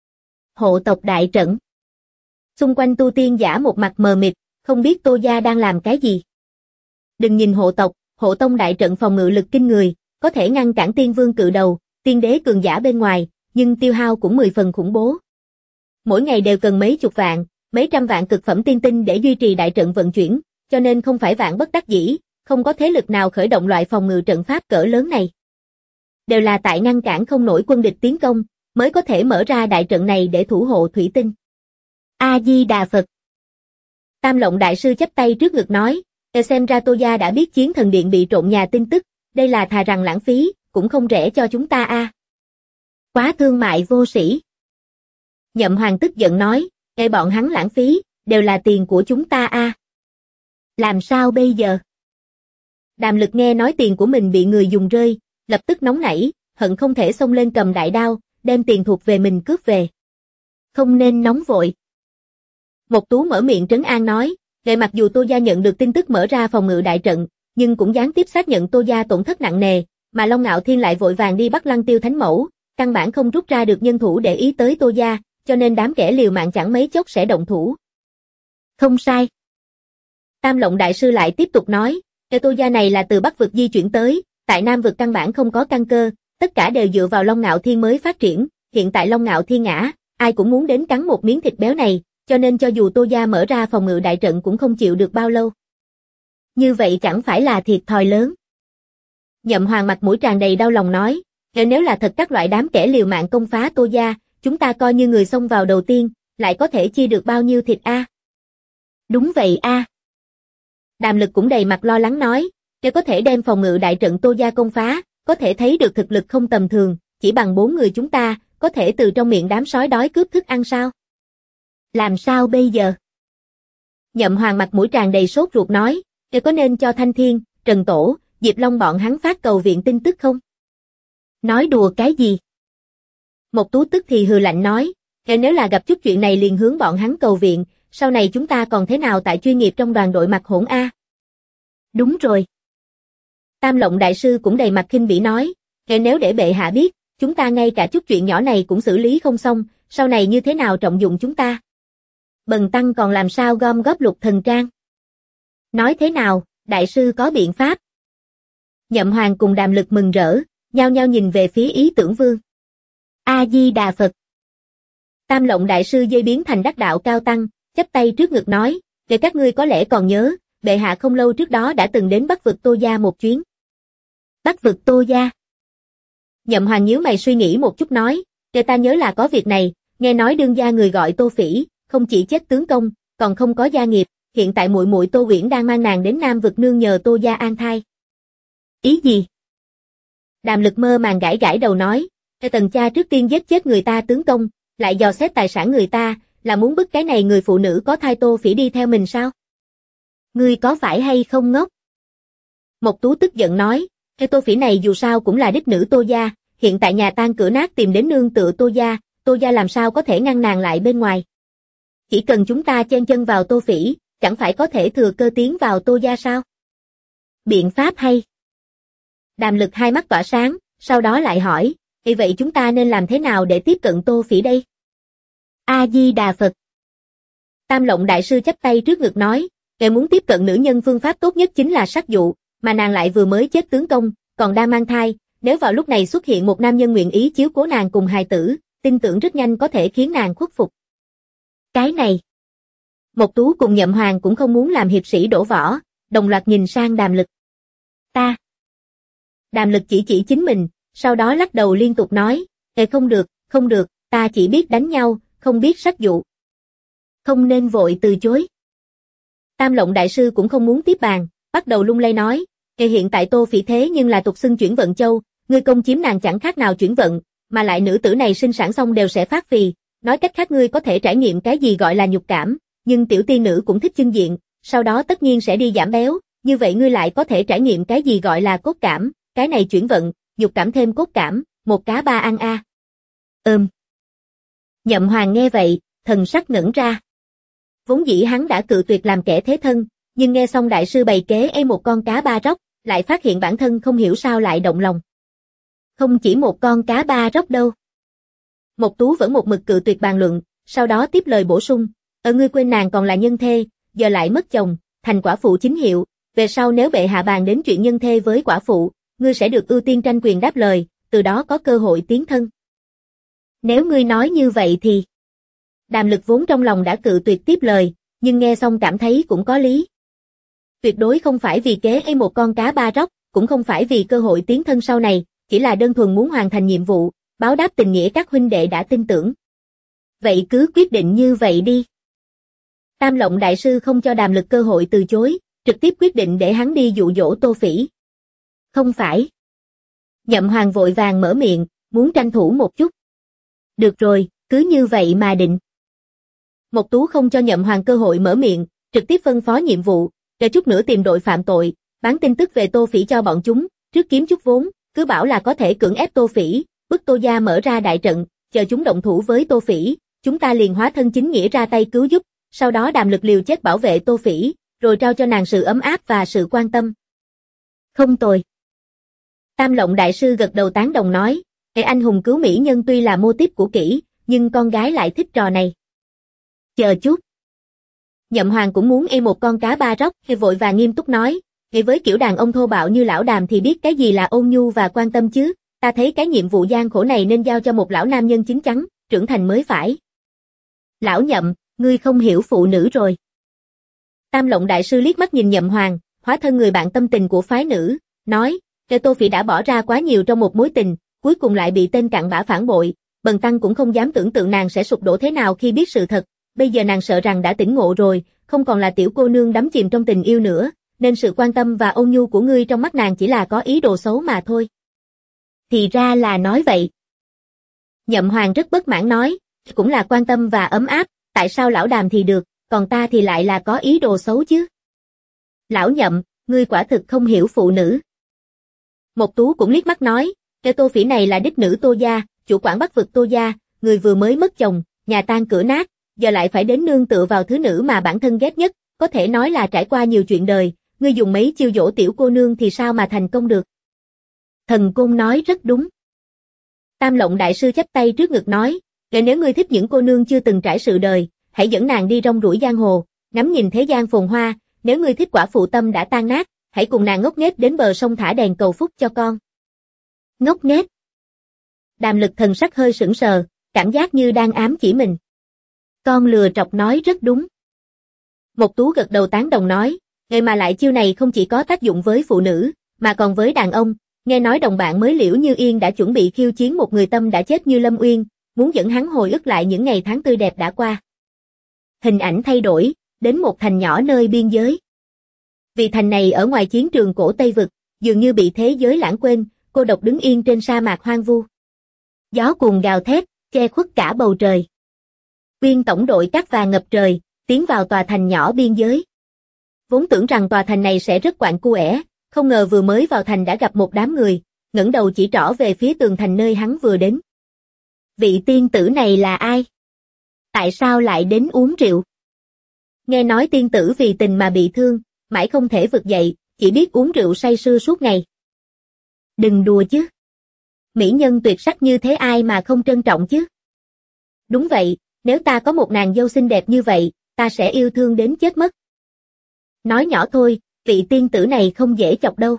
Hộ tộc đại trận. Xung quanh tu tiên giả một mặt mờ mịt, không biết Tô Gia đang làm cái gì. Đừng nhìn hộ tộc, hộ tông đại trận phòng ngự lực kinh người, có thể ngăn cản tiên vương cự đầu, tiên đế cường giả bên ngoài, nhưng tiêu hao cũng 10 phần khủng bố. Mỗi ngày đều cần mấy chục vạn, mấy trăm vạn cực phẩm tiên tinh để duy trì đại trận vận chuyển, cho nên không phải vạn bất đắc dĩ, không có thế lực nào khởi động loại phòng ngự trận pháp cỡ lớn này. Đều là tại ngăn cản không nổi quân địch tiến công, mới có thể mở ra đại trận này để thủ hộ thủy tinh. A Di Đà Phật. Tam Lộng đại sư chắp tay trước ngực nói, xem ra Tô Gia đã biết chiến thần điện bị trộn nhà tin tức, đây là thà rằng lãng phí, cũng không rẻ cho chúng ta a. Quá thương mại vô sĩ. Nhậm Hoàng tức giận nói, bọn hắn lãng phí, đều là tiền của chúng ta a. Làm sao bây giờ? Đàm Lực nghe nói tiền của mình bị người dùng rơi, lập tức nóng nảy, hận không thể xông lên cầm đại đao, đem tiền thuộc về mình cướp về. Không nên nóng vội. Mộc Tú mở miệng trấn an nói, mặc dù Tô Gia nhận được tin tức mở ra phòng ngự đại trận, nhưng cũng gián tiếp xác nhận Tô Gia tổn thất nặng nề, mà Long Ngạo Thiên lại vội vàng đi bắt Lăng Tiêu Thánh Mẫu, căn bản không rút ra được nhân thủ để ý tới Tô Gia, cho nên đám kẻ liều mạng chẳng mấy chốc sẽ động thủ. Không sai. Tam Lộng đại sư lại tiếp tục nói, Tô Gia này là từ Bắc vực di chuyển tới, tại Nam vực căn bản không có căn cơ, tất cả đều dựa vào Long Ngạo Thiên mới phát triển, hiện tại Long Ngạo Thiên ngã, ai cũng muốn đến cắn một miếng thịt béo này, cho nên cho dù Tô gia mở ra phòng ngự đại trận cũng không chịu được bao lâu. Như vậy chẳng phải là thiệt thòi lớn. Nhậm Hoàng mặt mũi tràn đầy đau lòng nói, nếu là thật các loại đám kẻ liều mạng công phá Tô gia, chúng ta coi như người xông vào đầu tiên, lại có thể chia được bao nhiêu thịt a? Đúng vậy a. Đàm Lực cũng đầy mặt lo lắng nói, nếu có thể đem phòng ngự đại trận Tô gia công phá, có thể thấy được thực lực không tầm thường, chỉ bằng 4 người chúng ta, có thể từ trong miệng đám sói đói cướp thức ăn sao? Làm sao bây giờ? Nhậm Hoàng mặt mũi tràn đầy sốt ruột nói, có nên cho Thanh Thiên, Trần Tổ, Diệp Long bọn hắn phát cầu viện tin tức không? Nói đùa cái gì? Một Tú tức thì hừ lạnh nói, nếu là gặp chút chuyện này liền hướng bọn hắn cầu viện, sau này chúng ta còn thế nào tại chuyên nghiệp trong đoàn đội mặt hỗn a? Đúng rồi. Tam Lộng đại sư cũng đầy mặt khinh bỉ nói, nếu để bệ hạ biết, chúng ta ngay cả chút chuyện nhỏ này cũng xử lý không xong, sau này như thế nào trọng dụng chúng ta? Bần tăng còn làm sao gom góp Lục Thần Trang? Nói thế nào, đại sư có biện pháp? Nhậm Hoàng cùng Đàm Lực mừng rỡ, nhao nhao nhìn về phía Ý Tưởng Vương. A Di Đà Phật. Tam Lộng đại sư dây biến thành đắc đạo cao tăng, chắp tay trước ngực nói, để các ngươi có lẽ còn nhớ, bệ hạ không lâu trước đó đã từng đến Bắc vực Tô gia một chuyến. Bắc vực Tô gia? Nhậm Hoàng nhíu mày suy nghĩ một chút nói, để ta nhớ là có việc này, nghe nói đương gia người gọi Tô Phỉ, không chỉ chết tướng công, còn không có gia nghiệp, hiện tại muội muội Tô Uyển đang mang nàng đến Nam vực nương nhờ Tô gia an thai. Ý gì? Đàm Lực mơ màng gãi gãi đầu nói, Tần cha trước tiên giết chết người ta tướng công, lại dò xét tài sản người ta, là muốn bức cái này người phụ nữ có thai Tô Phỉ đi theo mình sao? Ngươi có phải hay không ngốc? Một Tú tức giận nói, Tô Phỉ này dù sao cũng là đích nữ Tô gia, hiện tại nhà tan cửa nát tìm đến nương tựa Tô gia làm sao có thể ngăn nàng lại bên ngoài? Chỉ cần chúng ta chen chân vào Tô Phỉ, chẳng phải có thể thừa cơ tiến vào Tô gia sao? Biện pháp hay. Đàm Lực hai mắt tỏa sáng, sau đó lại hỏi, vậy chúng ta nên làm thế nào để tiếp cận Tô Phỉ đây? A Di Đà Phật. Tam Lộng đại sư chắp tay trước ngực nói, ngài muốn tiếp cận nữ nhân phương pháp tốt nhất chính là sát dụ, mà nàng lại vừa mới chết tướng công, còn đang mang thai, nếu vào lúc này xuất hiện một nam nhân nguyện ý chiếu cố nàng cùng hài tử, tin tưởng rất nhanh có thể khiến nàng khuất phục. Cái này. Một Tú cùng Nhậm Hoàng cũng không muốn làm hiệp sĩ đổ võ, đồng loạt nhìn sang Đàm Lực. Ta. Đàm Lực chỉ chính mình, sau đó lắc đầu liên tục nói, không được, ta chỉ biết đánh nhau, không biết sát dụ. Không nên vội từ chối. Tam Lộng đại sư cũng không muốn tiếp bàn, bắt đầu lung lay nói, hiện tại Tô Phỉ thế nhưng là tục xưng chuyển vận châu, ngươi công chiếm nàng chẳng khác nào chuyển vận, mà lại nữ tử này sinh sản xong đều sẽ phát phì, nói cách khác ngươi có thể trải nghiệm cái gì gọi là nhục cảm, nhưng tiểu tiên nữ cũng thích chưng diện, sau đó tất nhiên sẽ đi giảm béo, như vậy ngươi lại có thể trải nghiệm cái gì gọi là cốt cảm, cái này chuyển vận, nhục cảm thêm cốt cảm, một cá ba ăn a. Nhậm Hoàng nghe vậy, thần sắc ngẩn ra. Vốn dĩ hắn đã cự tuyệt làm kẻ thế thân, nhưng nghe xong đại sư bày kế một con cá ba róc, lại phát hiện bản thân không hiểu sao lại động lòng. Không chỉ một con cá ba róc đâu. Một Tú vẫn một mực cự tuyệt bàn luận, sau đó tiếp lời bổ sung, ngươi quên nàng còn là nhân thê, giờ lại mất chồng, thành quả phụ chính hiệu, về sau nếu bệ hạ bàn đến chuyện nhân thê với quả phụ, ngươi sẽ được ưu tiên tranh quyền đáp lời, từ đó có cơ hội tiến thân. Nếu ngươi nói như vậy thì... Đàm Lực vốn trong lòng đã cự tuyệt tiếp lời, nhưng nghe xong cảm thấy cũng có lý. Tuyệt đối không phải vì kế một con cá ba róc, cũng không phải vì cơ hội tiến thân sau này, chỉ là đơn thuần muốn hoàn thành nhiệm vụ, báo đáp tình nghĩa các huynh đệ đã tin tưởng. Vậy cứ quyết định như vậy đi. Tam Lộng đại sư không cho Đàm Lực cơ hội từ chối, trực tiếp quyết định để hắn đi dụ dỗ Tô Phỉ. Không phải. Nhậm Hoàng vội vàng mở miệng, muốn tranh thủ một chút. Được rồi, cứ như vậy mà định. Một Tú không cho Nhậm Hoàng cơ hội mở miệng, trực tiếp phân phó nhiệm vụ, để chút nữa tìm đội phạm tội, bán tin tức về Tô Phỉ cho bọn chúng, trước kiếm chút vốn, cứ bảo là có thể cưỡng ép Tô Phỉ, bức Tô gia mở ra đại trận, chờ chúng động thủ với Tô Phỉ, chúng ta liền hóa thân chính nghĩa ra tay cứu giúp, sau đó Đàm Lực liều chết bảo vệ Tô Phỉ, rồi trao cho nàng sự ấm áp và sự quan tâm. Không tồi. Tam Lộng đại sư gật đầu tán đồng nói, anh hùng cứu mỹ nhân tuy là mô típ của kỹ, nhưng con gái lại thích trò này. Chờ chút. Nhậm Hoàng cũng muốn một con cá ba róc, vội và nghiêm túc nói, với kiểu đàn ông thô bạo như lão Đàm thì biết cái gì là ôn nhu và quan tâm chứ, ta thấy cái nhiệm vụ gian khổ này nên giao cho một lão nam nhân chín chắn, trưởng thành mới phải. Lão Nhậm, ngươi không hiểu phụ nữ rồi. Tam Lộng đại sư liếc mắt nhìn Nhậm Hoàng, hóa thân người bạn tâm tình của phái nữ, nói, Kẻ Tô Phỉ đã bỏ ra quá nhiều trong một mối tình, cuối cùng lại bị tên cặn bã phản bội, bần tăng cũng không dám tưởng tượng nàng sẽ sụp đổ thế nào khi biết sự thật, bây giờ nàng sợ rằng đã tỉnh ngộ rồi, không còn là tiểu cô nương đắm chìm trong tình yêu nữa, nên sự quan tâm và ôn nhu của ngươi trong mắt nàng chỉ là có ý đồ xấu mà thôi. Thì ra là nói vậy. Nhậm Hoàng rất bất mãn nói, cũng là quan tâm và ấm áp, tại sao lão Đàm thì được, còn ta thì lại là có ý đồ xấu chứ? Lão Nhậm, ngươi quả thực không hiểu phụ nữ. Một Tú cũng liếc mắt nói, Kẻ Tô Phỉ này là đích nữ Tô gia, chủ quản Bắc vực Tô gia, người vừa mới mất chồng, nhà tan cửa nát, giờ lại phải đến nương tựa vào thứ nữ mà bản thân ghét nhất, có thể nói là trải qua nhiều chuyện đời, ngươi dùng mấy chiêu dỗ tiểu cô nương thì sao mà thành công được? Thần Côn nói rất đúng. Tam Lộng đại sư chắp tay trước ngực nói, nếu ngươi thích những cô nương chưa từng trải sự đời, hãy dẫn nàng đi rong ruổi giang hồ, ngắm nhìn thế gian phồn hoa, nếu ngươi thích quả phụ tâm đã tan nát, hãy cùng nàng ngốc nghếch đến bờ sông thả đèn cầu phúc cho con. Ngốc nghếch. Đàm Lực thần sắc hơi sững sờ, cảm giác như đang ám chỉ mình. Con lừa trọc nói rất đúng. Một Tú gật đầu tán đồng nói, ngày mà lại chiêu này không chỉ có tác dụng với phụ nữ, mà còn với đàn ông, nghe nói đồng bạn mới Liễu Như Yên đã chuẩn bị khiêu chiến một người tâm đã chết như Lâm Uyên, muốn dẫn hắn hồi ức lại những ngày tháng tươi đẹp đã qua. Hình ảnh thay đổi, đến một thành nhỏ nơi biên giới. Vì thành này ở ngoài chiến trường cổ Tây Vực, dường như bị thế giới lãng quên, cô độc đứng yên trên sa mạc hoang vu. Gió cuồng gào thét, che khuất cả bầu trời. Uyên tổng đội cát vàng ngập trời, tiến vào tòa thành nhỏ biên giới. Vốn tưởng rằng tòa thành này sẽ rất quạnh cua, không ngờ vừa mới vào thành đã gặp một đám người, ngẩng đầu chỉ trỏ về phía tường thành nơi hắn vừa đến. Vị tiên tử này là ai? Tại sao lại đến uống rượu? Nghe nói tiên tử vì tình mà bị thương, mãi không thể vực dậy, chỉ biết uống rượu say sưa suốt ngày. Đừng đùa chứ. Mỹ nhân tuyệt sắc như thế ai mà không trân trọng chứ? Đúng vậy, nếu ta có một nàng dâu xinh đẹp như vậy, ta sẽ yêu thương đến chết mất. Nói nhỏ thôi, vị tiên tử này không dễ chọc đâu.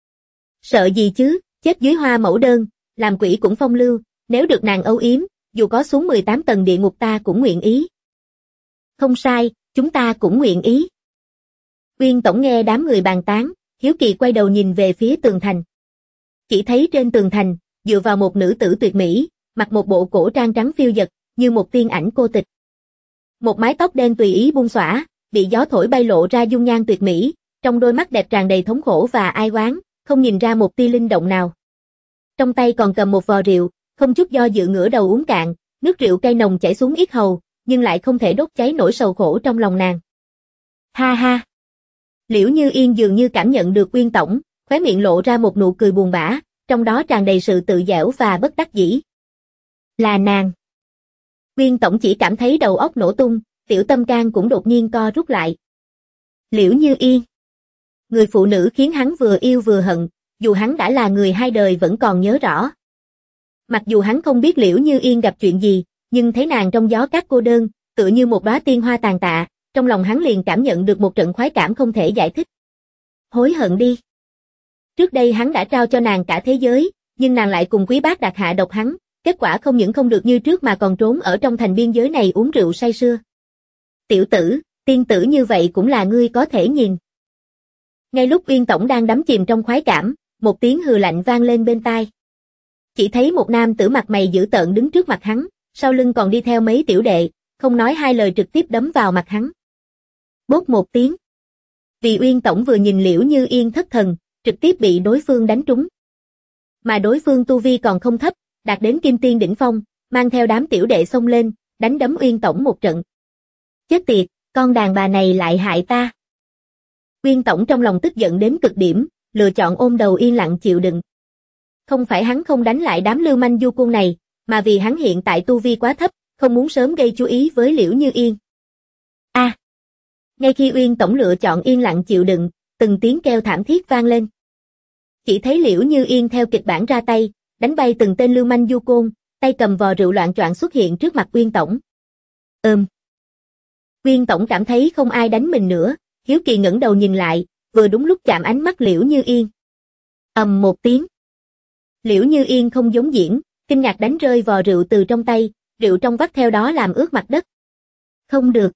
Sợ gì chứ, chết dưới hoa mẫu đơn, làm quỷ cũng phong lưu, nếu được nàng âu yếm, dù có xuống 18 tầng địa ngục ta cũng nguyện ý. Không sai, chúng ta cũng nguyện ý. Uyên tổng nghe đám người bàn tán, hiếu kỳ quay đầu nhìn về phía tường thành. Chỉ thấy trên tường thành, dựa vào một nữ tử tuyệt mỹ, mặc một bộ cổ trang trắng phiêu dật, như một tiên ảnh cô tịch. Một mái tóc đen tùy ý buông xõa, bị gió thổi bay lộ ra dung nhan tuyệt mỹ, trong đôi mắt đẹp tràn đầy thống khổ và ai oán, không nhìn ra một tia linh động nào. Trong tay còn cầm một vò rượu, không chút do dự ngửa đầu uống cạn, nước rượu cay nồng chảy xuống yết hầu, nhưng lại không thể đốt cháy nỗi sầu khổ trong lòng nàng. Ha ha! Liễu Như Yên dường như cảm nhận được Uyên tổng, khóe miệng lộ ra một nụ cười buồn bã, trong đó tràn đầy sự tự dẻo và bất đắc dĩ. Là nàng. Uyên tổng chỉ cảm thấy đầu óc nổ tung, tiểu tâm can cũng đột nhiên co rút lại. Liễu Như Yên. Người phụ nữ khiến hắn vừa yêu vừa hận, dù hắn đã là người hai đời vẫn còn nhớ rõ. Mặc dù hắn không biết Liễu Như Yên gặp chuyện gì, nhưng thấy nàng trong gió cát cô đơn, tựa như một đóa tiên hoa tàn tạ, trong lòng hắn liền cảm nhận được một trận khoái cảm không thể giải thích. Hối hận đi. Trước đây hắn đã trao cho nàng cả thế giới, nhưng nàng lại cùng Quý Bác đặt hạ độc hắn, kết quả không những không được như trước mà còn trốn ở trong thành biên giới này uống rượu say sưa. Tiểu tử, tiên tử như vậy cũng là ngươi có thể nhìn. Ngay lúc Uyên tổng đang đắm chìm trong khoái cảm, một tiếng hừ lạnh vang lên bên tai. Chỉ thấy một nam tử mặt mày dữ tợn đứng trước mặt hắn, sau lưng còn đi theo mấy tiểu đệ, không nói hai lời trực tiếp đấm vào mặt hắn. Bốp một tiếng. Vì Uyên tổng vừa nhìn Liễu Như Yên thất thần, trực tiếp bị đối phương đánh trúng. Mà đối phương tu vi còn không thấp, đạt đến kim tiên đỉnh phong, mang theo đám tiểu đệ xông lên, đánh đấm Uyên tổng một trận. Chết tiệt, con đàn bà này lại hại ta. Uyên tổng trong lòng tức giận đến cực điểm, lựa chọn ôm đầu yên lặng chịu đựng. Không phải hắn không đánh lại đám lưu manh du côn này, mà vì hắn hiện tại tu vi quá thấp, không muốn sớm gây chú ý với Liễu Như Yên. Ngay khi Uyên tổng lựa chọn yên lặng chịu đựng, từng tiếng kêu thảm thiết vang lên. Chỉ thấy Liễu Như Yên theo kịch bản ra tay, đánh bay từng tên lưu manh du côn, tay cầm vò rượu loạng choạng xuất hiện trước mặt Uyên tổng. Uyên tổng cảm thấy không ai đánh mình nữa, hiếu kỳ ngẩng đầu nhìn lại, vừa đúng lúc chạm ánh mắt Liễu Như Yên. Ầm một tiếng. Liễu Như Yên không giống diễn, kinh ngạc đánh rơi vò rượu từ trong tay, rượu trong vắt theo đó làm ướt mặt đất. Không được.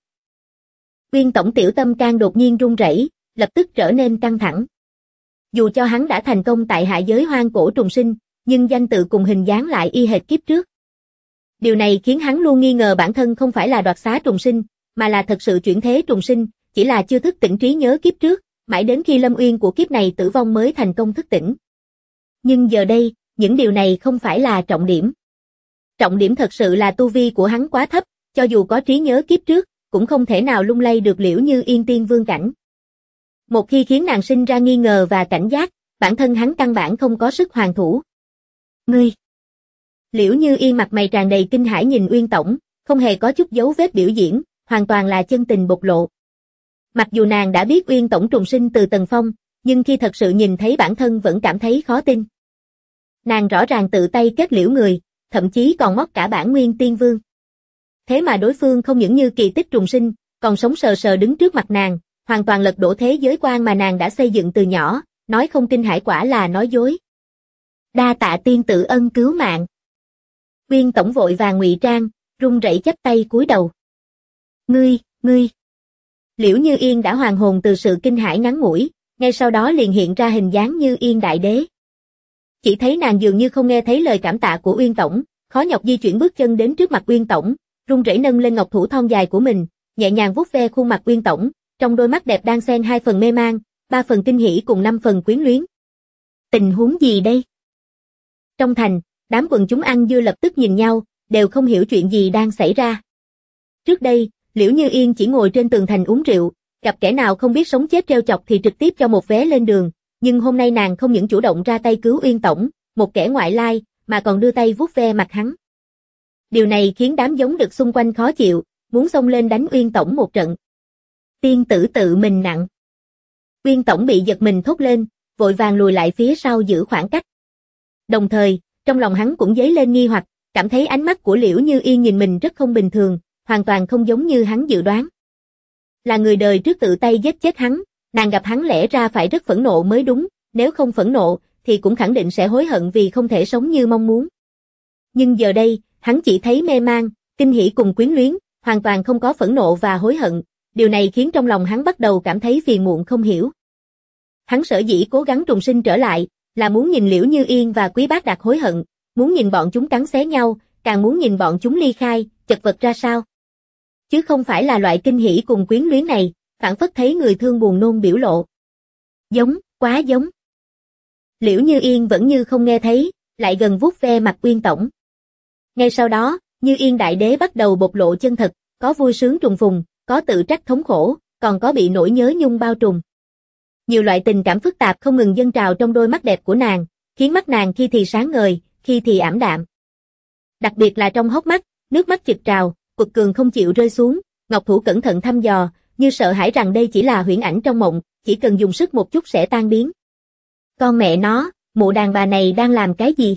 Uyên tổng tiểu tâm can đột nhiên run rẩy, lập tức trở nên căng thẳng. Dù cho hắn đã thành công tại hạ giới hoang cổ trùng sinh, nhưng danh tự cùng hình dáng lại y hệt kiếp trước. Điều này khiến hắn luôn nghi ngờ bản thân không phải là đoạt xá trùng sinh, mà là thật sự chuyển thế trùng sinh, chỉ là chưa thức tỉnh trí nhớ kiếp trước, mãi đến khi Lâm Uyên của kiếp này tử vong mới thành công thức tỉnh. Nhưng giờ đây, những điều này không phải là trọng điểm. Trọng điểm thật sự là tu vi của hắn quá thấp, cho dù có trí nhớ kiếp trước, cũng không thể nào lung lay được Liễu Như Yên tiên vương cảnh. Một khi khiến nàng sinh ra nghi ngờ và cảnh giác, bản thân hắn căn bản không có sức hoàn thủ. Ngươi! Liễu Như Yên mặt mày tràn đầy kinh hãi nhìn Uyên tổng, không hề có chút dấu vết biểu diễn, hoàn toàn là chân tình bộc lộ. Mặc dù nàng đã biết Uyên tổng trùng sinh từ Tần Phong, nhưng khi thật sự nhìn thấy bản thân vẫn cảm thấy khó tin. Nàng rõ ràng tự tay kết liễu người, thậm chí còn móc cả bản nguyên tiên vương. Thế mà đối phương không những như kỳ tích trùng sinh, còn sống sờ sờ đứng trước mặt nàng, hoàn toàn lật đổ thế giới quan mà nàng đã xây dựng từ nhỏ, nói không kinh hãi quả là nói dối. Đa tạ tiên tử ân cứu mạng. Uyên tổng vội vàng ngụy trang, run rẩy chắp tay cúi đầu. Ngươi. Liễu Như Yên đã hoàn hồn từ sự kinh hãi ngắn ngủi, ngay sau đó liền hiện ra hình dáng Như Yên đại đế. Chỉ thấy nàng dường như không nghe thấy lời cảm tạ của Uyên tổng, khó nhọc di chuyển bước chân đến trước mặt Uyên tổng, run rẩy nâng lên ngọc thủ thon dài của mình, nhẹ nhàng vuốt ve khuôn mặt Uyên tổng, trong đôi mắt đẹp đang xen 2 phần mê mang, 3 phần kinh hỉ cùng 5 phần quyến luyến. Tình huống gì đây? Trong thành, đám quần chúng ăn dưa lập tức nhìn nhau, đều không hiểu chuyện gì đang xảy ra. Trước đây, Liễu Như Yên chỉ ngồi trên tường thành uống rượu, gặp kẻ nào không biết sống chết trêu chọc thì trực tiếp cho một vé lên đường, nhưng hôm nay nàng không những chủ động ra tay cứu Uyên tổng, một kẻ ngoại lai, mà còn đưa tay vuốt ve mặt hắn. Điều này khiến đám giống đực xung quanh khó chịu, muốn xông lên đánh Uyên tổng một trận. Tiên tử tự mình nặng. Uyên tổng bị giật mình thốt lên, vội vàng lùi lại phía sau giữ khoảng cách. Đồng thời, trong lòng hắn cũng dấy lên nghi hoặc, cảm thấy ánh mắt của Liễu Như Yên nhìn mình rất không bình thường, hoàn toàn không giống như hắn dự đoán. Là người đời trước tự tay giết chết hắn, nàng gặp hắn lẽ ra phải rất phẫn nộ mới đúng, nếu không phẫn nộ, thì cũng khẳng định sẽ hối hận vì không thể sống như mong muốn. Nhưng giờ đây, hắn chỉ thấy mê mang, kinh hỉ cùng quyến luyến, hoàn toàn không có phẫn nộ và hối hận, điều này khiến trong lòng hắn bắt đầu cảm thấy phiền muộn không hiểu. Hắn sở dĩ cố gắng trùng sinh trở lại, là muốn nhìn Liễu Như Yên và Quý Bác Đạt hối hận, muốn nhìn bọn chúng cắn xé nhau, càng muốn nhìn bọn chúng ly khai, chật vật ra sao. Chứ không phải là loại kinh hỉ cùng quyến luyến này, phản phất thấy người thương buồn nôn biểu lộ. Giống, quá giống. Liễu Như Yên vẫn như không nghe thấy, lại gần vuốt ve mặt Uyên tổng. Ngay sau đó, Như Yên đại đế bắt đầu bộc lộ chân thật, có vui sướng trùng phùng, có tự trách thống khổ, còn có bị nỗi nhớ nhung bao trùm. Nhiều loại tình cảm phức tạp không ngừng dâng trào trong đôi mắt đẹp của nàng, khiến mắt nàng khi thì sáng ngời, khi thì ảm đạm. Đặc biệt là trong hốc mắt, nước mắt trực trào, quật cường không chịu rơi xuống, ngọc thủ cẩn thận thăm dò, như sợ hãi rằng đây chỉ là huyễn ảnh trong mộng, chỉ cần dùng sức một chút sẽ tan biến. Con mẹ nó, mụ đàn bà này đang làm cái gì?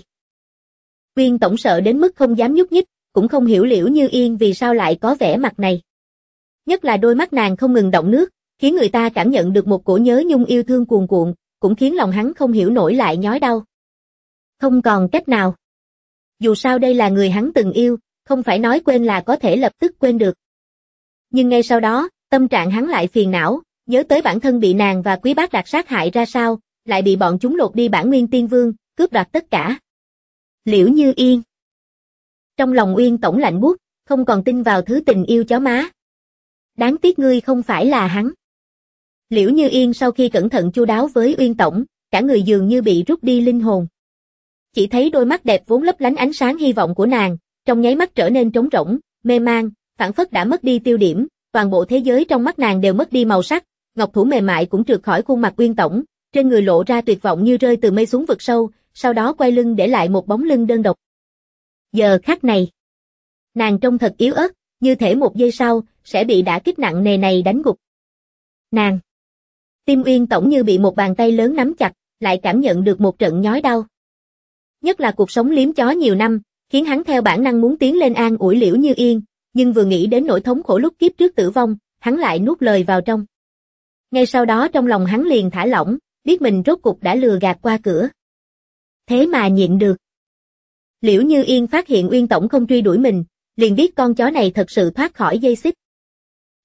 Uyên tổng sợ đến mức không dám nhúc nhích, cũng không hiểu Liễu Như Yên vì sao lại có vẻ mặt này. Nhất là đôi mắt nàng không ngừng đọng nước, khiến người ta cảm nhận được một cổ nhớ nhung yêu thương cuồn cuộn, cũng khiến lòng hắn không hiểu nổi lại nhói đau. Không còn cách nào. Dù sao đây là người hắn từng yêu, không phải nói quên là có thể lập tức quên được. Nhưng ngay sau đó, tâm trạng hắn lại phiền não, nhớ tới bản thân bị nàng và Quý Bác Đạt sát hại ra sao, lại bị bọn chúng lột đi bản nguyên tiên vương, cướp đoạt tất cả. Liễu Như Yên. Trong lòng Uyên tổng lạnh buốt, không còn tin vào thứ tình yêu chó má. Đáng tiếc ngươi không phải là hắn. Liễu Như Yên sau khi cẩn thận chu đáo với Uyên tổng, cả người dường như bị rút đi linh hồn. Chỉ thấy đôi mắt đẹp vốn lấp lánh ánh sáng hy vọng của nàng, trong nháy mắt trở nên trống rỗng, mê mang, phảng phất đã mất đi tiêu điểm, toàn bộ thế giới trong mắt nàng đều mất đi màu sắc, ngọc thủ mềm mại cũng trượt khỏi khuôn mặt Uyên tổng, trên người lộ ra tuyệt vọng như rơi từ mây xuống vực sâu, sau đó quay lưng để lại một bóng lưng đơn độc. Giờ khắc này, nàng trông thật yếu ớt, như thể một giây sau sẽ bị đả kích nặng nề này đánh gục. Nàng. Tim Uyên tổng như bị một bàn tay lớn nắm chặt, lại cảm nhận được một trận nhói đau. Nhất là cuộc sống liếm chó nhiều năm, khiến hắn theo bản năng muốn tiến lên an ủi Liễu Như Yên, nhưng vừa nghĩ đến nỗi thống khổ lúc kiếp trước tử vong, hắn lại nuốt lời vào trong. Ngay sau đó trong lòng hắn liền thả lỏng, biết mình rốt cục đã lừa gạt qua cửa. Thế mà nhịn được. Liễu Như Yên phát hiện Uyên tổng không truy đuổi mình, liền biết con chó này thật sự thoát khỏi dây xích.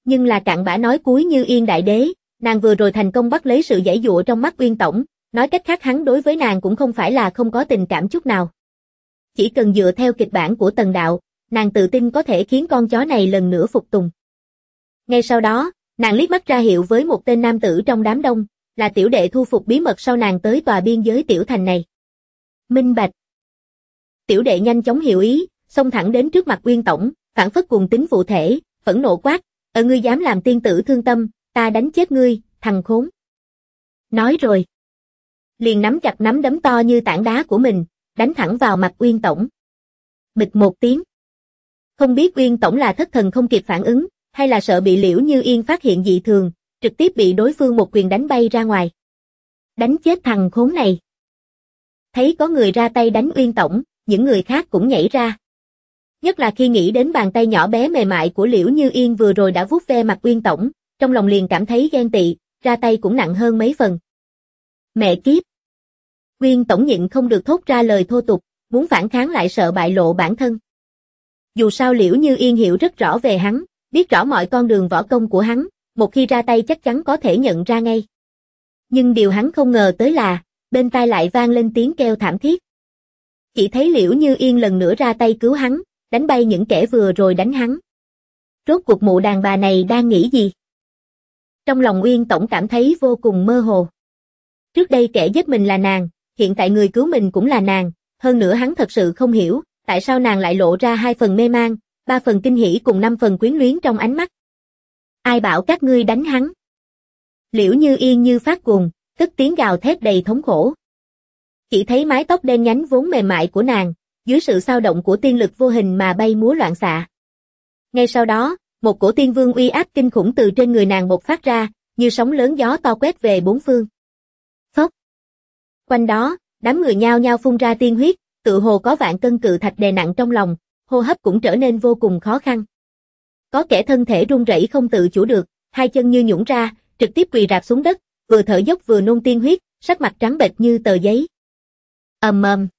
Nhưng là cặn bã nói cuối Như Yên đại đế, nàng vừa rồi thành công bắt lấy sự giãy giụa trong mắt Uyên tổng, nói cách khác hắn đối với nàng cũng không phải là không có tình cảm chút nào. Chỉ cần dựa theo kịch bản của Tần đạo, nàng tự tin có thể khiến con chó này lần nữa phục tùng. Ngay sau đó, nàng liếc mắt ra hiệu với một tên nam tử trong đám đông, là tiểu đệ thu phục bí mật sau nàng tới tòa biên giới tiểu thành này. Minh bạch. Tiểu đệ nhanh chóng hiểu ý, xông thẳng đến trước mặt Uyên tổng, phản phất cuồng tính phụ thể, phẫn nộ quát, ngươi dám làm tiên tử thương tâm, ta đánh chết ngươi, thằng khốn. Nói rồi. Liền nắm chặt nắm đấm to như tảng đá của mình, đánh thẳng vào mặt Uyên tổng. Bịch một tiếng. Không biết Uyên tổng là thất thần không kịp phản ứng, hay là sợ bị Liễu Như Yên phát hiện dị thường, trực tiếp bị đối phương một quyền đánh bay ra ngoài. Đánh chết thằng khốn này. Thấy có người ra tay đánh Uyên tổng, những người khác cũng nhảy ra. Nhất là khi nghĩ đến bàn tay nhỏ bé mềm mại của Liễu Như Yên vừa rồi đã vuốt ve mặt Uyên tổng, trong lòng liền cảm thấy ghen tị, ra tay cũng nặng hơn mấy phần. Mẹ kiếp. Uyên tổng nhịn không được thốt ra lời thô tục, muốn phản kháng lại sợ bại lộ bản thân. Dù sao Liễu Như Yên hiểu rất rõ về hắn, biết rõ mọi con đường võ công của hắn, một khi ra tay chắc chắn có thể nhận ra ngay. Nhưng điều hắn không ngờ tới là, bên tai lại vang lên tiếng kêu thảm thiết. Chỉ thấy Liễu Như Yên lần nữa ra tay cứu hắn, đánh bay những kẻ vừa rồi đánh hắn. Rốt cuộc mụ đàn bà này đang nghĩ gì? Trong lòng Uyên tổng cảm thấy vô cùng mơ hồ. Trước đây kẻ giết mình là nàng, hiện tại người cứu mình cũng là nàng, hơn nữa hắn thật sự không hiểu, tại sao nàng lại lộ ra 2 phần mê mang, 3 phần kinh hỉ cùng 5 phần quyến luyến trong ánh mắt. Ai bảo các ngươi đánh hắn? Liễu Như Yên như phát cuồng, cất tiếng gào thét đầy thống khổ. Chỉ thấy mái tóc đen nhánh vốn mềm mại của nàng, dưới sự xao động của tiên lực vô hình mà bay múa loạn xạ. Ngay sau đó, một cổ tiên vương uy áp kinh khủng từ trên người nàng bộc phát ra, như sóng lớn gió to quét về bốn phương. Phốc. Quanh đó, đám người nhao nhao phun ra tiên huyết, tự hồ có vạn cân cự thạch đè nặng trong lòng, hô hấp cũng trở nên vô cùng khó khăn. Có kẻ thân thể run rẩy không tự chủ được, 2 chân như nhũn ra, trực tiếp quỳ rạp xuống đất, vừa thở dốc vừa nôn tiên huyết, sắc mặt trắng bệch như tờ giấy. Ầm ầm.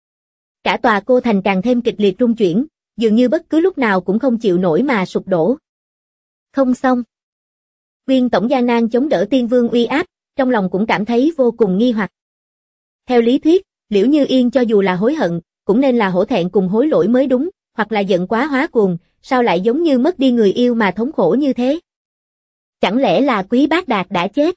Cả tòa cô thành càng thêm kịch liệt rung chuyển, dường như bất cứ lúc nào cũng không chịu nổi mà sụp đổ. Không xong. Uyên tổng gian nan chống đỡ tiên vương uy áp, trong lòng cũng cảm thấy vô cùng nghi hoặc. Theo lý thuyết, Liễu Như Yên cho dù là hối hận, cũng nên là hổ thẹn cùng hối lỗi mới đúng, hoặc là giận quá hóa cuồng, sao lại giống như mất đi người yêu mà thống khổ như thế? Chẳng lẽ là Quý Bác Đạt đã chết?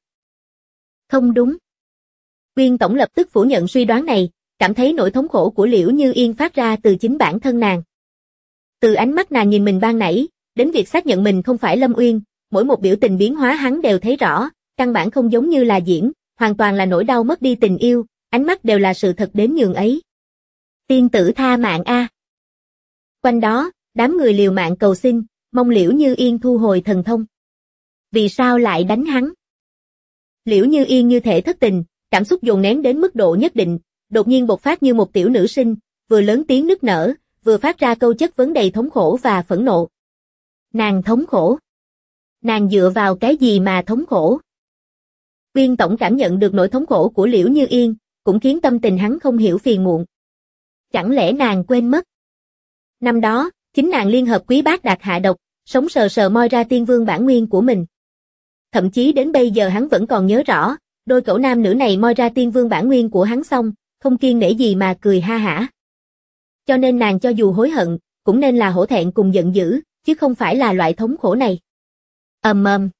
Không đúng. Uyên tổng lập tức phủ nhận suy đoán này, cảm thấy nỗi thống khổ của Liễu Như Yên phát ra từ chính bản thân nàng. Từ ánh mắt nàng nhìn mình ban nãy, đến việc xác nhận mình không phải Lâm Uyên, mỗi một biểu tình biến hóa hắn đều thấy rõ, căn bản không giống như là diễn, hoàn toàn là nỗi đau mất đi tình yêu, ánh mắt đều là sự thật đến nhường ấy. Tiên tử tha mạng a. Quanh đó, đám người liều mạng cầu xin, mong Liễu Như Yên thu hồi thần thông. Vì sao lại đánh hắn? Liễu Như Yên như thể thất tình, cảm xúc dồn nén đến mức độ nhất định, đột nhiên bộc phát như một tiểu nữ sinh, vừa lớn tiếng nức nở, vừa phát ra câu chất vấn đầy thống khổ và phẫn nộ. Nàng thống khổ. Nàng dựa vào cái gì mà thống khổ? Uyên tổng cảm nhận được nỗi thống khổ của Liễu Như Yên, cũng khiến tâm tình hắn không hiểu phiền muộn. Chẳng lẽ nàng quên mất? Năm đó, chính nàng liên hợp Quý Bác Đạt hạ độc, sống sờ sờ moi ra tiên vương bản nguyên của mình. Thậm chí đến bây giờ hắn vẫn còn nhớ rõ, đôi cẩu nam nữ này moi ra tiên vương bản nguyên của hắn xong, không kiêng nể gì mà cười ha hả. Cho nên nàng cho dù hối hận, cũng nên là hổ thẹn cùng giận dữ, chứ không phải là loại thống khổ này. Ầm ầm.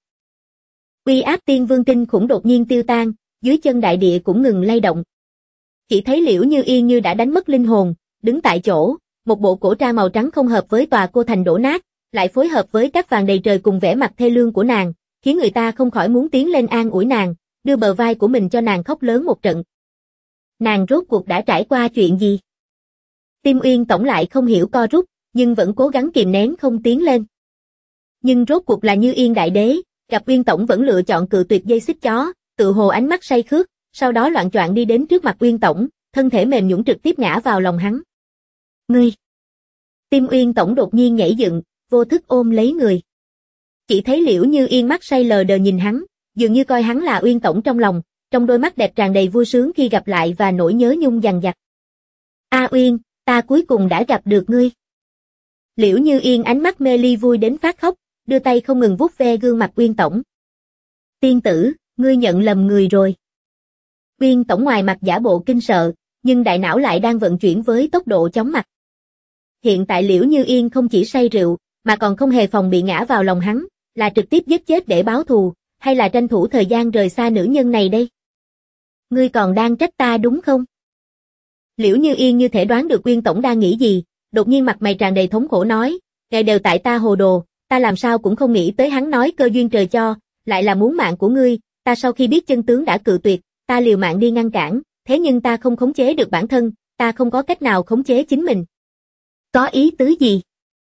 Uy áp tiên vương kinh khủng đột nhiên tiêu tan, dưới chân đại địa cũng ngừng lay động. Chỉ thấy Liễu Như Yên như đã đánh mất linh hồn, đứng tại chỗ, một bộ cổ trang màu trắng không hợp với tòa cô thành đổ nát, lại phối hợp với các vàng đầy trời cùng vẻ mặt thê lương của nàng, khiến người ta không khỏi muốn tiến lên an ủi nàng, đưa bờ vai của mình cho nàng khóc lớn một trận. Nàng rốt cuộc đã trải qua chuyện gì? Tim Uyên tổng lại không hiểu co rút, nhưng vẫn cố gắng kìm nén không tiến lên. Nhưng rốt cuộc là Như Yên đại đế, gặp Uyên tổng vẫn lựa chọn cự tuyệt dây xích chó, tự hồ ánh mắt say khước, sau đó loạng choạng đi đến trước mặt Uyên tổng, thân thể mềm nhũn trực tiếp ngã vào lòng hắn. Ngươi! Tim Uyên tổng đột nhiên nhảy dựng, vô thức ôm lấy người. Chỉ thấy Liễu Như Yên mắt say lờ đờ nhìn hắn, dường như coi hắn là Uyên tổng trong lòng, trong đôi mắt đẹp tràn đầy vui sướng khi gặp lại và nỗi nhớ nhung dằng dặc. A Uyên, ta cuối cùng đã gặp được ngươi. Liễu Như Yên ánh mắt mê ly vui đến phát khóc, đưa tay không ngừng vuốt ve gương mặt Uyên Tổng. Tiên tử, ngươi nhận lầm người rồi. Uyên Tổng ngoài mặt giả bộ kinh sợ, nhưng đại não lại đang vận chuyển với tốc độ chóng mặt. Hiện tại Liễu Như Yên không chỉ say rượu, mà còn không hề phòng bị ngã vào lòng hắn, là trực tiếp giết chết để báo thù, hay là tranh thủ thời gian rời xa nữ nhân này đây? Ngươi còn đang trách ta đúng không? Liễu Như Yên như thể đoán được Uyên Tổng đang nghĩ gì, đột nhiên mặt mày tràn đầy thống khổ nói, ngày đều tại ta hồ đồ, ta làm sao cũng không nghĩ tới hắn nói cơ duyên trời cho, lại là muốn mạng của ngươi, ta sau khi biết chân tướng đã cự tuyệt, ta liều mạng đi ngăn cản, thế nhưng ta không khống chế được bản thân, ta không có cách nào khống chế chính mình. Có ý tứ gì?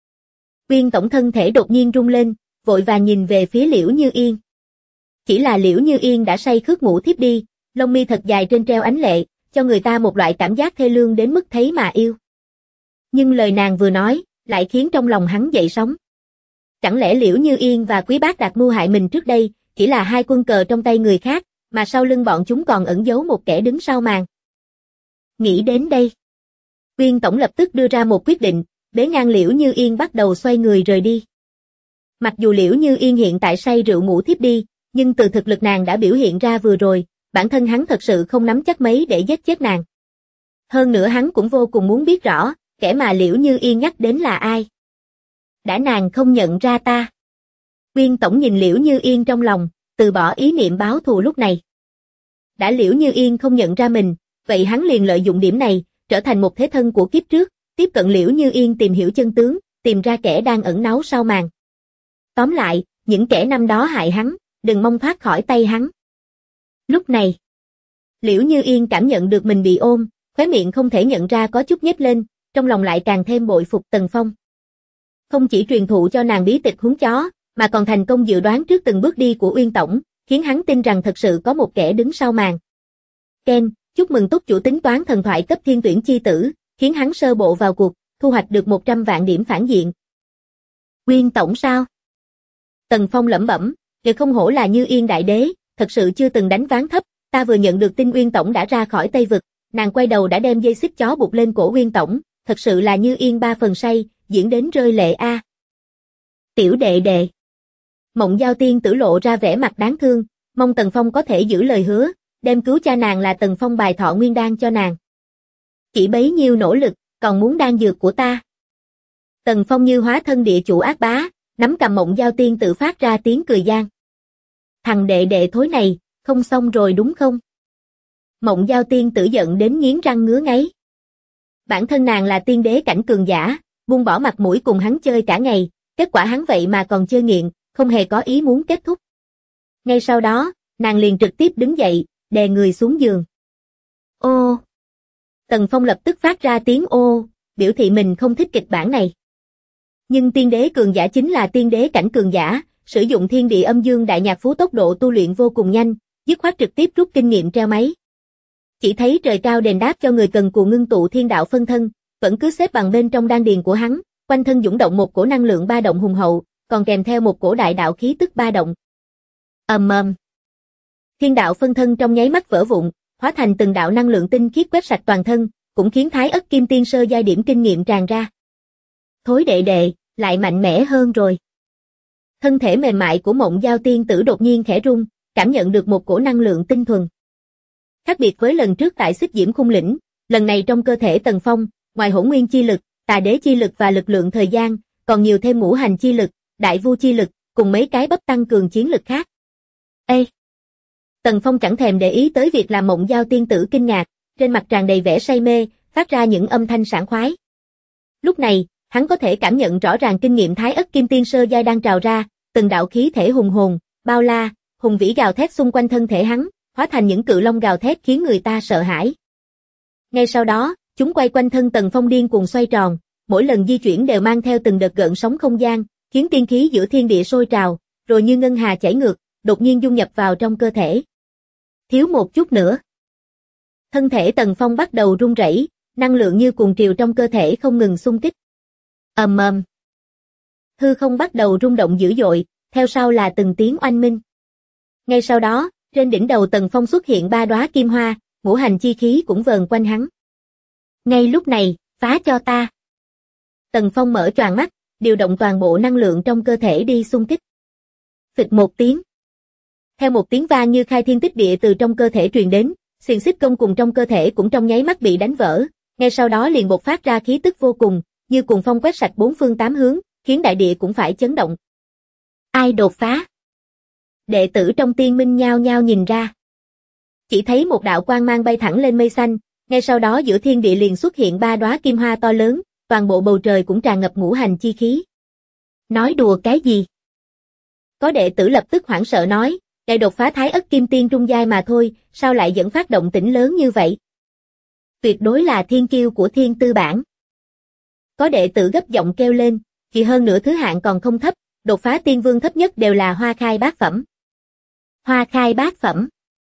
Uyên Tổng thân thể đột nhiên rung lên, vội vàng nhìn về phía Liễu Như Yên. Chỉ là Liễu Như Yên đã say khướt ngủ thiếp đi, lông mi thật dài trên treo ánh lệ, cho người ta một loại cảm giác thê lương đến mức thấy mà yêu. Nhưng lời nàng vừa nói, lại khiến trong lòng hắn dậy sóng. Chẳng lẽ Liễu Như Yên và Quý Bác Đạt mưu hại mình trước đây, chỉ là hai quân cờ trong tay người khác, mà sau lưng bọn chúng còn ẩn giấu một kẻ đứng sau màn. Nghĩ đến đây, Uyên Tổng lập tức đưa ra một quyết định, bế ngang Liễu Như Yên bắt đầu xoay người rời đi. Mặc dù Liễu Như Yên hiện tại say rượu ngủ thiếp đi, nhưng từ thực lực nàng đã biểu hiện ra vừa rồi, bản thân hắn thật sự không nắm chắc mấy để giết chết nàng. Hơn nữa hắn cũng vô cùng muốn biết rõ, kẻ mà Liễu Như Yên nhắc đến là ai. Đã nàng không nhận ra ta. Uyên Tổng nhìn Liễu Như Yên trong lòng, từ bỏ ý niệm báo thù lúc này. Đã Liễu Như Yên không nhận ra mình, vậy hắn liền lợi dụng điểm này, trở thành một thế thân của kiếp trước, tiếp cận Liễu Như Yên tìm hiểu chân tướng, tìm ra kẻ đang ẩn náu sau màn. Tóm lại, những kẻ năm đó hại hắn, đừng mong thoát khỏi tay hắn. Lúc này, Liễu Như Yên cảm nhận được mình bị ôm, khóe miệng không thể nhận ra có chút nhếch lên, trong lòng lại càng thêm bội phục Tần Phong. Không chỉ truyền thụ cho nàng bí tịch huấn chó, mà còn thành công dự đoán trước từng bước đi của Uyên Tổng, khiến hắn tin rằng thật sự có một kẻ đứng sau màn. Ken, chúc mừng túc chủ tính toán thần thoại cấp thiên tuyển chi tử, khiến hắn sơ bộ vào cuộc, thu hoạch được 100 vạn điểm phản diện. Uyên Tổng sao? Tần Phong lẩm bẩm, kìa không hổ là Như Yên đại đế, thật sự chưa từng đánh ván thấp, ta vừa nhận được tin Uyên Tổng đã ra khỏi Tây Vực, nàng quay đầu đã đem dây xích chó buộc lên cổ Uyên Tổng, thật sự là Như Yên 3 phần say, diễn đến rơi lệ a. Tiểu đệ đệ. Mộng Giao Tiên tử lộ ra vẻ mặt đáng thương, mong Tần Phong có thể giữ lời hứa, đem cứu cha nàng là Tần Phong bài thọ nguyên đan cho nàng. Chỉ bấy nhiêu nỗ lực, còn muốn đan dược của ta. Tần Phong như hóa thân địa chủ ác bá, nắm cầm Mộng Giao Tiên tử phát ra tiếng cười gian. Thằng đệ đệ thối này, không xong rồi đúng không? Mộng Giao Tiên tử giận đến nghiến răng ngứa ngáy. Bản thân nàng là tiên đế cảnh cường giả, buông bỏ mặt mũi cùng hắn chơi cả ngày, kết quả hắn vậy mà còn chơi nghiện, không hề có ý muốn kết thúc. Ngay sau đó, nàng liền trực tiếp đứng dậy, đè người xuống giường. Ô! Tần Phong lập tức phát ra tiếng ô, biểu thị mình không thích kịch bản này. Nhưng tiên đế cường giả chính là tiên đế cảnh cường giả, sử dụng thiên địa âm dương đại nhạc phú tốc độ tu luyện vô cùng nhanh, dứt khoát trực tiếp rút kinh nghiệm treo máy. Chỉ thấy trời cao đền đáp cho người cần cù ngưng tụ thiên đạo phân thân, vẫn cứ xếp bằng bên trong đan điền của hắn, quanh thân dũng động một cổ năng lượng ba động hùng hậu, còn kèm theo một cổ đại đạo khí tức ba động. Ầm ầm. Thiên đạo phân thân trong nháy mắt vỡ vụn, hóa thành từng đạo năng lượng tinh khiết quét sạch toàn thân, cũng khiến Thái Ất Kim Tiên sơ giai điểm kinh nghiệm tràn ra. Thối đệ đệ, lại mạnh mẽ hơn rồi. Thân thể mềm mại của Mộng Giao Tiên tử đột nhiên khẽ rung, cảm nhận được một cổ năng lượng tinh thuần. Khác biệt với lần trước tại Xích Diễm Khung Lĩnh, lần này trong cơ thể Tần Phong, ngoài hỗn nguyên chi lực, tà đế chi lực và lực lượng thời gian, còn nhiều thêm ngũ hành chi lực, đại vu chi lực, cùng mấy cái bắp tăng cường chiến lực khác. Ê! Tần Phong chẳng thèm để ý tới việc làm Mộng Giao Tiên tử kinh ngạc, trên mặt tràn đầy vẻ say mê, phát ra những âm thanh sảng khoái. Lúc này, hắn có thể cảm nhận rõ ràng kinh nghiệm Thái Ất Kim Tiên sơ giai đang trào ra, từng đạo khí thể hùng hồn, bao la, hùng vĩ gào thét xung quanh thân thể hắn, hóa thành những cự long gào thét khiến người ta sợ hãi. Ngay sau đó, chúng quay quanh thân Tần Phong điên cuồng xoay tròn, mỗi lần di chuyển đều mang theo từng đợt gợn sóng không gian, khiến tiên khí giữa thiên địa sôi trào, rồi như ngân hà chảy ngược, đột nhiên dung nhập vào trong cơ thể. Thiếu một chút nữa. Thân thể Tần Phong bắt đầu run rẩy, năng lượng như cuồng triều trong cơ thể không ngừng xung kích. Ầm ầm. Hư không bắt đầu rung động dữ dội, theo sau là từng tiếng oanh minh. Ngay sau đó, trên đỉnh đầu Tần Phong xuất hiện 3 đóa kim hoa, ngũ hành chi khí cũng vờn quanh hắn. Ngay lúc này, phá cho ta. Tần Phong mở choàng mắt, điều động toàn bộ năng lượng trong cơ thể đi xung kích. Phịch một tiếng. Theo một tiếng vang như khai thiên tích địa từ trong cơ thể truyền đến, xiềng xích công cùng trong cơ thể cũng trong nháy mắt bị đánh vỡ, ngay sau đó liền bộc phát ra khí tức vô cùng, như cuồng phong quét sạch bốn phương tám hướng, khiến đại địa cũng phải chấn động. Ai đột phá? Đệ tử trong tiên minh nhao nhao nhìn ra. Chỉ thấy một đạo quang mang bay thẳng lên mây xanh, ngay sau đó giữa thiên địa liền xuất hiện 3 đóa kim hoa to lớn, toàn bộ bầu trời cũng tràn ngập ngũ hành chi khí. Nói đùa cái gì? Có đệ tử lập tức hoảng sợ nói, đại đột phá Thái Ất Kim Tiên trung giai mà thôi, sao lại dẫn phát động tĩnh lớn như vậy? Tuyệt đối là thiên kiêu của Thiên Tư Bảng. Có đệ tử gấp giọng kêu lên, chỉ hơn nữa thứ hạng còn không thấp, đột phá tiên vương thấp nhất đều là hoa khai bát phẩm. Hoa khai bát phẩm.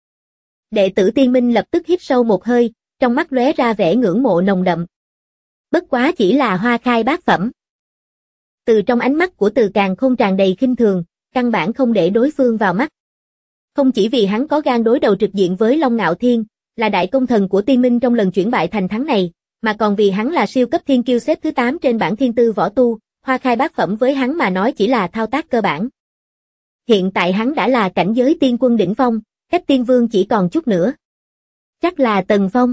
Đệ tử tiên minh lập tức hít sâu một hơi, trong mắt lóe ra vẻ ngưỡng mộ nồng đậm. Bất quá chỉ là hoa khai bát phẩm. Từ trong ánh mắt của Từ Càn Khôn tràn đầy khinh thường, căn bản không để đối phương vào mắt. Không chỉ vì hắn có gan đối đầu trực diện với Long Ngạo Thiên, là đại công thần của tiên minh trong lần chuyển bại thành thắng này, mà còn vì hắn là siêu cấp thiên kiêu xếp thứ 8 trên bảng thiên tư võ tu, hoa khai bát phẩm với hắn mà nói chỉ là thao tác cơ bản. Hiện tại hắn đã là cảnh giới tiên quân đỉnh phong, cách tiên vương chỉ còn chút nữa. Chắc là Tần Phong.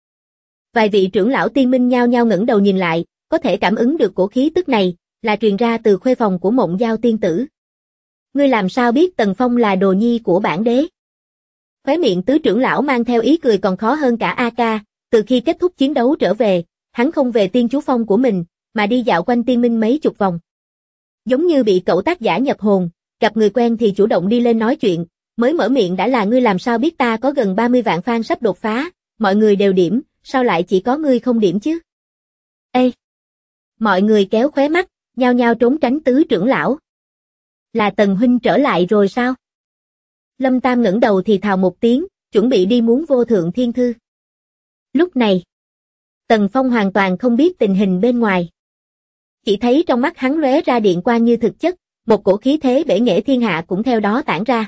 Vài vị trưởng lão tiên minh nhao nhao ngẩng đầu nhìn lại, có thể cảm ứng được cổ khí tức này, là truyền ra từ khuê phòng của Mộng Giao tiên tử. Ngươi làm sao biết Tần Phong là đồ nhi của bản đế? Khóe miệng tứ trưởng lão mang theo ý cười còn khó hơn cả A Ca, từ khi kết thúc chiến đấu trở về, hắn không về tiên chú phong của mình, mà đi dạo quanh tiên minh mấy chục vòng. Giống như bị cậu tác giả nhập hồn, gặp người quen thì chủ động đi lên nói chuyện, mới mở miệng đã là ngươi làm sao biết ta có gần 30 vạn fan sắp đột phá, mọi người đều điểm, sao lại chỉ có ngươi không điểm chứ? Ê! Mọi người kéo khóe mắt, nhao nhao trốn tránh tứ trưởng lão. Là Tần huynh trở lại rồi sao? Lâm Tam ngẩng đầu thì thào một tiếng, chuẩn bị đi muốn vô thượng thiên thư. Lúc này, Tần Phong hoàn toàn không biết tình hình bên ngoài. Chỉ thấy trong mắt hắn lóe ra điện quang như thực chất, một cổ khí thế bể nghệ thiên hạ cũng theo đó tản ra.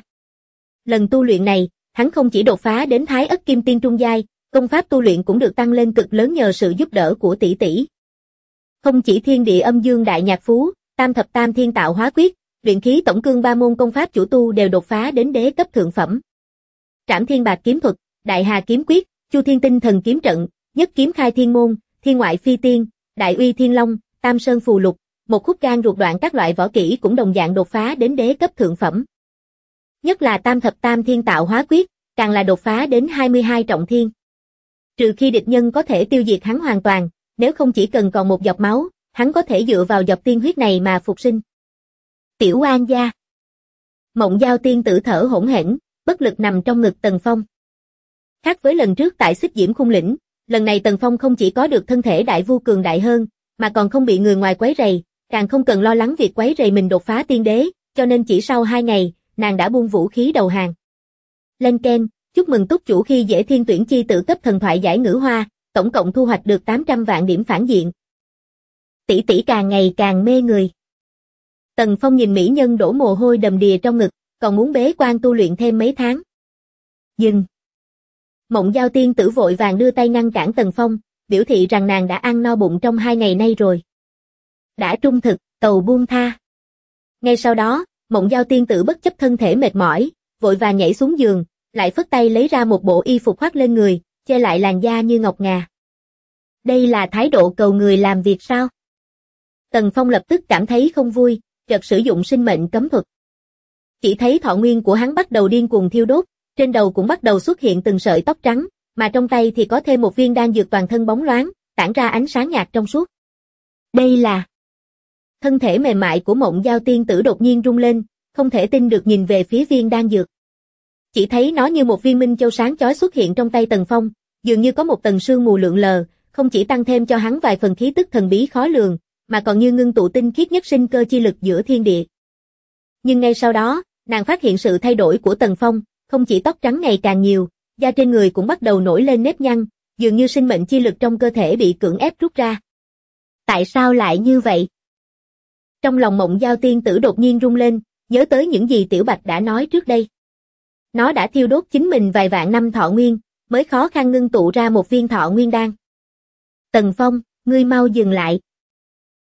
Lần tu luyện này, hắn không chỉ đột phá đến Thái Ất Kim Tiên trung giai, công pháp tu luyện cũng được tăng lên cực lớn nhờ sự giúp đỡ của tỷ tỷ. Không chỉ Thiên Địa Âm Dương Đại Nhạc Phú, Tam Thập Tam Thiên Tạo Hóa Quyết, luyện khí tổng cương 3 môn công pháp chủ tu đều đột phá đến đế cấp thượng phẩm. Trảm Thiên Bạc kiếm thuật, Đại Hà kiếm quyết, Chu Thiên Tinh Thần kiếm trận, Nhất kiếm khai thiên môn, Thiên ngoại phi tiên, Đại uy thiên long, Tam sơn phù lục, một khúc gan ruột đoạn các loại võ kỹ cũng đồng dạng đột phá đến đế cấp thượng phẩm. Nhất là Tam Thập Tam Thiên Tạo Hóa Quyết, càng là đột phá đến 22 trọng thiên. Trừ khi địch nhân có thể tiêu diệt hắn hoàn toàn, nếu không chỉ cần còn một giọt máu, hắn có thể dựa vào giọt tiên huyết này mà phục sinh. Tiểu Oan gia. Mộng Giao tiên tử thở hổn hển, bất lực nằm trong ngực Tần Phong. Khác với lần trước tại Xích Diễm Khung Lĩnh, lần này Tần Phong không chỉ có được thân thể đại vu cường đại hơn, mà còn không bị người ngoài quấy rầy, càng không cần lo lắng việc quấy rầy mình đột phá tiên đế, cho nên chỉ sau 2 ngày, nàng đã buông vũ khí đầu hàng. Lên keng, chúc mừng túc chủ khi dễ thiên tuyển chi tử cấp thần thoại giải ngữ hoa, tổng cộng thu hoạch được 800 vạn điểm phản diện. Tỷ tỷ càng ngày càng mê người. Tần Phong nhìn mỹ nhân đổ mồ hôi đầm đìa trong ngực, còn muốn bế quan tu luyện thêm mấy tháng. Dừng. Mộng Giao tiên tử vội vàng đưa tay ngăn cản Tần Phong, biểu thị rằng nàng đã ăn no bụng trong 2 ngày nay rồi. Đã trung thực, cầu buông tha. Ngay sau đó, Mộng Giao tiên tử bất chấp thân thể mệt mỏi, vội vàng nhảy xuống giường, lại phất tay lấy ra một bộ y phục khoác lên người, che lại làn da như ngọc ngà. Đây là thái độ cầu người làm việc sao? Tần Phong lập tức cảm thấy không vui, chợt sử dụng sinh mệnh cấm thuật. Chỉ thấy thọ nguyên của hắn bắt đầu điên cuồng thiêu đốt, trên đầu cũng bắt đầu xuất hiện từng sợi tóc trắng, mà trong tay thì có thêm một viên đan dược toàn thân bóng loáng, tản ra ánh sáng nhạt trong suốt. Đây là... Thân thể mềm mại của Mộng Giao tiên tử đột nhiên rung lên, không thể tin được nhìn về phía viên đan dược. Chỉ thấy nó như một viên minh châu sáng chói xuất hiện trong tay Tần Phong, dường như có một tầng sương mù lượn lờ, không chỉ tăng thêm cho hắn vài phần khí tức thần bí khó lường, mà còn như ngưng tụ tinh khiết nhất sinh cơ chi lực giữa thiên địa. Nhưng ngay sau đó, nàng phát hiện sự thay đổi của Tần Phong, không chỉ tóc trắng ngày càng nhiều, da trên người cũng bắt đầu nổi lên nếp nhăn, dường như sinh mệnh chi lực trong cơ thể bị cưỡng ép rút ra. Tại sao lại như vậy? Trong lòng Mộng Giao tiên tử đột nhiên rung lên, nhớ tới những gì Tiểu Bạch đã nói trước đây. Nó đã thiêu đốt chính mình vài vạn năm thọ nguyên, mới khó khăn ngưng tụ ra một viên thọ nguyên đan. Tần Phong, ngươi mau dừng lại.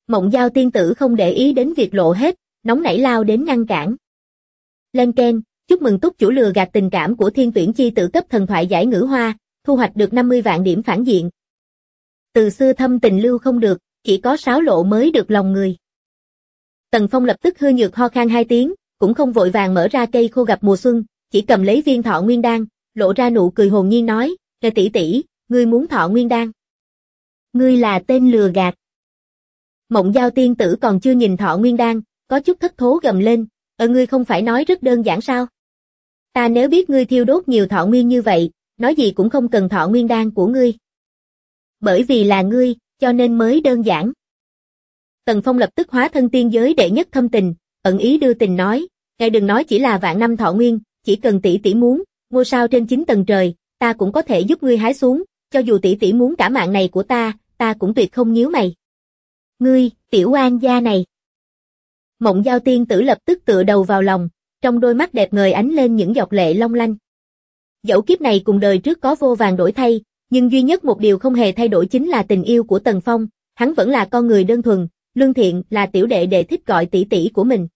Mộng Giao tiên tử không để ý đến việc lộ hết, nóng nảy lao đến ngăn cản. Lên keng, chúc mừng túc chủ lừa gạt tình cảm của thiên tuyển chi tử cấp thần thoại giải ngữ hoa, thu hoạch được 50 vạn điểm phản diện. Từ xưa thâm tình lưu không được, chỉ có sáo lộ mới được lòng người. Tần Phong lập tức hư nhược ho khan 2 tiếng, cũng không vội vàng mở ra cây khô gặp mùa xuân, chỉ cầm lấy viên thọ nguyên đan, lộ ra nụ cười hồn nhiên nói, "Kẻ tỷ tỷ, ngươi muốn thọ nguyên đan? Ngươi là tên lừa gạt." Mộng Giao tiên tử còn chưa nhìn thọ nguyên đan, có chút thất thố gầm lên, ngươi không phải nói rất đơn giản sao? Ta nếu biết ngươi thiêu đốt nhiều thọ nguyên như vậy, nói gì cũng không cần thọ nguyên đan của ngươi. Bởi vì là ngươi, cho nên mới đơn giản." Tần Phong lập tức hóa thân tiên giới đệ nhất thâm tình, ẩn ý đưa tình nói, "Ngài đừng nói chỉ là vạn năm thọ nguyên, chỉ cần tỷ tỷ muốn, ngôi sao trên 9 tầng trời, ta cũng có thể giúp ngươi hái xuống, cho dù tỷ tỷ muốn cả mạng này của ta cũng tuyệt không nhíu mày." "Ngươi, tiểu oan gia này." Mộng Giao tiên tử lập tức tựa đầu vào lòng, trong đôi mắt đẹp ngời ánh lên những giọt lệ long lanh. Dẫu kiếp này cùng đời trước có vô vàn đổi thay, nhưng duy nhất một điều không hề thay đổi chính là tình yêu của Tần Phong, hắn vẫn là con người đơn thuần, lương thiện, là tiểu đệ đệ thích gọi tỷ tỷ của mình.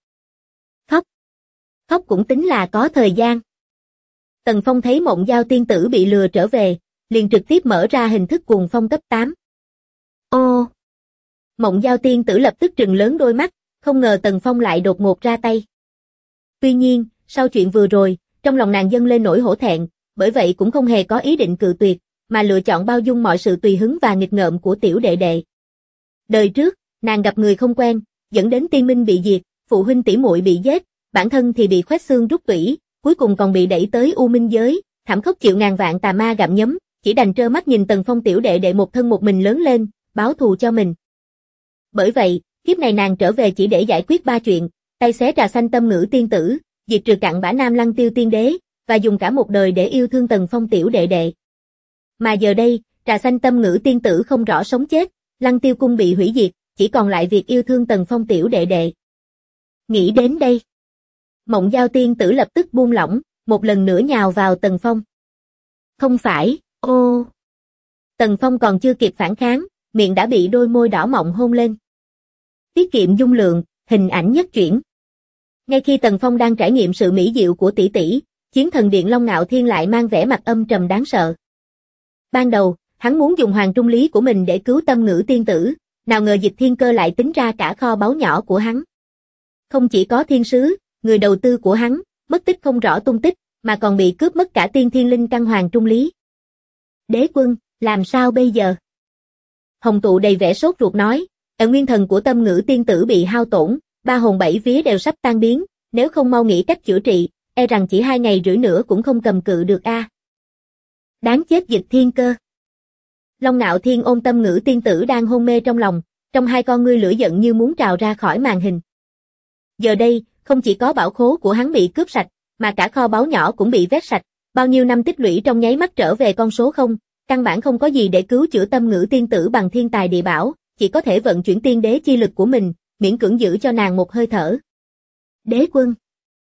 Khóc cũng tính là có thời gian. Tần Phong thấy Mộng Giao tiên tử bị lừa trở về, liền trực tiếp mở ra hình thức cuồng phong cấp 8. Ô! Mộng Giao tiên tử lập tức trừng lớn đôi mắt, không ngờ Tần Phong lại đột ngột ra tay. Tuy nhiên, sau chuyện vừa rồi, trong lòng nàng dâng lên nỗi hổ thẹn, bởi vậy cũng không hề có ý định cự tuyệt, mà lựa chọn bao dung mọi sự tùy hứng và nghịch ngợm của tiểu đệ đệ. Đời trước, nàng gặp người không quen, dẫn đến tiên minh bị diệt, phụ huynh tỷ muội bị giết, bản thân thì bị khoét xương rút tủy, cuối cùng còn bị đẩy tới u minh giới, thảm khốc chịu ngàn vạn tà ma gặm nhấm, chỉ đành trơ mắt nhìn Tần Phong tiểu đệ đệ một thân một mình lớn lên, báo thù cho mình. Bởi vậy, kiếp này nàng trở về chỉ để giải quyết 3 chuyện, tay xé trà xanh tâm ngữ tiên tử, diệt trừ cặn bã nam lăng tiêu tiên đế, và dùng cả một đời để yêu thương Tần Phong tiểu đệ đệ. Mà giờ đây, trà xanh tâm ngữ tiên tử không rõ sống chết, lăng tiêu cung bị hủy diệt, chỉ còn lại việc yêu thương Tần Phong tiểu đệ đệ. Nghĩ đến đây, Mộng Giao tiên tử lập tức buông lỏng, một lần nữa nhào vào Tần Phong. Không phải, ô. Tần Phong còn chưa kịp phản kháng, miệng đã bị đôi môi đỏ mọng hôn lên. Tiết kiệm dung lượng, hình ảnh nhất chuyển. Ngay khi Tần Phong đang trải nghiệm sự mỹ diệu của tỷ tỷ, chiến thần điện Long Ngạo Thiên lại mang vẻ mặt âm trầm đáng sợ. Ban đầu, hắn muốn dùng hoàng trung lý của mình để cứu tâm ngữ tiên tử, nào ngờ Dịch Thiên Cơ lại tính ra cả kho báu nhỏ của hắn. Không chỉ có thiên sứ, người đầu tư của hắn, mất tích không rõ tung tích, mà còn bị cướp mất cả tiên thiên linh căn hoàng trung lý. Đế quân, làm sao bây giờ? Hồng Tụ đầy vẻ sốt ruột nói, nguyên thần của tâm ngữ tiên tử bị hao tổn, 3 hồn 7 vía đều sắp tan biến, nếu không mau nghĩ cách chữa trị, e rằng chỉ 2 ngày rưỡi nữa cũng không cầm cự được a. Đáng chết Dịch Thiên Cơ. Long Ngạo Thiên ôm tâm ngữ tiên tử đang hôn mê trong lòng, trong hai con ngươi lửa giận như muốn trào ra khỏi màn hình. Giờ đây, không chỉ có bảo khố của hắn bị cướp sạch, mà cả kho báu nhỏ cũng bị vét sạch, bao nhiêu năm tích lũy trong nháy mắt trở về con số không, căn bản không có gì để cứu chữa tâm ngữ tiên tử bằng thiên tài địa bảo, chỉ có thể vận chuyển tiên đế chi lực của mình, miễn cưỡng giữ cho nàng một hơi thở. Đế quân.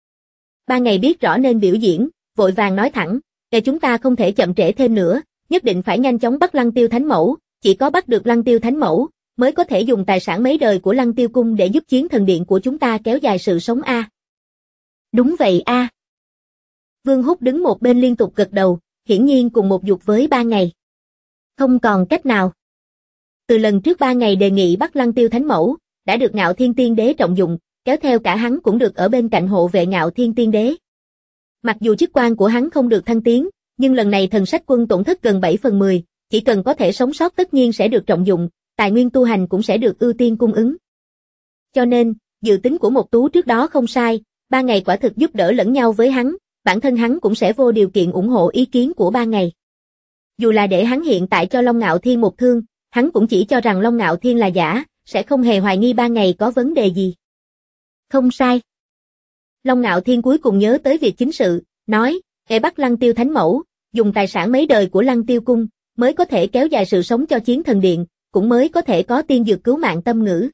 3 ngày biết rõ nên biểu diễn, vội vàng nói thẳng, để chúng ta không thể chậm trễ thêm nữa, nhất định phải nhanh chóng bắt Lăng Tiêu Thánh Mẫu, chỉ có bắt được Lăng Tiêu Thánh Mẫu, mới có thể dùng tài sản mấy đời của Lăng Tiêu Cung để giúp chiến thần điện của chúng ta kéo dài sự sống a. Đúng vậy a. Vương Húc đứng một bên liên tục gật đầu, hiển nhiên cùng một dục với 3 ngày. Không còn cách nào. Từ lần trước 3 ngày đề nghị bắt Lăng Tiêu Thánh Mẫu, đã được Ngạo Thiên Tiên Đế trọng dụng, kéo theo cả hắn cũng được ở bên cạnh hộ vệ Ngạo Thiên Tiên Đế. Mặc dù chức quan của hắn không được thăng tiến, nhưng lần này thần sách quân tổn thất gần 7/10, chỉ cần có thể sống sót tất nhiên sẽ được trọng dụng, tài nguyên tu hành cũng sẽ được ưu tiên cung ứng. Cho nên, dự tính của Một Tú trước đó không sai, 3 ngày quả thực giúp đỡ lẫn nhau với hắn, bản thân hắn cũng sẽ vô điều kiện ủng hộ ý kiến của 3 ngày. Dù là để hắn hiện tại cho Long Ngạo Thiên một thương, hắn cũng chỉ cho rằng Long Ngạo Thiên là giả, sẽ không hề hoài nghi 3 ngày có vấn đề gì. Không sai. Long Ngạo Thiên cuối cùng nhớ tới việc chính sự, nói, để bắt Lăng Tiêu Thánh Mẫu, dùng tài sản mấy đời của Lăng Tiêu Cung, mới có thể kéo dài sự sống cho chiến thần điện, cũng mới có thể có tiên dược cứu mạng tâm ngữ.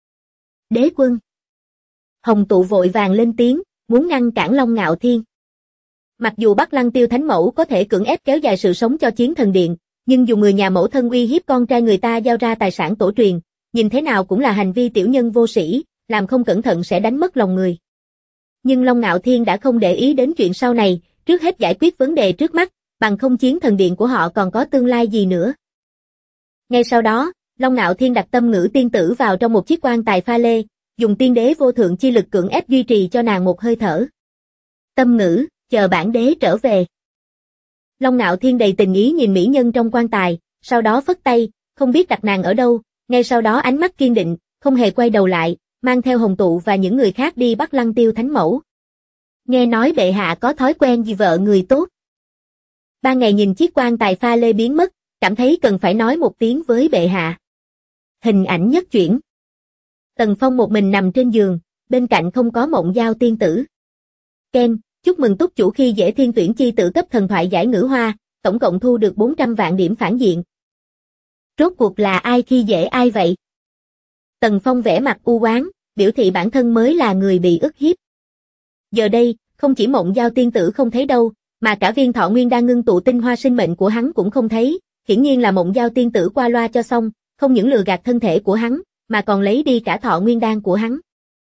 Đế quân. Hồng Tụ vội vàng lên tiếng, muốn ngăn cản Long Ngạo Thiên. Mặc dù bắt Lăng Tiêu Thánh Mẫu có thể cưỡng ép kéo dài sự sống cho chiến thần điện, nhưng dù người nhà mẫu thân uy hiếp con trai người ta giao ra tài sản tổ truyền, nhìn thế nào cũng là hành vi tiểu nhân vô sĩ, làm không cẩn thận sẽ đánh mất lòng người. Nhưng Long Ngạo Thiên đã không để ý đến chuyện sau này, trước hết giải quyết vấn đề trước mắt, bằng không chiến thần điện của họ còn có tương lai gì nữa. Ngay sau đó, Long Ngạo Thiên đặt tâm ngữ tiên tử vào trong một chiếc quan tài pha lê, dùng tiên đế vô thượng chi lực cưỡng ép duy trì cho nàng một hơi thở. Tâm ngữ, chờ bản đế trở về. Long Ngạo Thiên đầy tình ý nhìn mỹ nhân trong quan tài, sau đó phất tay, không biết đặt nàng ở đâu, ngay sau đó ánh mắt kiên định, không hề quay đầu lại, mang theo Hồng Tụ và những người khác đi bắt Lăng Tiêu Thánh Mẫu. Nghe nói bệ hạ có thói quen vì vợ người tốt. Ban ngày nhìn chiếc quan tài pha lê biến mất, cảm thấy cần phải nói một tiếng với bệ hạ. Hình ảnh nhất chuyển. Tần Phong một mình nằm trên giường, bên cạnh không có Mộng Giao tiên tử. Ken, chúc mừng túc chủ khi dễ thiên tuyển chi tử cấp thần thoại giải ngữ hoa, tổng cộng thu được 400 vạn điểm phản diện. Rốt cuộc là ai khi dễ ai vậy? Tần Phong vẽ mặt u oán, biểu thị bản thân mới là người bị ức hiếp. Giờ đây, không chỉ Mộng Giao tiên tử không thấy đâu, mà cả viên thọ nguyên đang ngưng tụ tinh hoa sinh mệnh của hắn cũng không thấy, hiển nhiên là Mộng Giao tiên tử qua loa cho xong, không những lừa gạt thân thể của hắn, mà còn lấy đi cả thọ nguyên đan của hắn.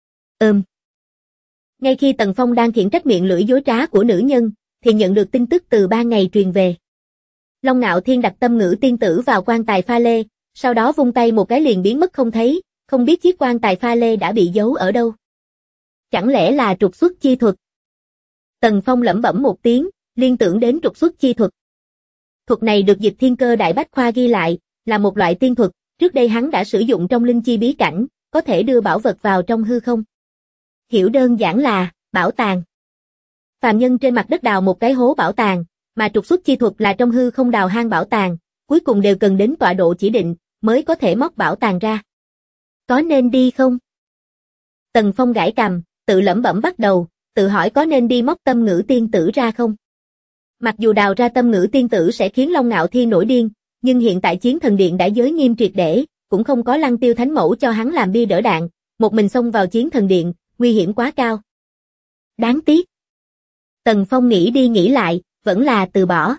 Ngay khi Tần Phong đang khiển trách miệng lưỡi dối trá của nữ nhân, thì nhận được tin tức từ ban ngày truyền về. Long Ngạo Thiên đặt tâm ngữ tiên tử vào quan tài pha lê, sau đó vung tay một cái liền biến mất không thấy, không biết chiếc quan tài pha lê đã bị giấu ở đâu. Chẳng lẽ là trục xuất chi thuật? Tần Phong lẩm bẩm một tiếng, liên tưởng đến trục xuất chi thuật. Thuật này được Dịch Thiên Cơ Đại Bách Khoa ghi lại, là một loại tiên thuật, trước đây hắn đã sử dụng trong linh chi bí cảnh, có thể đưa bảo vật vào trong hư không. Hiểu đơn giản là, bảo tàng. Phàm nhân trên mặt đất đào một cái hố bảo tàng, mà trục xuất chi thuật là trong hư không đào hang bảo tàng, cuối cùng đều cần đến tọa độ chỉ định, mới có thể móc bảo tàng ra. Có nên đi không? Tần Phong gãi cằm, tự lẩm bẩm bắt đầu, tự hỏi có nên đi móc tâm ngữ tiên tử ra không? Mặc dù đào ra tâm ngữ tiên tử sẽ khiến Long Ngạo Thiên nổi điên, nhưng hiện tại chiến thần điện đã giới nghiêm triệt để, cũng không có Lăng Tiêu Thánh Mẫu cho hắn làm bia đỡ đạn, một mình xông vào chiến thần điện, nguy hiểm quá cao. Đáng tiếc. Tần Phong nghĩ đi nghĩ lại, vẫn là từ bỏ.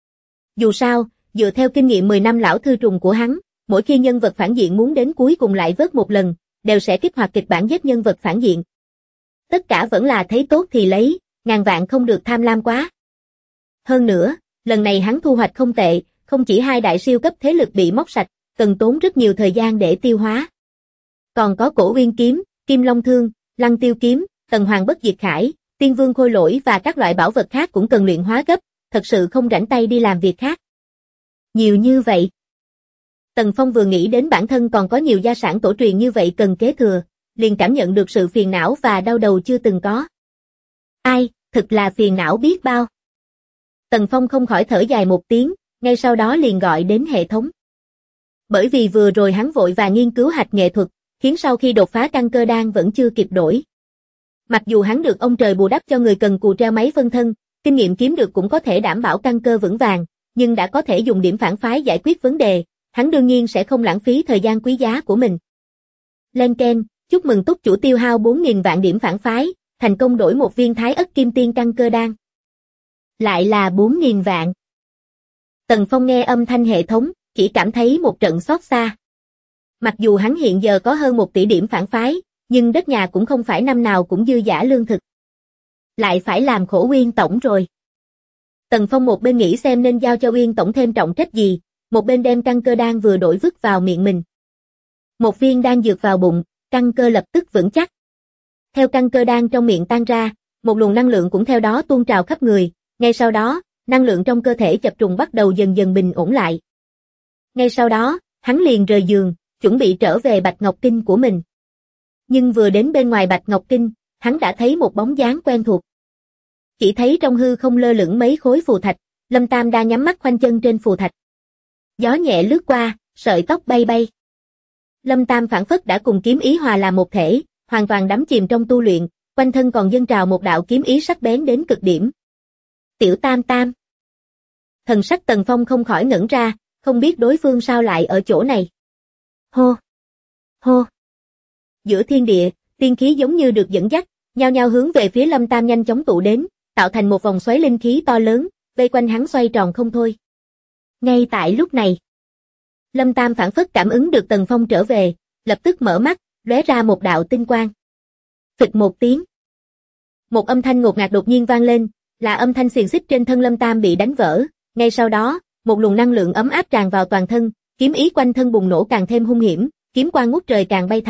Dù sao, dựa theo kinh nghiệm 10 năm lão thư trùng của hắn, mỗi khi nhân vật phản diện muốn đến cuối cùng lại vớt một lần, đều sẽ kích hoạt kịch bản giết nhân vật phản diện. Tất cả vẫn là thấy tốt thì lấy, ngàn vạn không được tham lam quá. Hơn nữa, lần này hắn thu hoạch không tệ, không chỉ hai đại siêu cấp thế lực bị móc sạch, cần tốn rất nhiều thời gian để tiêu hóa. Còn có Cổ Uyên kiếm, Kim Long thương, Lăng Tiêu kiếm, Tần Hoàng bất diệt khải, Tiên Vương khôi lỗi và các loại bảo vật khác cũng cần luyện hóa gấp, thật sự không rảnh tay đi làm việc khác. Nhiều như vậy. Tần Phong vừa nghĩ đến bản thân còn có nhiều gia sản tổ truyền như vậy cần kế thừa, liền cảm nhận được sự phiền não và đau đầu chưa từng có. Ai, thật là phiền não biết bao. Tần Phong không khỏi thở dài một tiếng, ngay sau đó liền gọi đến hệ thống. Bởi vì vừa rồi hắn vội và nghiên cứu hạch nghệ thuật, khiến sau khi đột phá căn cơ đan vẫn chưa kịp đổi. Mặc dù hắn được ông trời bù đắp cho người cần cù treo máy phân thân, kinh nghiệm kiếm được cũng có thể đảm bảo căn cơ vững vàng, nhưng đã có thể dùng điểm phản phái giải quyết vấn đề, hắn đương nhiên sẽ không lãng phí thời gian quý giá của mình. Len Ken, chúc mừng túc chủ tiêu hao 4.000 vạn điểm phản phái, thành công đổi một viên Thái Ất Kim Tiên căn cơ đan. Lại là 4.000 vạn. Tần Phong nghe âm thanh hệ thống, chỉ cảm thấy một trận xót xa. Mặc dù hắn hiện giờ có hơn 1 tỷ điểm phản phái, nhưng đất nhà cũng không phải năm nào cũng dư dả lương thực. Lại phải làm khổ Uyên Tổng rồi. Tần Phong một bên nghĩ xem nên giao cho Uyên Tổng thêm trọng trách gì, một bên đem căn cơ đan vừa đổi vứt vào miệng mình. Một viên đan dược vào bụng, căn cơ lập tức vững chắc. Theo căn cơ đan trong miệng tan ra, một luồng năng lượng cũng theo đó tuôn trào khắp người, ngay sau đó, năng lượng trong cơ thể chập trùng bắt đầu dần dần bình ổn lại. Ngay sau đó, hắn liền rời giường, chuẩn bị trở về Bạch Ngọc Kinh của mình. Nhưng vừa đến bên ngoài Bạch Ngọc Kinh, hắn đã thấy một bóng dáng quen thuộc. Chỉ thấy trong hư không lơ lửng mấy khối phù thạch, Lâm Tam đang nhắm mắt khoanh chân trên phù thạch. Gió nhẹ lướt qua, sợi tóc bay bay. Lâm Tam phảng phất đã cùng kiếm ý hòa làm một thể, hoàn toàn đắm chìm trong tu luyện, quanh thân còn dâng trào một đạo kiếm ý sắc bén đến cực điểm. Tiểu Tam Tam. Thần sắc Tần Phong không khỏi ngẩn ra, không biết đối phương sao lại ở chỗ này. Hô! Hô! Giữa thiên địa, tiên khí giống như được dẫn dắt, nhao nhao hướng về phía Lâm Tam nhanh chóng tụ đến, tạo thành một vòng xoáy linh khí to lớn, vây quanh hắn xoay tròn không thôi. Ngay tại lúc này, Lâm Tam phảng phất cảm ứng được Tần Phong trở về, lập tức mở mắt, lóe ra một đạo tinh quang. Phịch một tiếng. Một âm thanh ngột ngạt đột nhiên vang lên, là âm thanh xiềng xích trên thân Lâm Tam bị đánh vỡ. Ngay sau đó, một luồng năng lượng ấm áp tràn vào toàn thân, kiếm ý quanh thân bùng nổ càng thêm hung hiểm, kiếm quang ngút trời càng bay thẳng